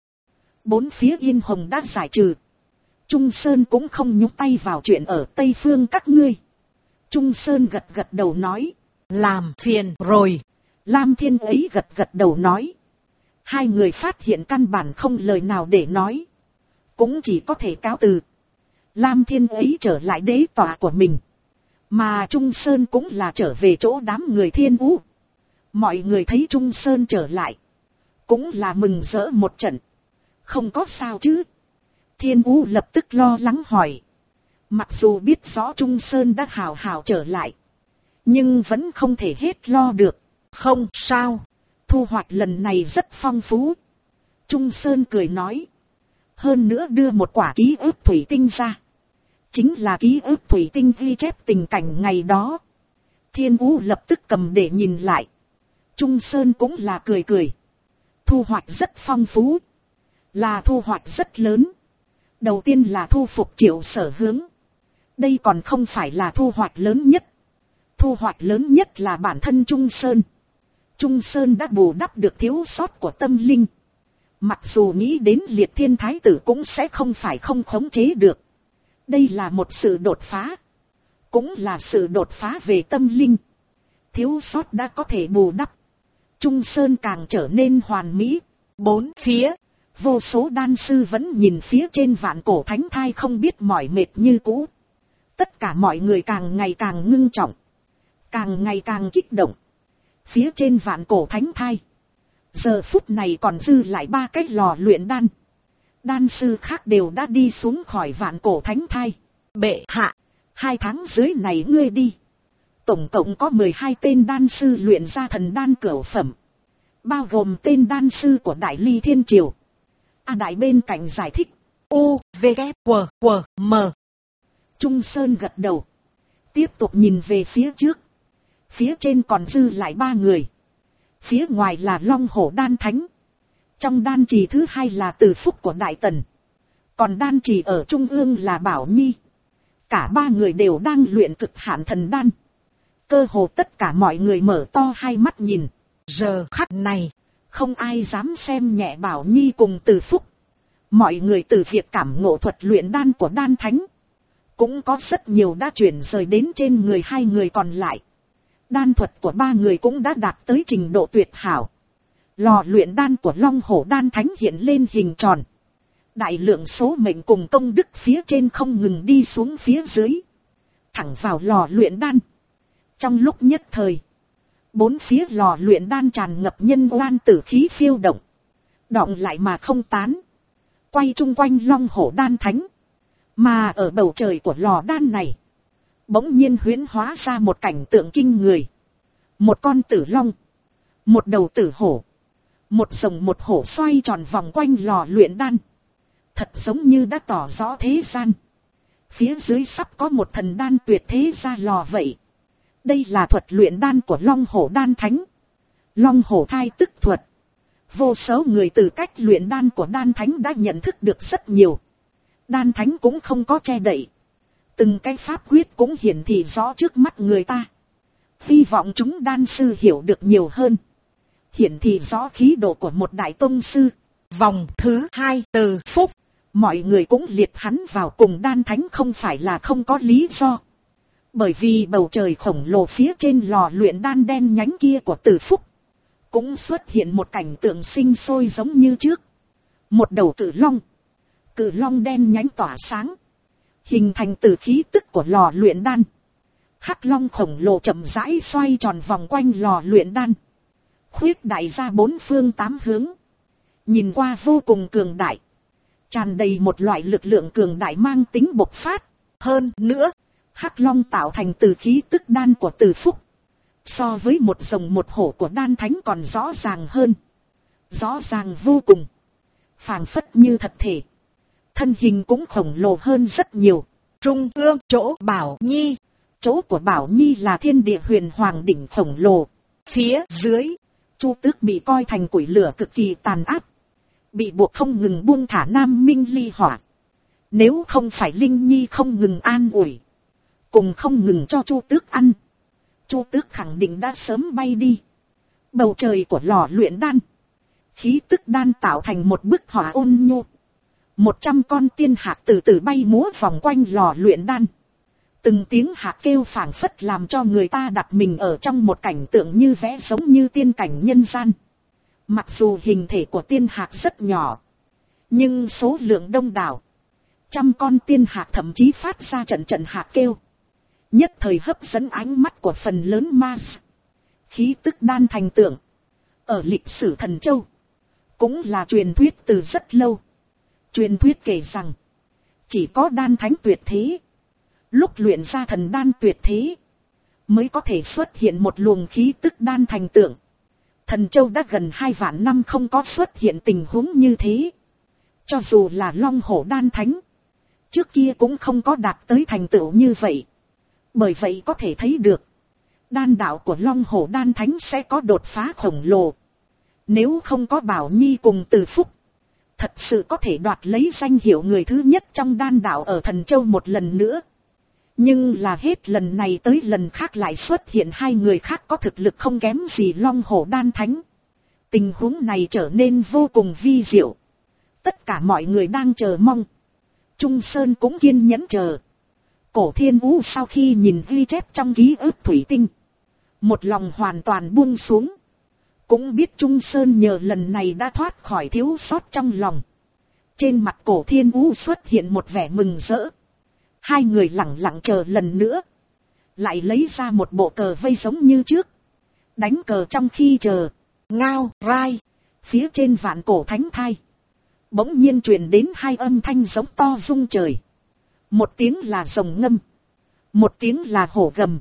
Bốn phía yên hồng đã giải trừ. Trung Sơn cũng không nhúc tay vào chuyện ở Tây Phương các ngươi. Trung Sơn gật đầu nói, làm phiền rồi. Lam Thiên ấy gật đầu nói. Hai người phát hiện căn bản không lời nào để nói, cũng chỉ có thể cáo từ. Lam Thiên ấy trở lại đế tọa của mình, mà Trung Sơn cũng là trở về chỗ đám người Thiên Vũ. Mọi người thấy Trung Sơn trở lại, cũng là mừng rỡ một trận. Không có sao chứ? Thiên Vũ lập tức lo lắng hỏi. Mặc dù biết rõ Trung Sơn đã hào trở lại, nhưng vẫn không thể hết lo được. Không sao, thu hoạch lần này rất phong phú. Trung Sơn cười nói. Hơn nữa đưa một quả ký ức thủy tinh ra. Chính là ký ức thủy tinh ghi chép tình cảnh ngày đó. Thiên Vũ lập tức cầm để nhìn lại. Trung Sơn cũng là cười. Thu hoạch rất phong phú, là thu hoạch rất lớn. Đầu tiên là thu phục Triệu Sở Hướng. Đây còn không phải là thu hoạch lớn nhất. Thu hoạch lớn nhất là bản thân Trung Sơn. Trung Sơn đã bù đắp được thiếu sót của tâm linh. Mặc dù nghĩ đến Liệt Thiên Thái Tử cũng sẽ không phải không khống chế được. Đây là một sự đột phá. Cũng là sự đột phá về tâm linh. Thiếu sót đã có thể bù đắp. Trung Sơn càng trở nên hoàn mỹ. Bốn phía, vô số đan sư vẫn nhìn phía trên vạn cổ thánh thai không biết mỏi mệt như cũ. Tất cả mọi người càng ngày càng ngưng trọng. Càng ngày càng kích động. Phía trên vạn cổ thánh thai. Giờ phút này còn dư lại 3 cái lò luyện đan. Đan sư khác đều đã đi xuống khỏi vạn cổ thánh thai. Bệ hạ, 2 tháng dưới này ngươi đi. Tổng cộng có 12 tên đan sư luyện ra thần đan cửu phẩm. Bao gồm tên đan sư của Đại Ly Thiên Triều. Đại bên cạnh giải thích. U, V, K, W, W, M. Trung Sơn gật đầu. Tiếp tục nhìn về phía trước. Phía trên còn dư lại 3 người. Phía ngoài là Long Hổ Đan Thánh. Trong đan trì thứ 2 là Từ Phúc của Đại Tần. Còn đan trì ở trung ương là Bảo Nhi. Cả 3 người đều đang luyện cực hạn thần đan. Cơ hồ tất cả mọi người mở to hai mắt nhìn. Giờ khắc này, không ai dám xem nhẹ Bảo Nhi cùng Từ Phúc. Mọi người từ việc cảm ngộ thuật luyện đan của Đan Thánh. Cũng có rất nhiều đã chuyển rời đến trên người 2 người còn lại. Đan thuật của 3 người cũng đã đạt tới trình độ tuyệt hảo. Lò luyện đan của Long Hổ Đan Thánh hiện lên hình tròn. Đại lượng số mệnh cùng công đức phía trên không ngừng đi xuống phía dưới. Thẳng vào lò luyện đan. Trong lúc nhất thời, 4 phía lò luyện đan tràn ngập nhân oan tử khí phiêu động. Đọng lại mà không tán. Quay chung quanh Long Hổ Đan Thánh. Mà ở bầu trời của lò đan này, bỗng nhiên huyễn hóa ra một cảnh tượng kinh người. Một con tử long, một đầu tử hổ, một rồng một hổ xoay tròn vòng quanh lò luyện đan. Thật giống như đã tỏ rõ thế gian. Phía dưới sắp có một thần đan tuyệt thế ra lò vậy. Đây là thuật luyện đan của Long Hổ Đan Thánh. Long Hổ thai tức thuật. Vô số người từ cách luyện đan của Đan Thánh đã nhận thức được rất nhiều. Đan Thánh cũng không có che đậy. Từng cái pháp quyết cũng hiển thị rõ trước mắt người ta. Hy vọng chúng đan sư hiểu được nhiều hơn. Hiển thị rõ khí độ của một đại tông sư. Vòng thứ 2 Từ Phúc. Mọi người cũng liệt hắn vào cùng Đan Thánh không phải là không có lý do. Bởi vì bầu trời khổng lồ phía trên lò luyện đan đen nhánh kia của Từ Phúc. Cũng xuất hiện một cảnh tượng sinh sôi giống như trước. Một đầu cự long. Cự long đen nhánh tỏa sáng. Hình thành từ khí tức của lò luyện đan. Hắc long khổng lồ chậm rãi xoay tròn vòng quanh lò luyện đan. Khuyết đại ra 4 phương 8 hướng. Nhìn qua vô cùng cường đại. Tràn đầy một loại lực lượng cường đại mang tính bộc phát. Hơn nữa, Hắc long tạo thành từ khí tức đan của Từ Phúc. So với một rồng một hổ của Đan Thánh còn rõ ràng hơn. Rõ ràng vô cùng. Phảng phất như thật thể. Thân hình cũng khổng lồ hơn rất nhiều. Trung ương chỗ Bảo Nhi. Chỗ của Bảo Nhi là thiên địa huyền hoàng đỉnh khổng lồ. Phía dưới, Chu Tước bị coi thành củi lửa cực kỳ tàn áp. Bị buộc không ngừng buông thả Nam Minh ly hỏa. Nếu không phải Linh Nhi không ngừng an ủi. Cùng không ngừng cho Chu Tước ăn. Chu Tước khẳng định đã sớm bay đi. Bầu trời của lò luyện đan. Khí tức đan tạo thành một bức họa ôn nhu. 100 con tiên hạc từ từ bay múa vòng quanh lò luyện đan. Từng tiếng hạc kêu phảng phất làm cho người ta đặt mình ở trong một cảnh tượng như vẽ giống như tiên cảnh nhân gian. Mặc dù hình thể của tiên hạc rất nhỏ, nhưng số lượng đông đảo. 100 con tiên hạc thậm chí phát ra trận trận hạc kêu. Nhất thời hấp dẫn ánh mắt của phần lớn ma. Khí tức đan thành tượng. Ở lịch sử Thần Châu, cũng là truyền thuyết từ rất lâu. Truyền thuyết kể rằng, chỉ có Đan Thánh tuyệt thế, lúc luyện ra thần đan tuyệt thế, mới có thể xuất hiện một luồng khí tức đan thành tượng. Thần Châu đã gần 2 vạn năm không có xuất hiện tình huống như thế. Cho dù là Long Hổ Đan Thánh, trước kia cũng không có đạt tới thành tựu như vậy. Bởi vậy có thể thấy được, đan đạo của Long Hổ Đan Thánh sẽ có đột phá khổng lồ. Nếu không có Bảo Nhi cùng Từ Phúc, thật sự có thể đoạt lấy danh hiệu người thứ nhất trong đan đạo ở Thần Châu một lần nữa. Nhưng là hết lần này tới lần khác lại xuất hiện hai người khác có thực lực không kém gì Long Hổ Đan Thánh. Tình huống này trở nên vô cùng vi diệu. Tất cả mọi người đang chờ mong. Trung Sơn cũng kiên nhẫn chờ. Cổ Thiên Vũ sau khi nhìn ghi chép trong ký ức thủy tinh, một lòng hoàn toàn buông xuống. Cũng biết Trung Sơn nhờ lần này đã thoát khỏi thiếu sót trong lòng. Trên mặt Cổ Thiên Vũ xuất hiện một vẻ mừng rỡ. Hai người lẳng lặng chờ lần nữa. Lại lấy ra một bộ cờ vây giống như trước. Đánh cờ trong khi chờ. Ngao, rai. Phía trên vạn cổ thánh thai. Bỗng nhiên truyền đến hai âm thanh giống to rung trời. Một tiếng là rồng ngâm. Một tiếng là hổ gầm.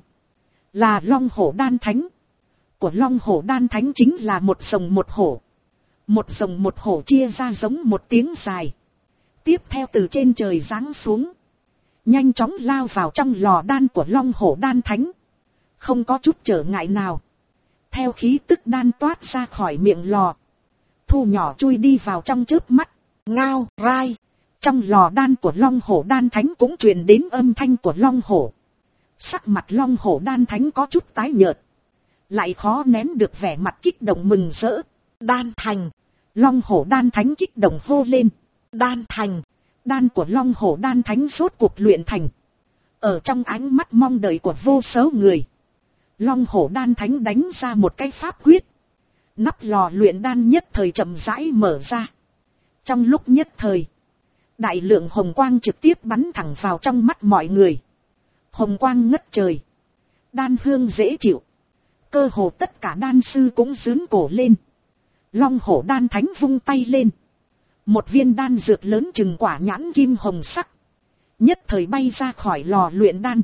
Là Long Hổ Đan Thánh. Của Long Hổ Đan Thánh chính là một rồng một hổ. Một rồng một hổ chia ra giống một tiếng dài. Tiếp theo từ trên trời giáng xuống. Nhanh chóng lao vào trong lò đan của Long Hổ Đan Thánh. Không có chút trở ngại nào. Theo khí tức đan toát ra khỏi miệng lò. Thu nhỏ chui đi vào trong chớp mắt. Ngao, rai. Trong lò đan của Long Hổ Đan Thánh cũng truyền đến âm thanh của Long Hổ. Sắc mặt Long Hổ Đan Thánh có chút tái nhợt. Lại khó nén được vẻ mặt kích động mừng rỡ. Đan thành. Long Hổ Đan Thánh kích động hô lên. Đan thành. Đan của Long Hổ Đan Thánh rốt cuộc luyện thành. Ở trong ánh mắt mong đợi của vô số người. Long Hổ Đan Thánh đánh ra một cái pháp quyết. Nắp lò luyện đan nhất thời chậm rãi mở ra. Trong lúc nhất thời. Đại lượng hồng quang trực tiếp bắn thẳng vào trong mắt mọi người. Hồng quang ngất trời. Đan hương dễ chịu. Cơ hồ tất cả đan sư cũng dướn cổ lên. Long Hổ Đan Thánh vung tay lên. Một viên đan dược lớn chừng quả nhãn kim hồng sắc. Nhất thời bay ra khỏi lò luyện đan.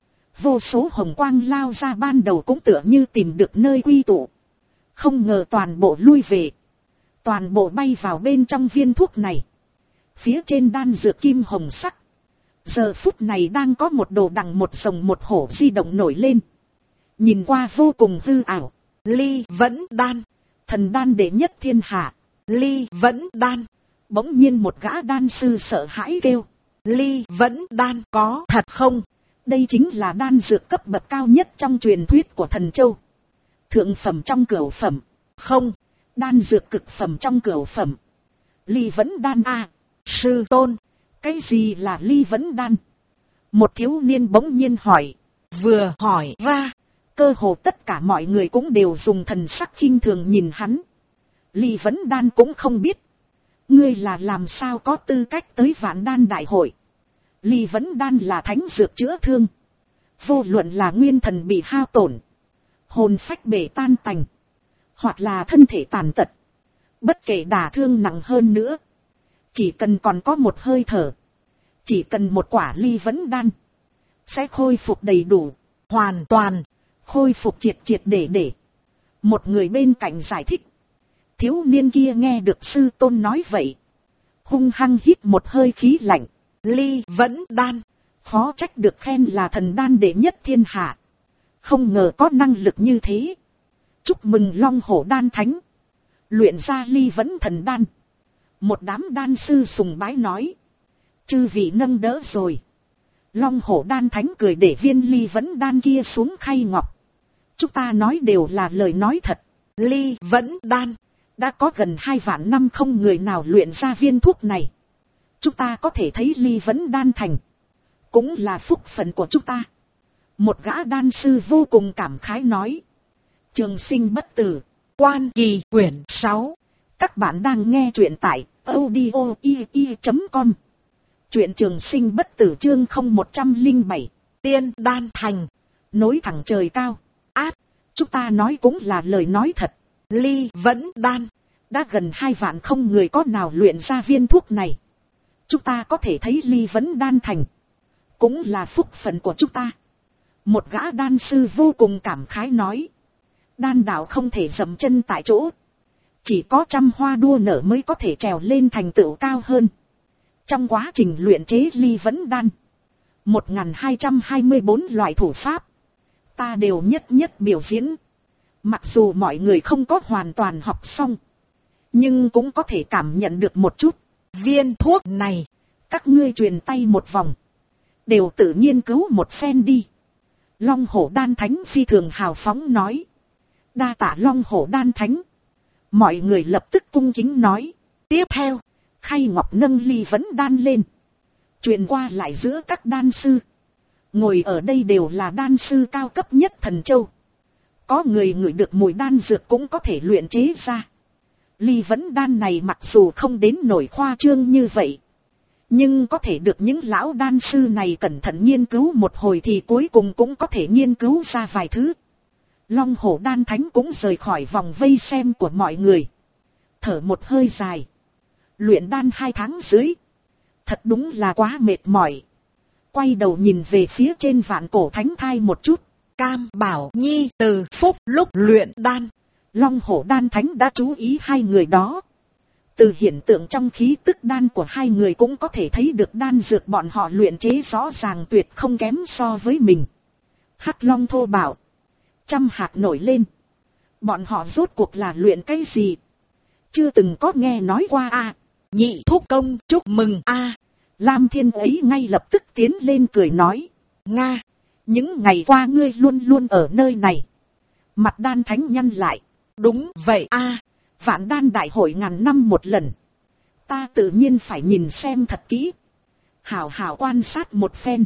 Vô số hồng quang lao ra ban đầu cũng tựa như tìm được nơi quy tụ. Không ngờ toàn bộ lui về. Toàn bộ bay vào bên trong viên thuốc này. Phía trên đan dược kim hồng sắc. Giờ phút này đang có một đồ đằng một rồng một hổ di động nổi lên. Nhìn qua vô cùng hư ảo. Ly Vẫn Đan. Thần đan đệ nhất thiên hạ. Ly Vẫn Đan. Bỗng nhiên một gã đan sư sợ hãi kêu. Ly Vẫn Đan có thật không? Đây chính là đan dược cấp bậc cao nhất trong truyền thuyết của Thần Châu. Thượng phẩm trong cửu phẩm. Không. Đan dược cực phẩm trong cửu phẩm. Ly Vẫn Đan a. Sư tôn. Cái gì là Ly Vẫn Đan? Một thiếu niên bỗng nhiên hỏi. Vừa hỏi ra. Cơ hồ tất cả mọi người cũng đều dùng thần sắc khinh thường nhìn hắn. Ly Vẫn Đan cũng không biết. Ngươi là làm sao có tư cách tới Vạn Đan Đại hội? Ly Vẫn Đan là thánh dược chữa thương. Vô luận là nguyên thần bị hao tổn. Hồn phách bể tan tành. Hoặc là thân thể tàn tật. Bất kể đả thương nặng hơn nữa. Chỉ cần còn có một hơi thở. Chỉ cần một quả Ly Vẫn Đan. Sẽ khôi phục đầy đủ. Hoàn toàn. Khôi phục triệt triệt để. Một người bên cạnh giải thích. Thiếu niên kia nghe được sư tôn nói vậy. Hung hăng hít một hơi khí lạnh. Ly Vẫn Đan. Khó trách được khen là thần đan đệ nhất thiên hạ. Không ngờ có năng lực như thế. Chúc mừng Long Hổ Đan Thánh. Luyện ra Ly Vẫn Thần Đan. Một đám đan sư sùng bái nói. Chư vị nâng đỡ rồi. Long Hổ Đan Thánh cười để viên Ly Vẫn Đan kia xuống khay ngọc. Chúng ta nói đều là lời nói thật. Ly Vẫn Đan. Đã có gần 2 vạn năm không người nào luyện ra viên thuốc này. Chúng ta có thể thấy Ly Vẫn Đan thành. Cũng là phúc phận của chúng ta. Một gã đan sư vô cùng cảm khái nói. Trường sinh bất tử. Quan Kỳ quyển 6. Các bạn đang nghe truyện tại audio.com. Truyện Trường Sinh bất tử chương 0107. Tiên đan thành. Nối thẳng trời cao. Át. Chúng ta nói cũng là lời nói thật. Ly Vẫn Đan. Đã gần 2 vạn không người có nào luyện ra viên thuốc này. Chúng ta có thể thấy Ly Vẫn Đan thành. Cũng là phúc phận của chúng ta. Một gã đan sư vô cùng cảm khái nói. Đan đạo không thể dậm chân tại chỗ. Chỉ có trăm hoa đua nở mới có thể trèo lên thành tựu cao hơn. Trong quá trình luyện chế Ly Vẫn Đan. 1224 loại thủ pháp. Ta đều nhất nhất biểu diễn. Mặc dù mọi người không có hoàn toàn học xong. Nhưng cũng có thể cảm nhận được một chút. Viên thuốc này. Các ngươi truyền tay một vòng. đều tự nghiên cứu một phen đi. Long Hổ Đan Thánh phi thường hào phóng nói. Đa tạ Long Hổ Đan Thánh. Mọi người lập tức cung kính nói. Tiếp theo, Khay Ngọc nâng ly vấn đan lên. Truyền qua lại giữa các đan sư. Ngồi ở đây đều là đan sư cao cấp nhất Thần Châu. Có người ngửi được mùi đan dược cũng có thể luyện chế ra. Ly vấn đan này mặc dù không đến nổi khoa trương như vậy, nhưng có thể được những lão đan sư này cẩn thận nghiên cứu một hồi thì cuối cùng cũng có thể nghiên cứu ra vài thứ. Long Hổ Đan Thánh cũng rời khỏi vòng vây xem của mọi người. Thở một hơi dài. Luyện đan 2 tháng dưới. Thật đúng là quá mệt mỏi. Quay đầu nhìn về phía trên Vạn Cổ Thánh Thai một chút. Cam Bảo Nhi Từ Phúc lúc luyện đan. Long Hổ Đan Thánh đã chú ý hai người đó. Từ hiện tượng trong khí tức đan của hai người cũng có thể thấy được đan dược bọn họ luyện chế rõ ràng tuyệt không kém so với mình. Hắc Long thô bảo. Trăm hạt nổi lên. Bọn họ rốt cuộc là luyện cái gì? Chưa từng có nghe nói qua a. Nhị thúc công chúc mừng a. Lam Thiên ấy ngay lập tức tiến lên cười nói. Nga, những ngày qua ngươi luôn luôn ở nơi này. Mặt Đan Thánh nhăn lại. Đúng vậy a. Vạn đan đại hội ngàn năm một lần. Ta tự nhiên phải nhìn xem thật kỹ. Hảo hảo quan sát một phen.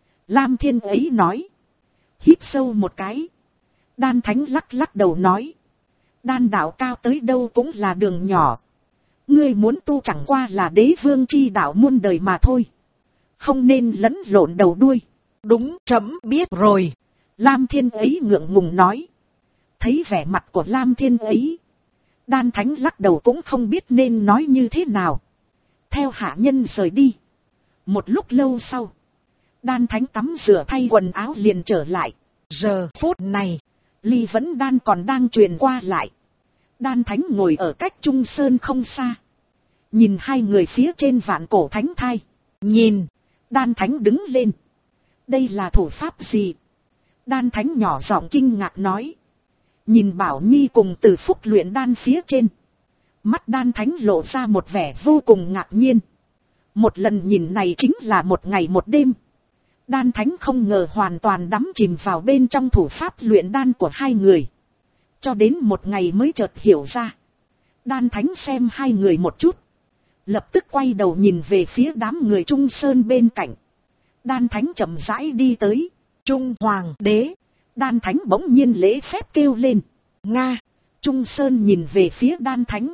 Lam Thiên ấy nói. Hít sâu một cái. Đan Thánh lắc lắc đầu nói. Đan đạo cao tới đâu cũng là đường nhỏ. Ngươi muốn tu chẳng qua là đế vương chi đạo muôn đời mà thôi. Không nên lẫn lộn đầu đuôi. Đúng, trẫm biết rồi. Lam Thiên ấy ngượng ngùng nói. Thấy vẻ mặt của Lam Thiên ấy. Đan Thánh lắc đầu cũng không biết nên nói như thế nào. Theo hạ nhân rời đi. Một lúc lâu sau. Đan Thánh tắm rửa thay quần áo liền trở lại. Giờ phút này. Ly Vấn Đan còn đang truyền qua lại. Đan Thánh ngồi ở cách Trung Sơn không xa. Nhìn hai người phía trên Vạn Cổ Thánh Thai. Nhìn. Đan Thánh đứng lên. Đây là thủ pháp gì? Đan Thánh nhỏ giọng kinh ngạc nói. Nhìn Bảo Nhi cùng Từ Phúc luyện đan phía trên. Mắt Đan Thánh lộ ra một vẻ vô cùng ngạc nhiên. Một lần nhìn này chính là một ngày một đêm. Đan Thánh không ngờ hoàn toàn đắm chìm vào bên trong thủ pháp luyện đan của hai người. Cho đến một ngày mới chợt hiểu ra. Đan Thánh xem hai người một chút. Lập tức quay đầu nhìn về phía đám người Trung Sơn bên cạnh. Đan Thánh chậm rãi đi tới. Trung Hoàng đế. Đan Thánh bỗng nhiên lễ phép kêu lên. Nga. Trung Sơn nhìn về phía Đan Thánh.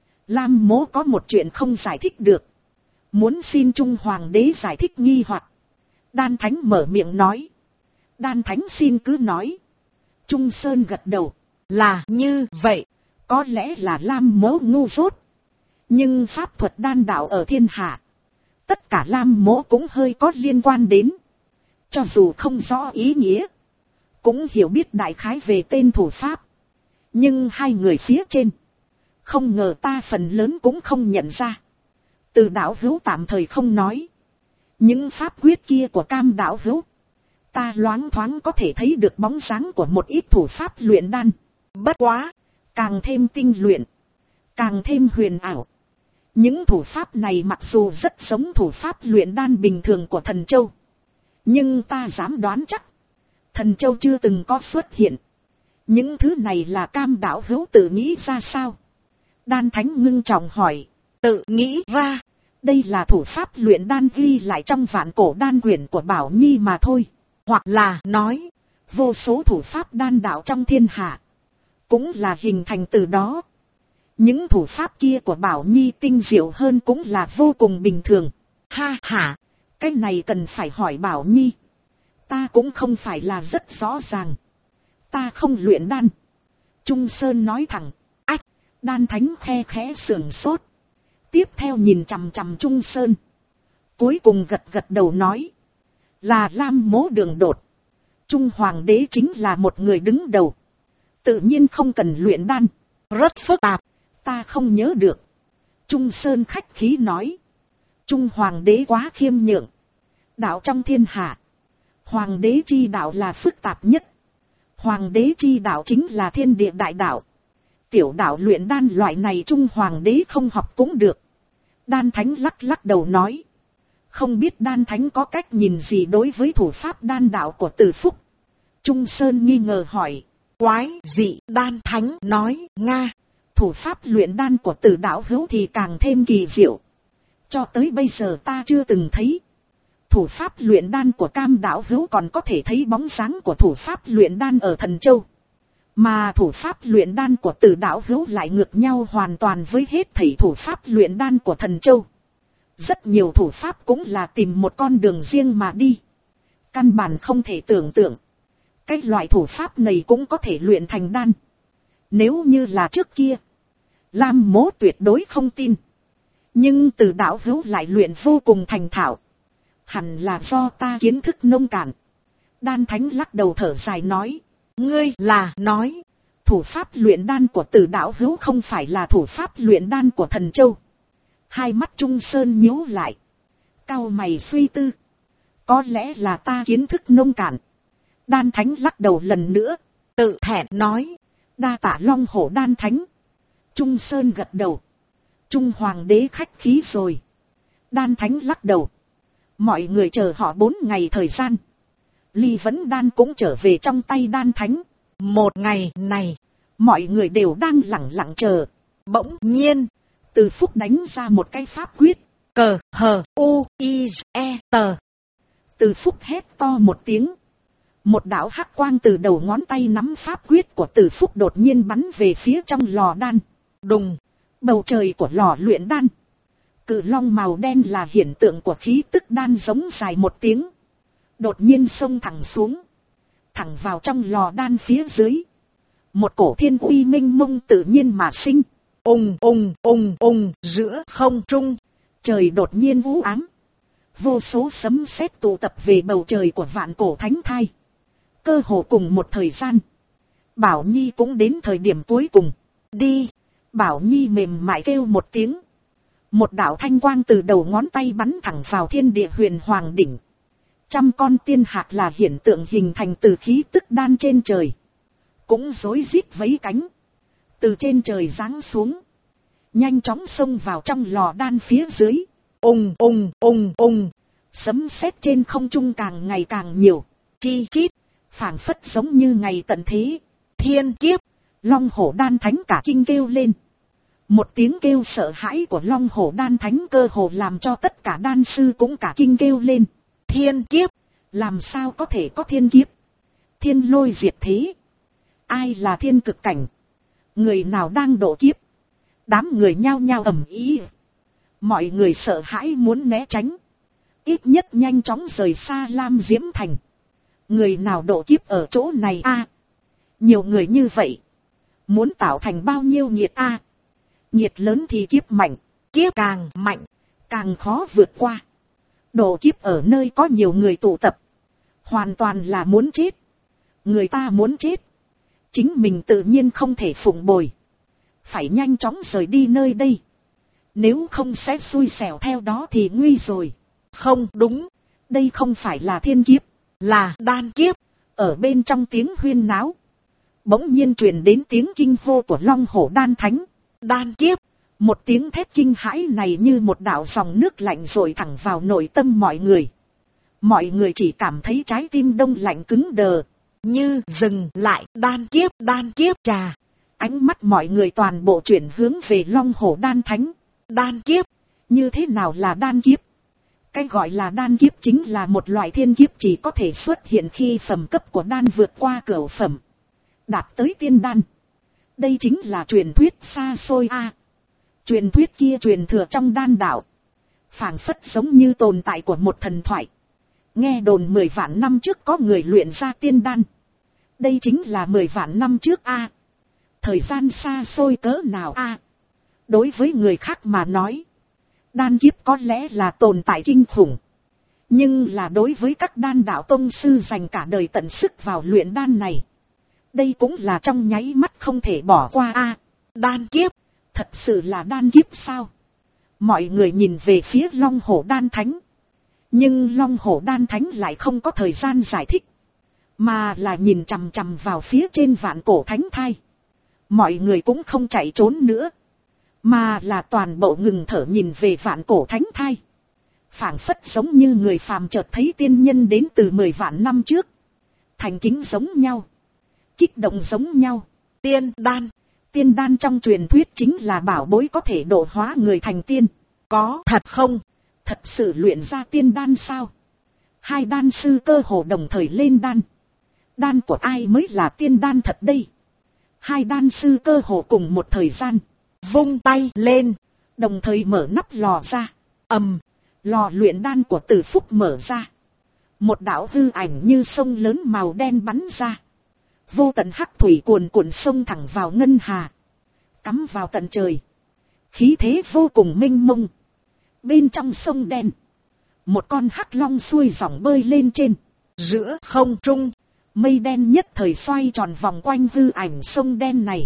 Lam Mỗ có một chuyện không giải thích được. Muốn xin Trung Hoàng đế giải thích nghi hoặc. Đan Thánh mở miệng nói. Đan Thánh xin cứ nói. Trung Sơn gật đầu. Là như vậy. Có lẽ là Lam Mỗ ngu dốt. Nhưng pháp thuật đan đạo ở thiên hạ. Tất cả Lam Mỗ cũng hơi có liên quan đến. Cho dù không rõ ý nghĩa. Cũng hiểu biết đại khái về tên thủ pháp. Nhưng hai người phía trên. Không ngờ ta phần lớn cũng không nhận ra. Từ đạo hữu tạm thời không nói. Những pháp quyết kia của Cam đạo hữu. Ta loáng thoáng có thể thấy được bóng dáng của một ít thủ pháp luyện đan. Bất quá. Càng thêm tinh luyện. Càng thêm huyền ảo. Những thủ pháp này mặc dù rất giống thủ pháp luyện đan bình thường của Thần Châu. Nhưng ta dám đoán chắc. Thần Châu chưa từng có xuất hiện. Những thứ này là Cam đạo hữu tự nghĩ ra sao? Đan Thánh ngưng trọng hỏi. Tự nghĩ ra. Đây là thủ pháp luyện đan ghi lại trong Vạn Cổ đan quyển của Bảo Nhi mà thôi. Hoặc là nói. Vô số thủ pháp đan đạo trong thiên hạ. Cũng là hình thành từ đó. Những thủ pháp kia của Bảo Nhi tinh diệu hơn cũng là vô cùng bình thường. Ha ha. Cái này cần phải hỏi Bảo Nhi. Ta cũng không phải là rất rõ ràng. Ta không luyện đan. Trung Sơn nói thẳng. Ách. Đan Thánh khe khẽ sườn sốt. Tiếp theo nhìn chằm chằm Trung Sơn. Cuối cùng gật gật đầu nói. Là Lam Mỗ đường đột. Trung Hoàng đế chính là một người đứng đầu. Tự nhiên không cần luyện đan. Rất phức tạp. Ta không nhớ được. Trung Sơn khách khí nói. Trung Hoàng đế quá khiêm nhượng. Đạo trong thiên hạ. Hoàng đế chi đạo là phức tạp nhất. Hoàng đế chi đạo chính là thiên địa đại đạo. Tiểu đạo luyện đan loại này Trung Hoàng đế không học cũng được. Đan Thánh lắc lắc đầu nói. Không biết đan thánh có cách nhìn gì đối với thủ pháp đan đạo của Từ Phúc? Trung Sơn nghi ngờ hỏi. Quái dị, đan thánh nói, Nga. Thủ pháp luyện đan của Từ đạo hữu thì càng thêm kỳ diệu. Cho tới bây giờ ta chưa từng thấy. Thủ pháp luyện đan của Cam đạo hữu còn có thể thấy bóng dáng của thủ pháp luyện đan ở Thần Châu. Mà thủ pháp luyện đan của Từ đạo hữu lại ngược nhau hoàn toàn với hết thảy thủ pháp luyện đan của Thần Châu. Rất nhiều thủ pháp cũng là tìm một con đường riêng mà đi. Căn bản không thể tưởng tượng. Cái loại thủ pháp này cũng có thể luyện thành đan. Nếu như là trước kia, Lam Mỗ tuyệt đối không tin. Nhưng Từ đạo hữu lại luyện vô cùng thành thạo. Hẳn là do ta kiến thức nông cạn. Đan thánh lắc đầu thở dài nói. Ngươi là nói, thủ pháp luyện đan của Từ đạo hữu không phải là thủ pháp luyện đan của Thần Châu. Hai mắt Trung Sơn nhíu lại. Cau mày suy tư. Có lẽ là ta kiến thức nông cạn. Đan thánh lắc đầu lần nữa. Tự thẹn nói. Đa tạ Long Hổ đan thánh. Trung Sơn gật đầu. Trung Hoàng đế khách khí rồi. Đan thánh lắc đầu. Mọi người chờ họ 4 ngày thời gian. Ly Vấn đan cũng trở về trong tay đan thánh. Một ngày này, mọi người đều đang lẳng lặng chờ. Bỗng nhiên, Từ Phúc đánh ra một cái pháp quyết. Cờ hờ u i e tờ. Từ Phúc hét to một tiếng. Một đạo hắc quang từ đầu ngón tay nắm pháp quyết của Từ Phúc đột nhiên bắn về phía trong lò đan. Đùng, bầu trời của lò luyện đan. Cự long màu đen là hiện tượng của khí tức đan giống dài một tiếng. Đột nhiên xông thẳng xuống. Thẳng vào trong lò đan phía dưới. Một cổ thiên uy minh mông tự nhiên mà sinh. Ùng ùng ùng ùng giữa không trung. Trời đột nhiên u ám. Vô số sấm sét tụ tập về bầu trời của vạn cổ thánh thai. Cơ hồ cùng một thời gian. Bảo Nhi cũng đến thời điểm cuối cùng. Đi. Bảo Nhi mềm mại kêu một tiếng. Một đạo thanh quang từ đầu ngón tay bắn thẳng vào thiên địa huyền hoàng đỉnh. 100 con tiên hạc là hiện tượng hình thành từ khí tức đan trên trời. Cũng rối rít vẫy cánh. Từ trên trời giáng xuống. Nhanh chóng xông vào trong lò đan phía dưới. Ùng ùng ùng ùng. Sấm sét trên không trung càng ngày càng nhiều. Chi chít. Phảng phất giống như ngày tận thế. Thiên kiếp. Long Hổ đan thánh cả kinh kêu lên. Một tiếng kêu sợ hãi của Long Hổ đan thánh cơ hồ làm cho tất cả đan sư cũng cả kinh kêu lên. Thiên kiếp. Làm sao có thể có thiên kiếp? Thiên lôi diệt thế. Ai là thiên cực cảnh? Người nào đang độ kiếp? Đám người nhao nhao ầm ĩ. Mọi người sợ hãi muốn né tránh. Ít nhất nhanh chóng rời xa Lam Diễm Thành. Người nào độ kiếp ở chỗ này a? Nhiều người như vậy. Muốn tạo thành bao nhiêu nhiệt a? Nhiệt lớn thì kiếp mạnh. Kiếp càng mạnh, càng khó vượt qua. Độ kiếp ở nơi có nhiều người tụ tập. Hoàn toàn là muốn chết. Người ta muốn chết. Chính mình tự nhiên không thể phụng bồi. Phải nhanh chóng rời đi nơi đây. Nếu không sẽ xui xẻo theo đó thì nguy rồi. Không đúng. Đây không phải là thiên kiếp. Là đan kiếp. Ở bên trong tiếng huyên náo. Bỗng nhiên truyền đến tiếng kinh hô của Long Hổ đan thánh. Đan kiếp. Một tiếng thét kinh hãi này như một đạo dòng nước lạnh rồi thẳng vào nội tâm mọi người. Mọi người chỉ cảm thấy trái tim đông lạnh cứng đờ. Như dừng lại. Đan kiếp trà. Ánh mắt mọi người toàn bộ chuyển hướng về Long Hổ đan thánh. Đan kiếp. Như thế nào là đan kiếp? Cái gọi là đan kiếp chính là một loại thiên kiếp chỉ có thể xuất hiện khi phẩm cấp của đan vượt qua cửu phẩm. Đạt tới tiên đan. Đây chính là truyền thuyết xa xôi a. Truyền thuyết kia truyền thừa trong đan đạo. Phảng phất giống như tồn tại của một thần thoại. Nghe đồn 10 vạn năm trước có người luyện ra tiên đan. Đây chính là 10 vạn năm trước a. Thời gian xa xôi cỡ nào a. Đối với người khác mà nói. Đan kiếp có lẽ là tồn tại kinh khủng. Nhưng là đối với các đan đạo tông sư dành cả đời tận sức vào luyện đan này. Đây cũng là trong nháy mắt không thể bỏ qua a. Đan kiếp. Thật sự là đan kiếp sao? Mọi người nhìn về phía Long Hổ đan thánh. Nhưng Long Hổ đan thánh lại không có thời gian giải thích. Mà là nhìn chằm chằm vào phía trên vạn cổ thánh thai. Mọi người cũng không chạy trốn nữa. Mà là toàn bộ ngừng thở nhìn về vạn cổ thánh thai. phảng phất giống như người phàm chợt thấy tiên nhân đến từ 10 vạn năm trước. Thành kính giống nhau, kích động giống nhau. Tiên đan. Tiên đan trong truyền thuyết chính là bảo bối có thể độ hóa người thành tiên. Có thật không? Thật sự luyện ra tiên đan sao? Hai đan sư cơ hồ đồng thời lên đan. Đan của ai mới là tiên đan thật đây? Hai đan sư cơ hồ cùng một thời gian vung tay lên, đồng thời mở nắp lò ra. Lò luyện đan của Từ Phúc mở ra. Một đạo hư ảnh như sông lớn màu đen bắn ra. Vô tận hắc thủy cuồn cuộn sông thẳng vào ngân hà, cắm vào tận trời. Khí thế vô cùng mênh mông. Bên trong sông đen, một con hắc long xuôi dòng bơi lên trên. Giữa không trung, mây đen nhất thời xoay tròn vòng quanh hư ảnh sông đen này.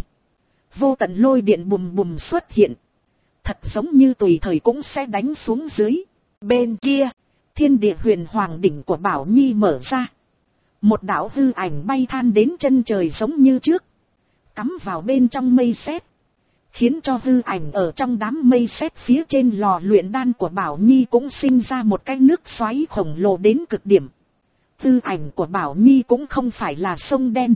Vô tận lôi điện bùm bùm xuất hiện, thật giống như tùy thời cũng sẽ đánh xuống dưới. Bên kia, thiên địa huyền hoàng đỉnh của Bảo Nhi mở ra. Một đạo hư ảnh bay than đến chân trời giống như trước, cắm vào bên trong mây sét, khiến cho hư ảnh ở trong đám mây sét phía trên lò luyện đan của Bảo Nhi cũng sinh ra một cái nước xoáy khổng lồ đến cực điểm. Hư ảnh của Bảo Nhi cũng không phải là sông đen,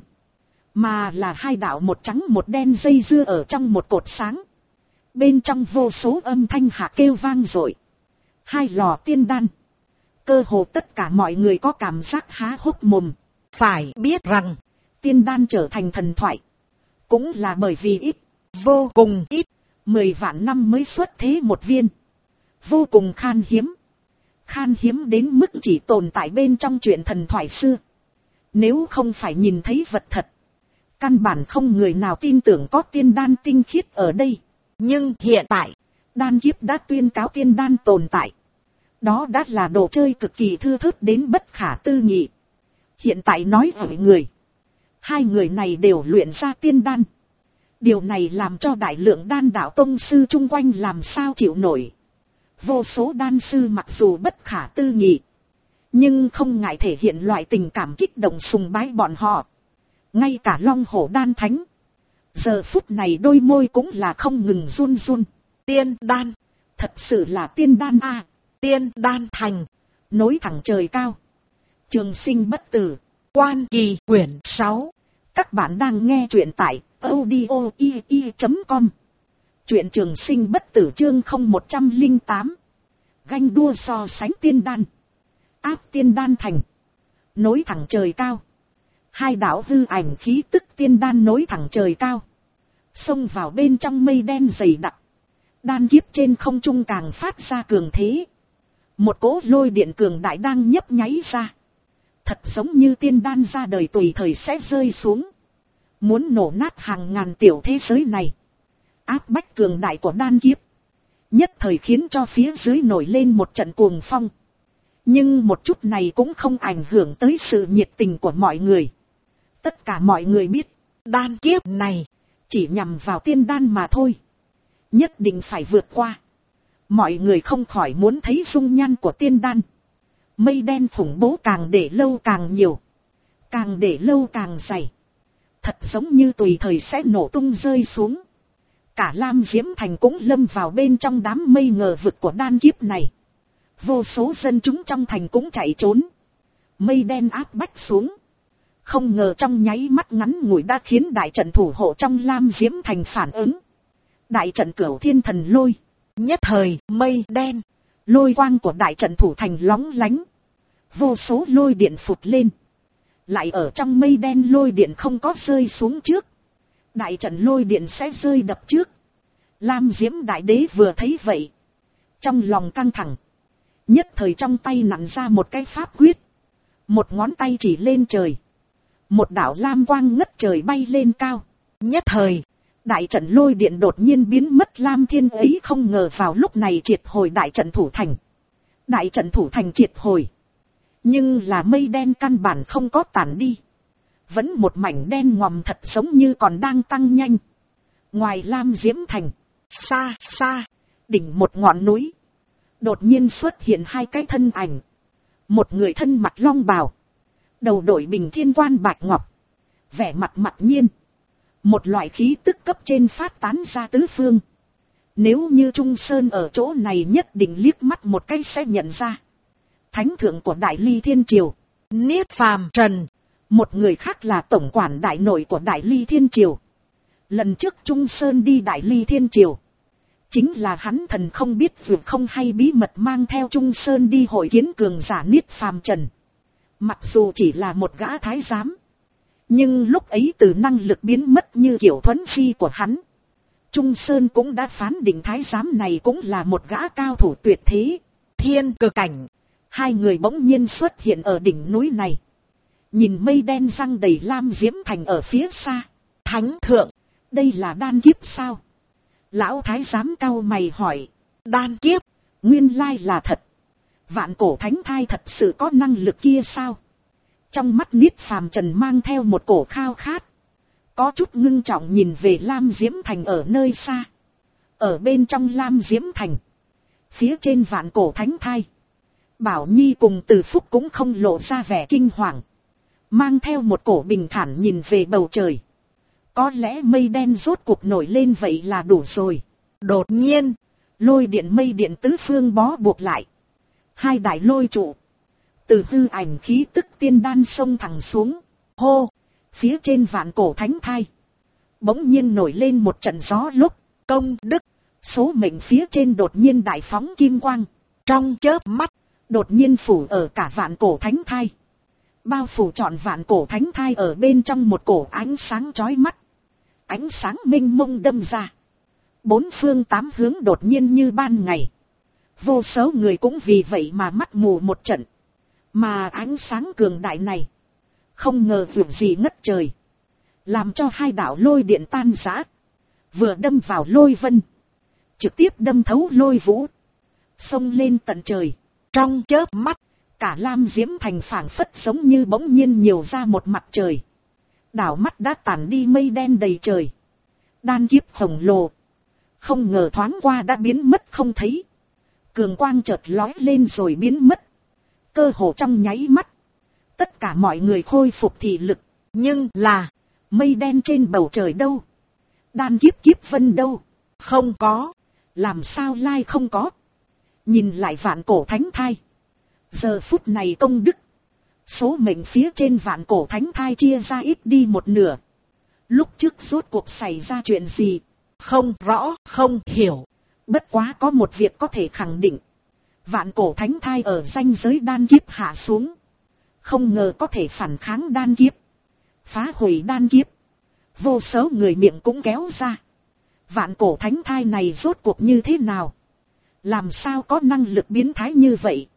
mà là hai đạo một trắng một đen dây dưa ở trong một cột sáng. Bên trong vô số âm thanh hạ kêu vang dội. Hai lò tiên đan. Cơ hồ tất cả mọi người có cảm giác há hốc mồm. Phải biết rằng, tiên đan trở thành thần thoại, cũng là bởi vì ít, vô cùng ít, 10 vạn năm mới xuất thế một viên. Vô cùng khan hiếm. Khan hiếm đến mức chỉ tồn tại bên trong truyện thần thoại xưa. Nếu không phải nhìn thấy vật thật, căn bản không người nào tin tưởng có tiên đan tinh khiết ở đây. Nhưng hiện tại, đan kiếp đã tuyên cáo tiên đan tồn tại. Đó đã là đồ chơi cực kỳ thưa thớt đến bất khả tư nghị. Hiện tại nói với người, hai người này đều luyện ra tiên đan. Điều này làm cho đại lượng đan đạo tông sư chung quanh làm sao chịu nổi. Vô số đan sư mặc dù bất khả tư nghị, nhưng không ngại thể hiện loại tình cảm kích động sùng bái bọn họ. Ngay cả Long Hổ đan thánh, giờ phút này đôi môi cũng là không ngừng run run. Tiên đan, thật sự là tiên đan a. Tiên đan thành, nối thẳng trời cao. Trường sinh bất tử, Quan Kỳ quyển 6. Các bạn đang nghe truyện tại audio.ie.com. Truyện Trường Sinh bất tử chương 0108. Ganh đua so sánh tiên đan. Áp tiên đan thành, nối thẳng trời cao. Hai đạo hư ảnh khí tức tiên đan nối thẳng trời cao, xông vào bên trong mây đen dày đặc. Đan kiếp trên không trung càng phát ra cường thế. Một cỗ lôi điện cường đại đang nhấp nháy ra. Thật giống như tiên đan ra đời tùy thời sẽ rơi xuống, muốn nổ nát hàng ngàn tiểu thế giới này. Áp bách cường đại của đan kiếp nhất thời khiến cho phía dưới nổi lên một trận cuồng phong. Nhưng một chút này cũng không ảnh hưởng tới sự nhiệt tình của mọi người. Tất cả mọi người biết, đan kiếp này chỉ nhằm vào tiên đan mà thôi, nhất định phải vượt qua. Mọi người không khỏi muốn thấy dung nhan của tiên đan. Mây đen khủng bố càng để lâu càng nhiều, càng để lâu càng dày, thật giống như tùy thời sẽ nổ tung rơi xuống. Cả Lam Diễm Thành cũng lâm vào bên trong đám mây ngờ vực của đan kiếp này. Vô số dân chúng trong thành cũng chạy trốn. Mây đen áp bách xuống, không ngờ trong nháy mắt ngắn ngủi đã khiến đại trận thủ hộ trong Lam Diễm Thành phản ứng. Đại trận Cửu Thiên Thần Lôi, nhất thời mây đen, lôi quang của đại trận thủ thành lóng lánh. Vô số lôi điện phụt lên. Lại ở trong mây đen lôi điện không có rơi xuống trước, đại trận lôi điện sẽ rơi đập trước. Lam Diễm Đại Đế vừa thấy vậy, trong lòng căng thẳng, nhất thời trong tay nặn ra một cái pháp quyết. Một ngón tay chỉ lên trời, một đạo lam quang ngất trời bay lên cao. Nhất thời, đại trận lôi điện đột nhiên biến mất. Lam Thiên ấy không ngờ vào lúc này triệt hồi đại trận thủ thành. Đại trận thủ thành triệt hồi, nhưng là mây đen căn bản không có tản đi, vẫn một mảnh đen ngòm thật giống như còn đang tăng nhanh. Ngoài Lam Diễm Thành, xa xa, đỉnh một ngọn núi, đột nhiên xuất hiện hai cái thân ảnh. Một người thân mặc long bào, đầu đội bình thiên quan bạch ngọc, vẻ mặt mặc nhiên. Một loại khí tức cấp trên phát tán ra tứ phương, Nếu như Trung Sơn ở chỗ này nhất định liếc mắt một cái sẽ nhận ra. Thánh thượng của Đại Ly Thiên Triều, Niết Phàm Trần. Một người khác là tổng quản đại nội của Đại Ly Thiên Triều. Lần trước Trung Sơn đi Đại Ly Thiên Triều, chính là hắn thần không biết dù không hay bí mật mang theo Trung Sơn đi hội kiến cường giả Niết Phàm Trần. Mặc dù chỉ là một gã thái giám, nhưng lúc ấy từ năng lực biến mất như kiểu thuấn phi của hắn, Trung Sơn cũng đã phán định thái giám này cũng là một gã cao thủ tuyệt thế, thiên cơ cảnh. Hai người bỗng nhiên xuất hiện ở đỉnh núi này. Nhìn mây đen răng đầy lam diễm thành ở phía xa. Thánh thượng, đây là đan kiếp sao? Lão thái giám cau mày hỏi. Đan kiếp, nguyên lai là thật. Vạn cổ thánh thai thật sự có năng lực kia sao? Trong mắt Niết Phàm Trần mang theo một cổ khao khát. Có chút ngưng trọng nhìn về lam diễm thành ở nơi xa. Ở bên trong lam diễm thành, phía trên vạn cổ thánh thai, Bảo Nhi cùng Từ Phúc cũng không lộ ra vẻ kinh hoàng, mang theo một cổ bình thản nhìn về bầu trời. Có lẽ mây đen rốt cuộc nổi lên vậy là đủ rồi. Đột nhiên, lôi điện mây điện tứ phương bó buộc lại. Hai đại lôi trụ, từ hư ảnh khí tức tiên đan xông thẳng xuống. Hô, phía trên vạn cổ thánh thai, bỗng nhiên nổi lên một trận gió lúc. Công đức, số mệnh phía trên đột nhiên đại phóng kim quang. Trong chớp mắt, đột nhiên phủ ở cả vạn cổ thánh thai. Bao phủ trọn vạn cổ thánh thai ở bên trong một cổ ánh sáng chói mắt. Ánh sáng minh mông đâm ra. Bốn phương tám hướng đột nhiên như ban ngày. Vô số người cũng vì vậy mà mắt mù một trận. Mà ánh sáng cường đại này, không ngờ việc gì ngất trời, làm cho hai đạo lôi điện tan rã. Vừa đâm vào lôi vân, trực tiếp đâm thấu lôi vũ, xông lên tận trời. Trong chớp mắt, cả lam diễm thành phảng phất giống như bỗng nhiên nhiều ra một mặt trời. Đảo mắt đã tản đi mây đen đầy trời. Đan kiếp khổng lồ, không ngờ thoáng qua đã biến mất không thấy. Cường quang chợt lói lên rồi biến mất. Cơ hồ trong nháy mắt, tất cả mọi người khôi phục thị lực. Nhưng là, mây đen trên bầu trời đâu? Đan kiếp kiếp vân đâu? Không có. Làm sao lai không có? Nhìn lại vạn cổ thánh thai, giờ phút này công đức, số mệnh phía trên vạn cổ thánh thai chia ra ít đi một nửa. Lúc trước rốt cuộc xảy ra chuyện gì? Không rõ, không hiểu. Bất quá có một việc có thể khẳng định. Vạn cổ thánh thai ở ranh giới đan kiếp hạ xuống. Không ngờ có thể phản kháng đan kiếp, phá hủy đan kiếp. Vô số người miệng cũng kéo ra. Vạn cổ thánh thai này rốt cuộc như thế nào? Làm sao có năng lực biến thái như vậy?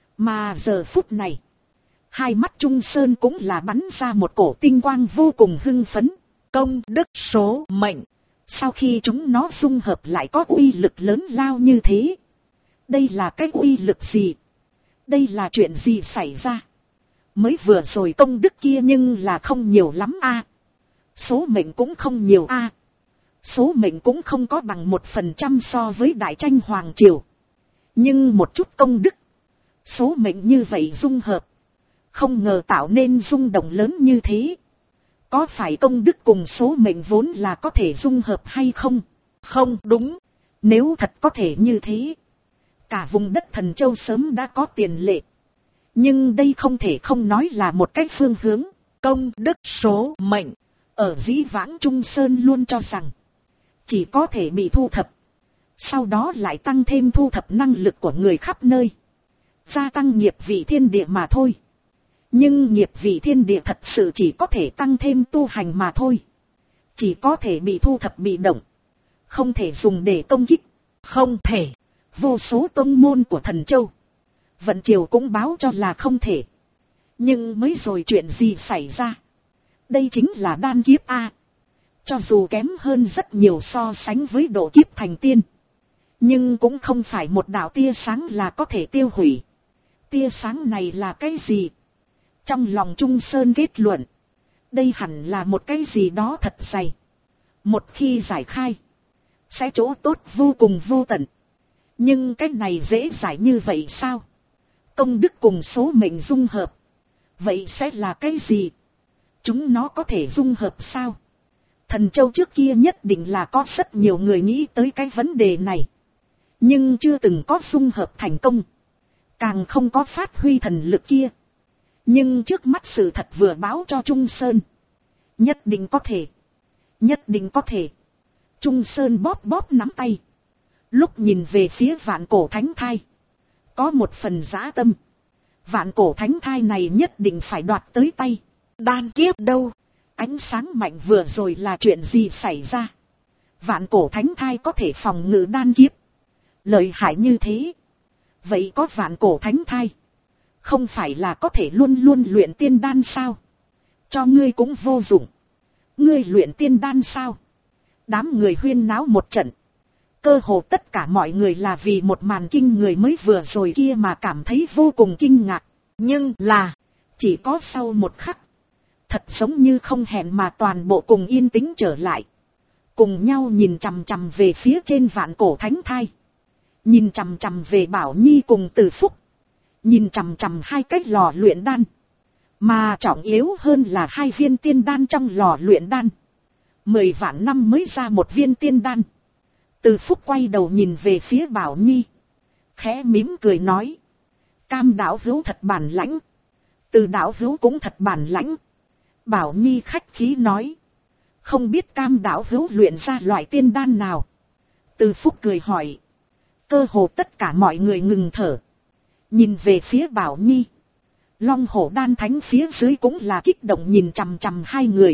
Mà giờ phút này, hai mắt Trung Sơn cũng là bắn ra một cổ tinh quang vô cùng hưng phấn. Công đức số mệnh, sau khi chúng nó dung hợp lại có uy lực lớn lao như thế. Đây là cái uy lực gì? Đây là chuyện gì xảy ra? Mới vừa rồi công đức kia nhưng là không nhiều lắm a. Số mệnh cũng không nhiều a. Số mệnh cũng không có bằng 1% so với đại tranh hoàng triều. Nhưng một chút công đức, số mệnh như vậy dung hợp, không ngờ tạo nên rung động lớn như thế. Có phải công đức cùng số mệnh vốn là có thể dung hợp hay không? Không đúng. Nếu thật có thể như thế, cả vùng đất Thần Châu sớm đã có tiền lệ. Nhưng đây không thể không nói là một cách phương hướng. Công đức số mệnh, ở dĩ vãng Trung Sơn luôn cho rằng chỉ có thể bị thu thập, sau đó lại tăng thêm thu thập năng lực của người khắp nơi, gia tăng nghiệp vị thiên địa mà thôi. Nhưng nghiệp vị thiên địa thật sự chỉ có thể tăng thêm tu hành mà thôi. Chỉ có thể bị thu thập bị động, không thể dùng để công kích. Không thể. Vô số tông môn của Thần Châu, Vận Triều cũng báo cho là không thể. Nhưng mới rồi chuyện gì xảy ra? Đây chính là đan kiếp a. Cho dù kém hơn rất nhiều so sánh với độ kiếp thành tiên, nhưng cũng không phải một đạo tia sáng là có thể tiêu hủy. Tia sáng này là cái gì? Trong lòng Trung Sơn kết luận, đây hẳn là một cái gì đó thật dày. Một khi giải khai, sẽ chỗ tốt vô cùng vô tận. Nhưng cái này dễ giải như vậy sao? Công đức cùng số mệnh dung hợp, vậy sẽ là cái gì? Chúng nó có thể dung hợp sao? Thần Châu trước kia nhất định là có rất nhiều người nghĩ tới cái vấn đề này. Nhưng chưa từng có dung hợp thành công. Càng không có phát huy thần lực kia. Nhưng trước mắt sự thật vừa báo cho Trung Sơn. Nhất định có thể. Nhất định có thể. Trung Sơn bóp bóp nắm tay. Lúc nhìn về phía vạn cổ thánh thai. Có một phần dã tâm. Vạn cổ thánh thai này nhất định phải đoạt tới tay. Đan kiếp đâu? Ánh sáng mạnh vừa rồi là chuyện gì xảy ra? Vạn cổ thánh thai có thể phòng ngự đan kiếp. Lợi hại như thế. Vậy có vạn cổ thánh thai. Không phải là có thể luôn luôn luyện tiên đan sao? Cho ngươi cũng vô dụng. Ngươi luyện tiên đan sao? Đám người huyên náo một trận. Cơ hồ tất cả mọi người là vì một màn kinh người mới vừa rồi kia mà cảm thấy vô cùng kinh ngạc. Nhưng là, chỉ có sau một khắc. Thật giống như không hẹn mà toàn bộ cùng yên tĩnh trở lại. Cùng nhau nhìn chằm chằm về phía trên vạn cổ thánh thai. Nhìn chằm chằm về Bảo Nhi cùng Từ Phúc. Nhìn chằm chằm hai cái lò luyện đan. Mà trọng yếu hơn là hai viên tiên đan trong lò luyện đan. 10 vạn năm mới ra một viên tiên đan. Từ Phúc quay đầu nhìn về phía Bảo Nhi. Khẽ mỉm cười nói. Cam đạo hữu thật bản lãnh. Từ đạo hữu cũng thật bản lãnh. Bảo Nhi khách khí nói. Không biết Cam đạo hữu luyện ra loại tiên đan nào. Từ Phúc cười hỏi. Cơ hồ tất cả mọi người ngừng thở. Nhìn về phía Bảo Nhi. Long hổ đan thánh phía dưới cũng là kích động nhìn chằm chằm hai người.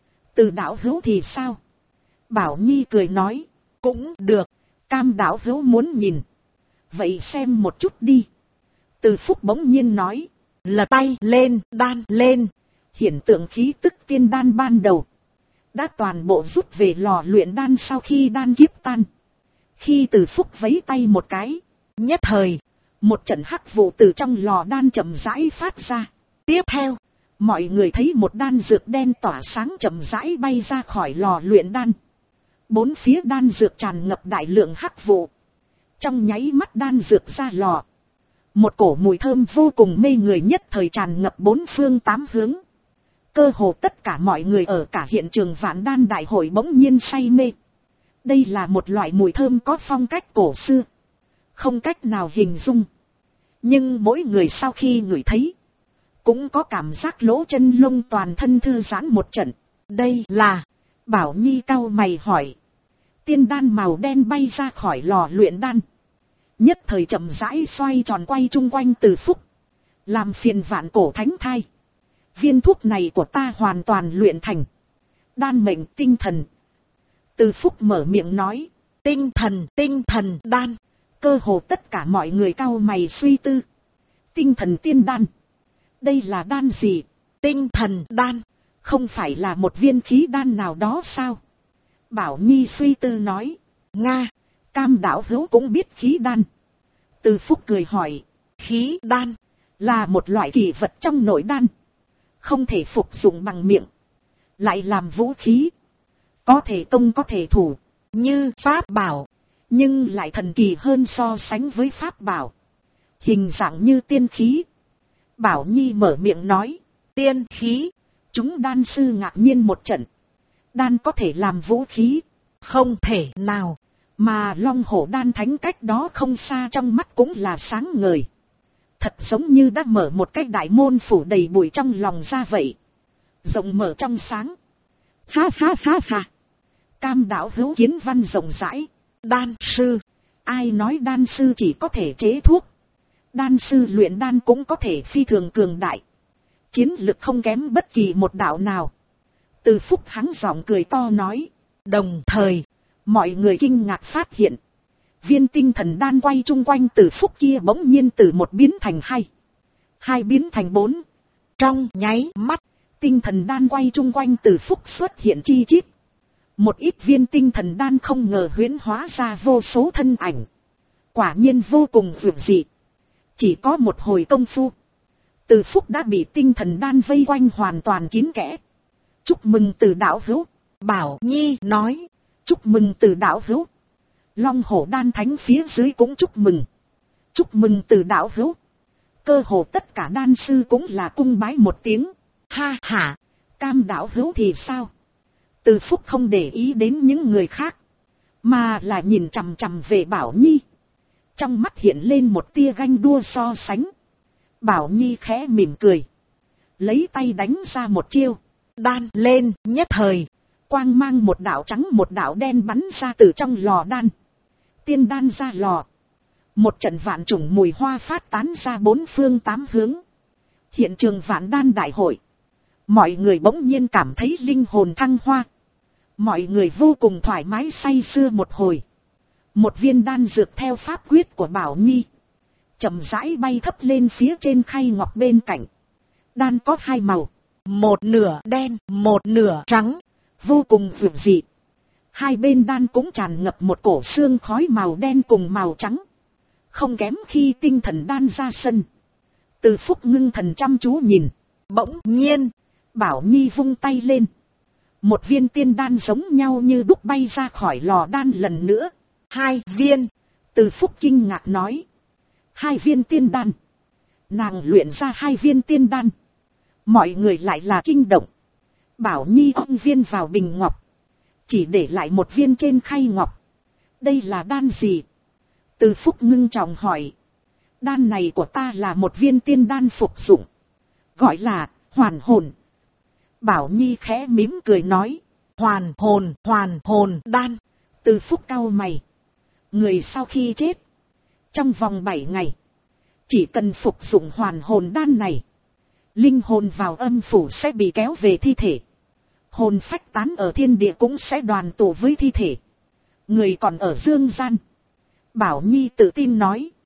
Từ đạo hữu thì sao? Bảo Nhi cười nói. Cũng được. Cam đạo hữu muốn nhìn. Vậy xem một chút đi. Từ Phúc bỗng nhiên nói. Lật tay lên, đan lên. Hiện tượng khí tức tiên đan ban đầu. Đã toàn bộ rút về lò luyện đan sau khi đan kiếp tan. Khi Từ Phúc vấy tay một cái. Nhất thời. Một trận hắc vụ từ trong lò đan chậm rãi phát ra. Tiếp theo. Mọi người thấy một đan dược đen tỏa sáng chậm rãi bay ra khỏi lò luyện đan. Bốn phía đan dược tràn ngập đại lượng hắc vụ. Trong nháy mắt đan dược ra lò. Một cổ mùi thơm vô cùng mê người nhất thời tràn ngập bốn phương tám hướng. Cơ hồ tất cả mọi người ở cả hiện trường vạn đan đại hội bỗng nhiên say mê. Đây là một loại mùi thơm có phong cách cổ xưa. Không cách nào hình dung. Nhưng mỗi người sau khi ngửi thấy. Cũng có cảm giác lỗ chân lông toàn thân thư giãn một trận. Đây là. Bảo Nhi cau mày hỏi. Tiên đan màu đen bay ra khỏi lò luyện đan. Nhất thời chậm rãi xoay tròn quay chung quanh Từ Phúc. Làm phiền vạn cổ thánh thai. Viên thuốc này của ta hoàn toàn luyện thành. Đan mệnh tinh thần. Từ Phúc mở miệng nói. Tinh thần đan. Cơ hồ tất cả mọi người cau mày suy tư. Tinh thần tiên đan. Đây là đan gì? Tinh thần đan. Không phải là một viên khí đan nào đó sao? Bảo Nhi suy tư nói. Nga. Cam đạo hữu cũng biết khí đan. Từ Phúc cười hỏi. Khí đan. Là một loại kỳ vật trong nội đan. Không thể phục dụng bằng miệng. Lại làm vũ khí. Có thể công có thể thủ. Như pháp bảo. Nhưng lại thần kỳ hơn so sánh với pháp bảo. Hình dạng như tiên khí. Bảo Nhi mở miệng nói. Tiên khí. Chúng đan sư ngạc nhiên một trận. Đan có thể làm vũ khí. Không thể nào. Mà Long hổ đan thánh cách đó không xa trong mắt cũng là sáng ngời. Thật giống như đã mở một cái đại môn phủ đầy bụi trong lòng ra vậy. Rộng mở trong sáng. Ha ha ha ha. Cam đạo hữu kiến văn rộng rãi. Đan sư. Ai nói đan sư chỉ có thể chế thuốc. Đan sư luyện đan cũng có thể phi thường cường đại. Chiến lực không kém bất kỳ một đạo nào. Từ Phúc hắng giọng cười to nói. Đồng thời, mọi người kinh ngạc phát hiện. Viên tinh thần đan quay chung quanh Từ Phúc kia bỗng nhiên từ một biến thành hai. Hai biến thành bốn. Trong nháy mắt, tinh thần đan quay chung quanh Từ Phúc xuất hiện chi chít. Một ít viên tinh thần đan không ngờ huyễn hóa ra vô số thân ảnh. Quả nhiên vô cùng vượt dị. Chỉ có một hồi công phu. Từ Phúc đã bị tinh thần đan vây quanh hoàn toàn kín kẽ. Chúc mừng Từ đạo hữu. Bảo Nhi nói. Chúc mừng Từ đạo hữu. Long hổ đan thánh phía dưới cũng chúc mừng. Chúc mừng Từ đạo hữu. Cơ hồ tất cả đan sư cũng là cung bái một tiếng. Ha ha. Cam đạo hữu thì sao? Từ Phúc không để ý đến những người khác, mà là nhìn chằm chằm về Bảo Nhi. Trong mắt hiện lên một tia ganh đua so sánh. Bảo Nhi khẽ mỉm cười, lấy tay đánh ra một chiêu, đan lên. Nhất thời, quang mang một đạo trắng một đạo đen bắn ra từ trong lò đan. Tiên đan ra lò, một trận vạn chủng mùi hoa phát tán ra bốn phương tám hướng. Hiện trường vạn đan đại hội, mọi người bỗng nhiên cảm thấy linh hồn thăng hoa. Mọi người vô cùng thoải mái say sưa một hồi. Một viên đan dược theo pháp quyết của Bảo Nhi, chậm rãi bay thấp lên phía trên khay ngọc bên cạnh. Đan có hai màu, một nửa đen, một nửa trắng, vô cùng dịu dị. Hai bên đan cũng tràn ngập một cổ xương khói màu đen cùng màu trắng, không kém khi tinh thần đan ra sân. Từ Phúc ngưng thần chăm chú nhìn, bỗng nhiên, Bảo Nhi vung tay lên. Một viên tiên đan giống nhau như đúc bay ra khỏi lò đan lần nữa. Hai viên, Từ Phúc kinh ngạc nói. Hai viên tiên đan. Nàng luyện ra hai viên tiên đan. Mọi người lại là kinh động. Bảo Nhi ong viên vào bình ngọc, chỉ để lại một viên trên khay ngọc. Đây là đan gì? Từ Phúc ngưng trọng hỏi. Đan này của ta là một viên tiên đan phục dụng, gọi là hoàn hồn. Bảo Nhi khẽ mỉm cười nói. Hoàn hồn đan. Từ Phúc cau mày. Người sau khi chết, trong vòng 7 ngày, chỉ cần phục dụng hoàn hồn đan này, linh hồn vào âm phủ sẽ bị kéo về thi thể. Hồn phách tán ở thiên địa cũng sẽ đoàn tụ với thi thể. Người còn ở dương gian. Bảo Nhi tự tin nói.